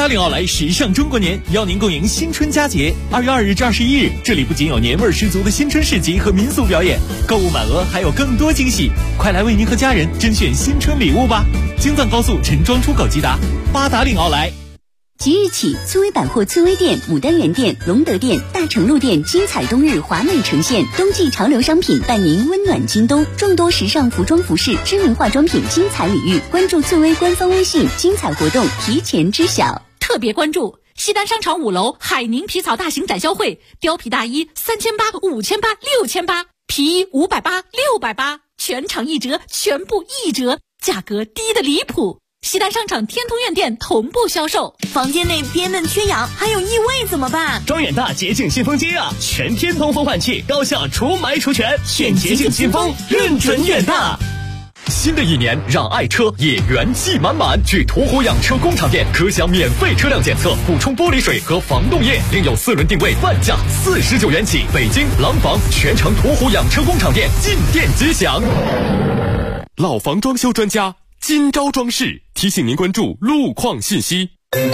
S11: 达岭奥莱时尚中国年，邀您共迎新春佳节。2月2日至21日，这里不仅有年味十足的新春市集和民俗表演，购物满额还有更多惊喜，快来为您和家人甄选新春礼物吧！京藏高速陈庄出口吉达，八达岭奥莱。
S1: 即日起，粗威百货粗威店、牡丹园店、隆德店、大成路店精彩冬日华美呈现，冬季潮流商品伴您温暖京东，众多时尚服装服饰、知名化妆品精彩礼遇，关注粗威官方微信，精彩活动提前知晓。
S14: 特别关注西单商场5楼海宁皮草大型展销会，貂皮大衣3800、5800、6800，皮衣580、680，全场1折，全部1折，价格低得离谱。西单商场天通苑店同步销售。
S17: 房间内憋闷缺氧，还有异味怎么办？
S12: 装远大洁净新风机啊，全天通风换气，高效除霾除醛，选洁净新风，认准远大。
S21: 新的一年，让爱车也元气满满。去途虎养车工厂店，可享免费车辆检测、补充玻璃水和防冻液，另有4轮定位半价49元起。北京廊坊全城途虎养车工厂店进店即享。
S15: 老房装修专家金招装饰提醒您关注路况信息。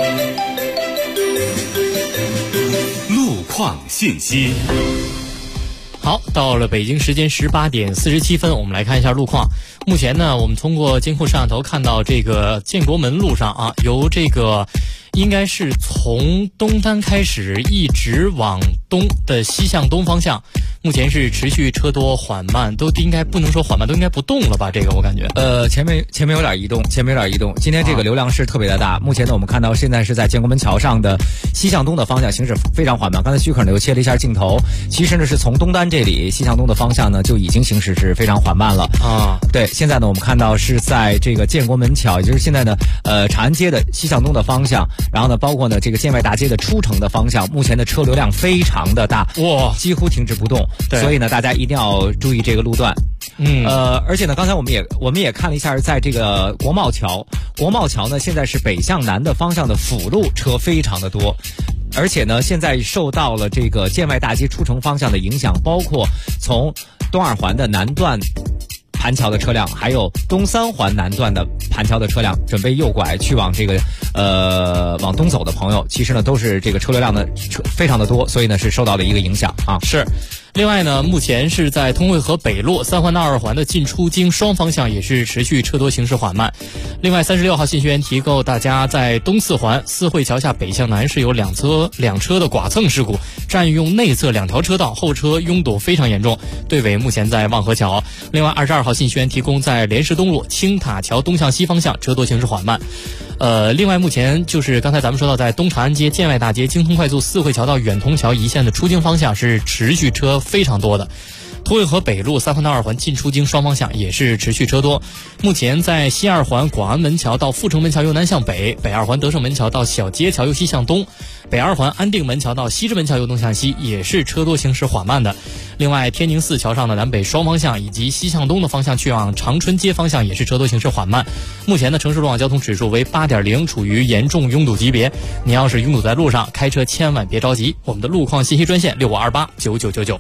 S3: 路况信息。
S4: 好，到了北京时间18点47分，我们来看一下路况。目前呢，我们通过监控摄像头看到这个建国门路上啊，由这个应该是从东单开始一直往东的西向东方向，目前是持续车多缓慢，都应该不能说缓慢，都应该不动了吧？这个我感觉，
S8: 前面有点移动，今天这个流量是特别的大。目前呢，我们看到现在是在建国门桥上的西向东的方向行驶非常缓慢。刚才许可呢又切了一下镜头，其实呢是从东单这里西向东的方向呢就已经行驶是非常缓慢了啊。对，现在呢我们看到是在这个建国门桥，也就是现在呢长安街的西向东的方向，然后呢包括呢这个建外大街的出城的方向，目前的车流量非常的大，哇，几乎停止不动。所以呢大家一定要注意这个路段。而且呢刚才我们也看了一下，在这个国贸桥呢现在是北向南的方向的辅路车非常的多。而且呢现在受到了这个建外大街出城方向的影响，包括从东2环的南段盘桥的车辆，还有东3环南段的盘桥的车辆准备右拐去往这个往东走的朋友，其实呢都是这个车流量的非常的多，所以呢是受到了一个影响啊。
S4: 是。另外呢，目前是在通惠河北路3环到2环的进出京双方向也是持续车多行驶缓慢。另外36号信息源提供大家在东4环四惠桥下北向南是有两车的剐蹭事故，占用内侧2条车道，后车拥堵非常严重，队尾目前在望河桥。另外22号信息源提供在莲石东路青塔桥东向西方向车多行驶缓慢。另外目前就是刚才咱们说到，在东长安街、建外大街、京通快速四惠桥到远通桥一线的出京方向是持续车非常多的。通惠河北路3环到2环进出京双方向也是持续车多。目前在西2环广安门桥到阜成门桥由南向北，北2环德胜门桥到小街桥由西向东，北2环安定门桥到西直门桥由东向西也是车多行驶缓慢的。另外天宁寺桥上的南北双方向以及西向东的方向去往长春街方向也是车多行驶缓慢。目前的城市路网交通指数为8.0，处于严重拥堵级别。你要是拥堵在路上，开车千万别着急。我们的路况信息专线65289999。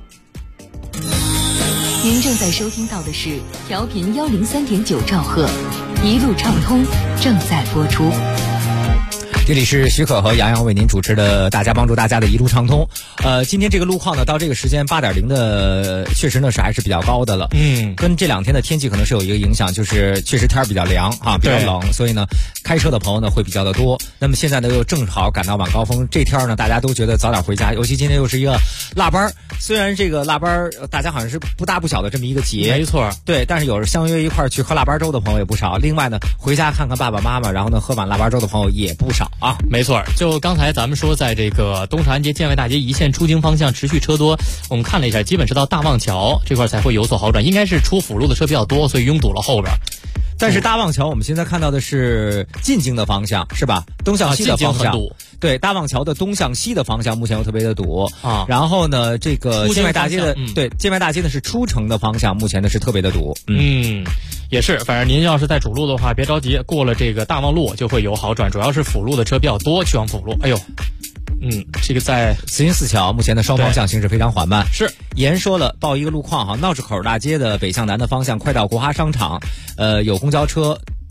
S2: 您正在收听到的是调频103.9兆赫，一路畅通正在播出。
S8: 这里是许可和杨洋为您主持的大家帮助大家的一路畅通。今天这个路况呢，到这个时间8.0的，确实呢是还是比较高的了。跟这2天的天气可能是有一个影响，就是确实天比较凉啊，比较冷，所以呢开车的朋友呢会比较的多。那么现在呢又正好赶到晚高峰，这天呢大家都觉得早点回家，尤其今天又是一个腊八，虽然这个腊八大家好像是不大不小的这么一个节，
S4: 没错，
S8: 对，但是有相约一块去喝腊八粥的朋友也不少。另外呢回家看看爸爸妈妈，然后呢喝碗腊八粥的朋友也不少啊。
S4: 没错，就刚才咱们说，在这个东长安街、建外大街一线出京方向持续车多，我们看了一下，基本是到大望桥这块才会有所好转，应该是出辅路的车比较多，所以拥堵了后边。
S8: 但是大望桥我们现在看到的是进京的方向，是吧？东向西的方向，对，大望桥的东向西的方向目前又特别的堵啊。然后呢，这个建外大街的，对，建外大街呢是出城的方向，目前呢是特别的堵。
S4: 也是，反正您要是在主路的话，别着急，过了这个大望路就会有好转，主要是辅路的车比较多，去往辅路。哎呦。这个在
S8: 慈云寺桥目前的双方向行驶非常缓慢。
S4: 是，
S8: 严说了，报一个路况哈，闹市口大街的北向南的方向，快到国华商场，有公交车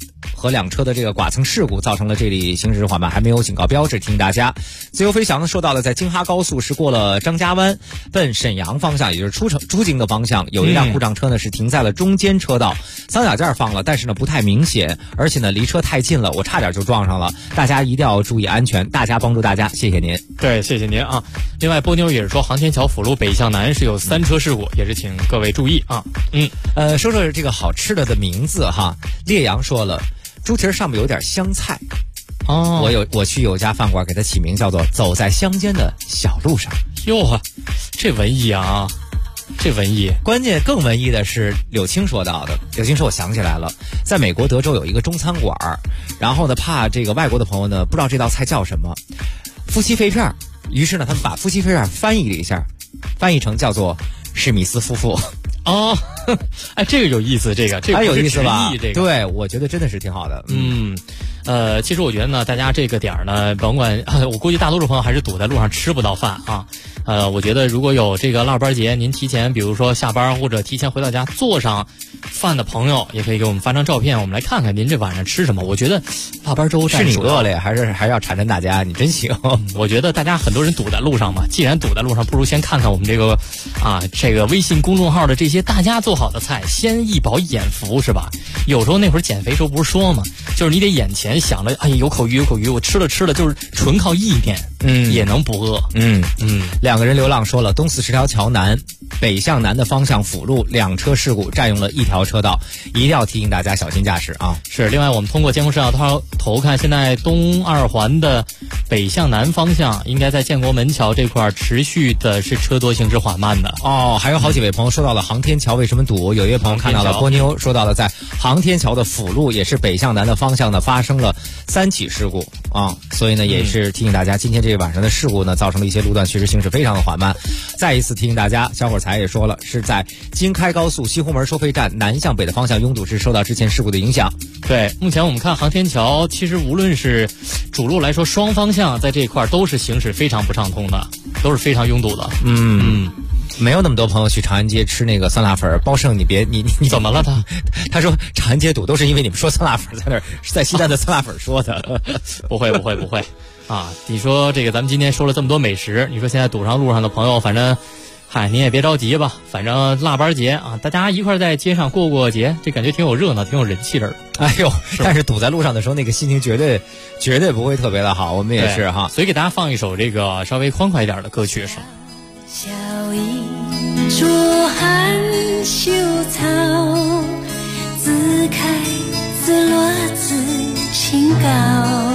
S8: 和两车的这个剐蹭事故，造成了这里行驶缓慢，还没有警告标志，提醒大家。自由飞翔呢说到了，在京哈高速是过了张家湾奔沈阳方向，也就是出京的方向，有一辆故障车呢是停在了中间车道，三脚架放了，但是呢不太明显，而且呢离车太近了，我差点就撞上了，大家一定要注意安全，大家帮助大家，谢谢您。
S4: 对，谢谢您啊。另外波妞也是说，航天桥辅路北向南是有3车事故，也是请各位注意啊。
S8: 说说这个好吃的名字哈，烈阳说了，猪蹄上面有点香菜。我去有家饭馆给它起名叫做走在乡间的小路上。
S4: 哟，这文艺啊，这文艺。
S8: 关键更文艺的是柳青说到的。柳青说，我想起来了，在美国德州有一个中餐馆，然后呢怕这个外国的朋友呢不知道这道菜叫什么，夫妻肺片，于是呢他们把夫妻肺片翻译了一下，翻译成叫做史密斯夫妇。
S4: 哎，这个有意思，这个
S8: 有意思吧？
S4: 这个
S8: 对，我觉得真的是挺好的。
S4: 其实我觉得呢，大家这个点儿呢，甭管我估计大多数朋友还是堵在路上吃不到饭啊。我觉得如果有这个腊八节，您提前比如说下班或者提前回到家做上饭的朋友，也可以给我们发张照片，我们来看看您这晚上吃什么。我觉得腊八粥
S8: 是你饿了呀，还是要馋馋大家？你真行。
S4: 我觉得大家很多人堵在路上嘛，既然堵在路上，不如先看看我们这个微信公众号的这些大家做好的菜，先一饱眼福是吧？有时候那会儿减肥时候不是说嘛，就是你得眼前想着，哎呀有口鱼，我吃了，就是纯靠意念，也能不饿。
S8: 两个人流浪说了，东410条桥南北向南的方向辅路2车事故，占用了1条车道，一定要提醒大家小心驾驶啊！
S4: 是。另外我们通过监控摄像头看，现在东2环的北向南方向应该在建国门桥这块持续的是车多行驶缓慢的。
S8: 还有好几位朋友说到了航天桥为什么堵，有一位朋友看到了波妞说到了在航天桥的辅路也是北向南的方向呢发生了3起事故所以呢也是提醒大家，今天这个晚上的事故呢造成了一些路段确实行驶非常的缓慢。再一次提醒大家，小伙才也说了，是在京开高速西红门收费站南向北的方向拥堵是受到之前事故的影响。
S4: 对，目前我们看航天桥，其实无论是主路来说，双方向在这一块都是行驶非常不畅通的，都是非常拥堵的。
S8: 没有那么多朋友去长安街吃那个酸辣粉，包胜你
S4: 怎么了
S8: 他说长安街堵都是因为你们说酸辣粉在那儿，是在西单的酸辣粉说的。
S4: 不会你说这个咱们今天说了这么多美食，你说现在堵上路上的朋友，反正您也别着急吧，反正腊八节啊，大家一块在街上过节，这感觉挺有热闹，挺有人气的。
S8: 但是堵在路上的时候那个心情绝对不会特别的好，我们也是哈。
S4: 所以给大家放一首这个稍微欢快一点的歌曲是
S20: 小一株含羞草，自开自落自清高，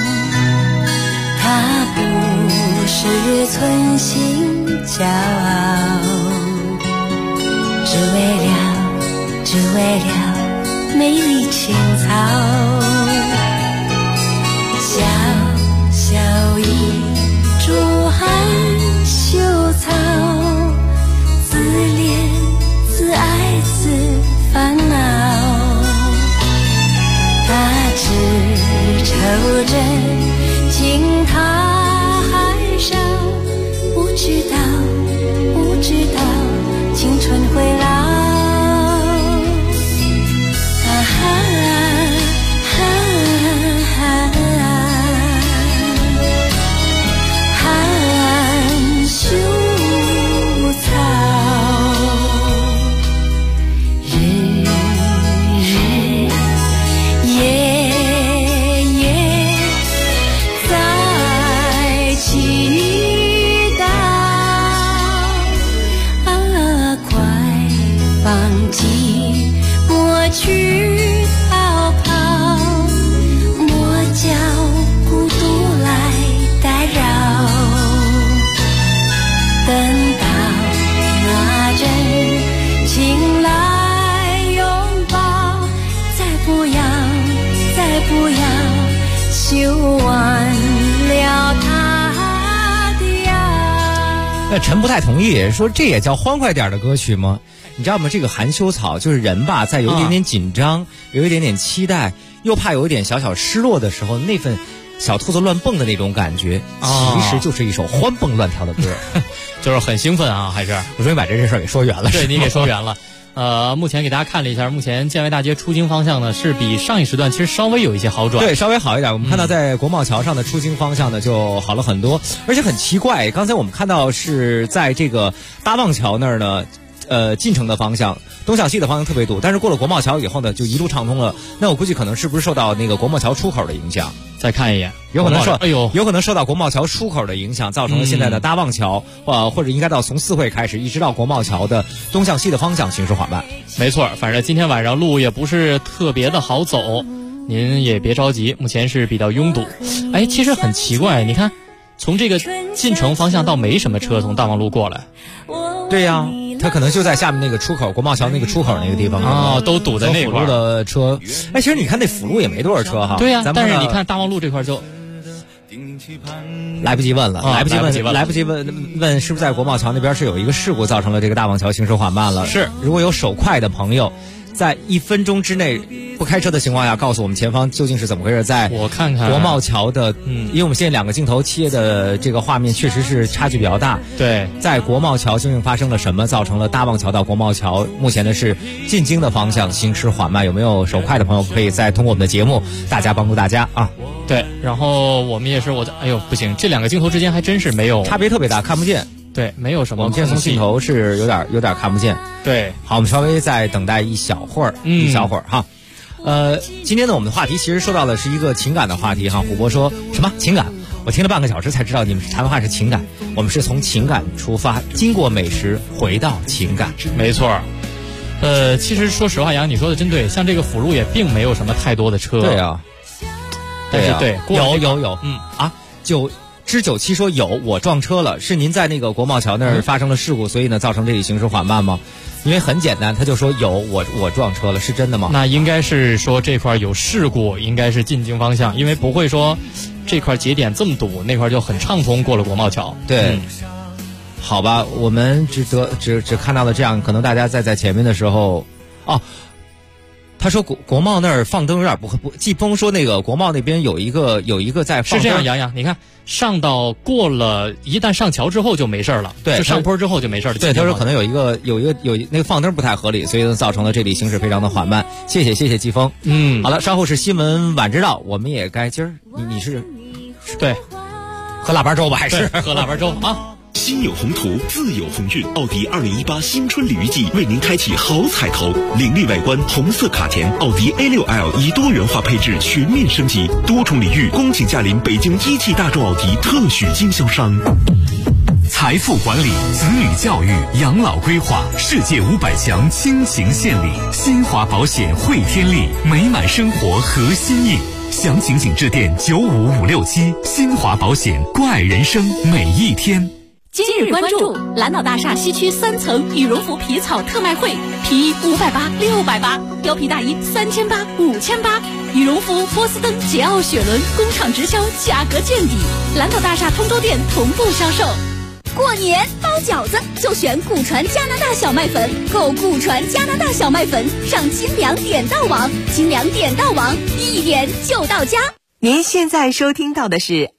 S20: 它不是存心骄傲，只为了美丽青草。小一株含羞草，自怜自爱自烦恼，它只抽着惊涛海上，不知道青春会老。
S8: 陈不太同意，说这也叫欢快点的歌曲吗？你知道吗？这个含羞草就是人吧，在有一点点紧张，有一点点期待，又怕有一点小小失落的时候，那份小兔子乱蹦的那种感觉，其实就是一首欢蹦乱跳的歌，
S4: 就是很兴奋啊！还是
S8: 我终于把这事儿给说圆了，
S4: 对你给说圆了。 目前给大家看了一下，目前建外大街出京方向呢是比上一时段其实稍微有一些好转，
S8: 对，稍微好一点。我们看到在国贸桥上的出京方向呢就好了很多，而且很奇怪，刚才我们看到是在这个大望桥那儿呢，进城的方向，东向西的方向特别堵，但是过了国贸桥以后呢，就一路畅通了。那我估计可能是不是受到那个国贸桥出口的影响？
S4: 再看一眼，
S8: 有可能受到国贸桥出口的影响，造成了现在的大望桥，或者应该到从四惠开始，一直到国贸桥的东向西的方向行驶缓慢。
S4: 没错，反正今天晚上路也不是特别的好走，您也别着急，目前是比较拥堵。哎，其实很奇怪，你看，从这个进城方向倒没什么车从大望路过来。
S8: 对呀，它可能就在下面那个出口，国贸桥那个出口那个地方
S4: 啊，都堵在那块
S8: 儿的车。哎，其实你看那辅路也没多少车哈。
S4: 对呀，但是你看大望路这块就
S8: 来不及问了，来不及问是不是在国贸桥那边是有一个事故造成了这个大望桥行驶缓慢了？
S4: 是，
S8: 如果有手快的朋友，在1分钟之内不开车的情况下，告诉我们前方究竟是怎么回事。在
S4: 我看看
S8: 国贸桥的，因为我们现在两个镜头切的这个画面确实是差距比较大。
S4: 对，
S8: 在国贸桥究竟发生了什么，造成了大望桥到国贸桥目前呢是进京的方向行驶缓慢？有没有手快的朋友可以再通过我们的节目，大家帮助大家啊？
S4: 对，然后我们也是哎呦不行，这两个镜头之间还真是没有
S8: 差别特别大，看不见。
S4: 对，没有什么。
S8: 我们现在从镜头是有点看不见。
S4: 对，
S8: 好，我们稍微再等待一小会儿，哈。今天呢，我们的话题其实说到的是一个情感的话题哈。虎博说什么情感？我听了半个小时才知道你们谈话是情感。我们是从情感出发，经过美食回到情感。
S4: 没错。其实说实话，杨你说的真对，像这个辅路也并没有什么太多的车。
S8: 对啊。
S4: 但是对，
S8: 有，997说有，我撞车了，是您在那个国贸桥那儿发生了事故，所以呢造成这里行驶缓慢吗？因为很简单，他就说有，我撞车了，是真的吗？
S4: 那应该是说这块有事故，应该是进京方向，因为不会说这块节点这么堵，那块就很畅通过了国贸桥。
S8: 对，好吧，我们只看到了这样，可能大家在前面的时候，他说国贸那儿放灯有点不，季风说那个国贸那边有一个在放灯。
S4: 是这样，洋洋，你看上到过了，一旦上桥之后就没事了，
S8: 对，
S4: 就上坡之后就没事了。
S8: 对，他说可能有那个放灯不太合理，所以呢造成了这里行驶非常的缓慢。谢谢季风。好了，稍后是新闻晚知道，我们也该今儿你是
S4: 对
S8: 喝腊八粥吧，还是
S4: 喝腊八粥啊？
S13: 心有宏图，自有鸿运。奥迪2018新春鲤鱼季为您开启好彩头，凌厉外观，红色卡钿，奥迪 A6L 以多元化配置全面升级，多重礼遇，恭请驾临北京一汽大众奥迪特许经销商。
S21: 财富管理、子女教育、养老规划，世界500强倾情献礼，新华保险汇天利，美满生活核心印。详情请致电95567，新华保险，关爱人生每一天。
S14: 今日关注蓝岛大厦西区3层羽绒服皮草特卖会，皮衣580、680，貂皮大衣3800、5800，羽绒服、波司登、捷奥雪伦工厂直销，价格见底，蓝岛大厦通州店同步销售。
S1: 过年包饺子就选古传加拿大小麦粉，购古传加拿大小麦粉上精粮点到网，精粮点到网，一点就到家。
S16: 您现在收听到的是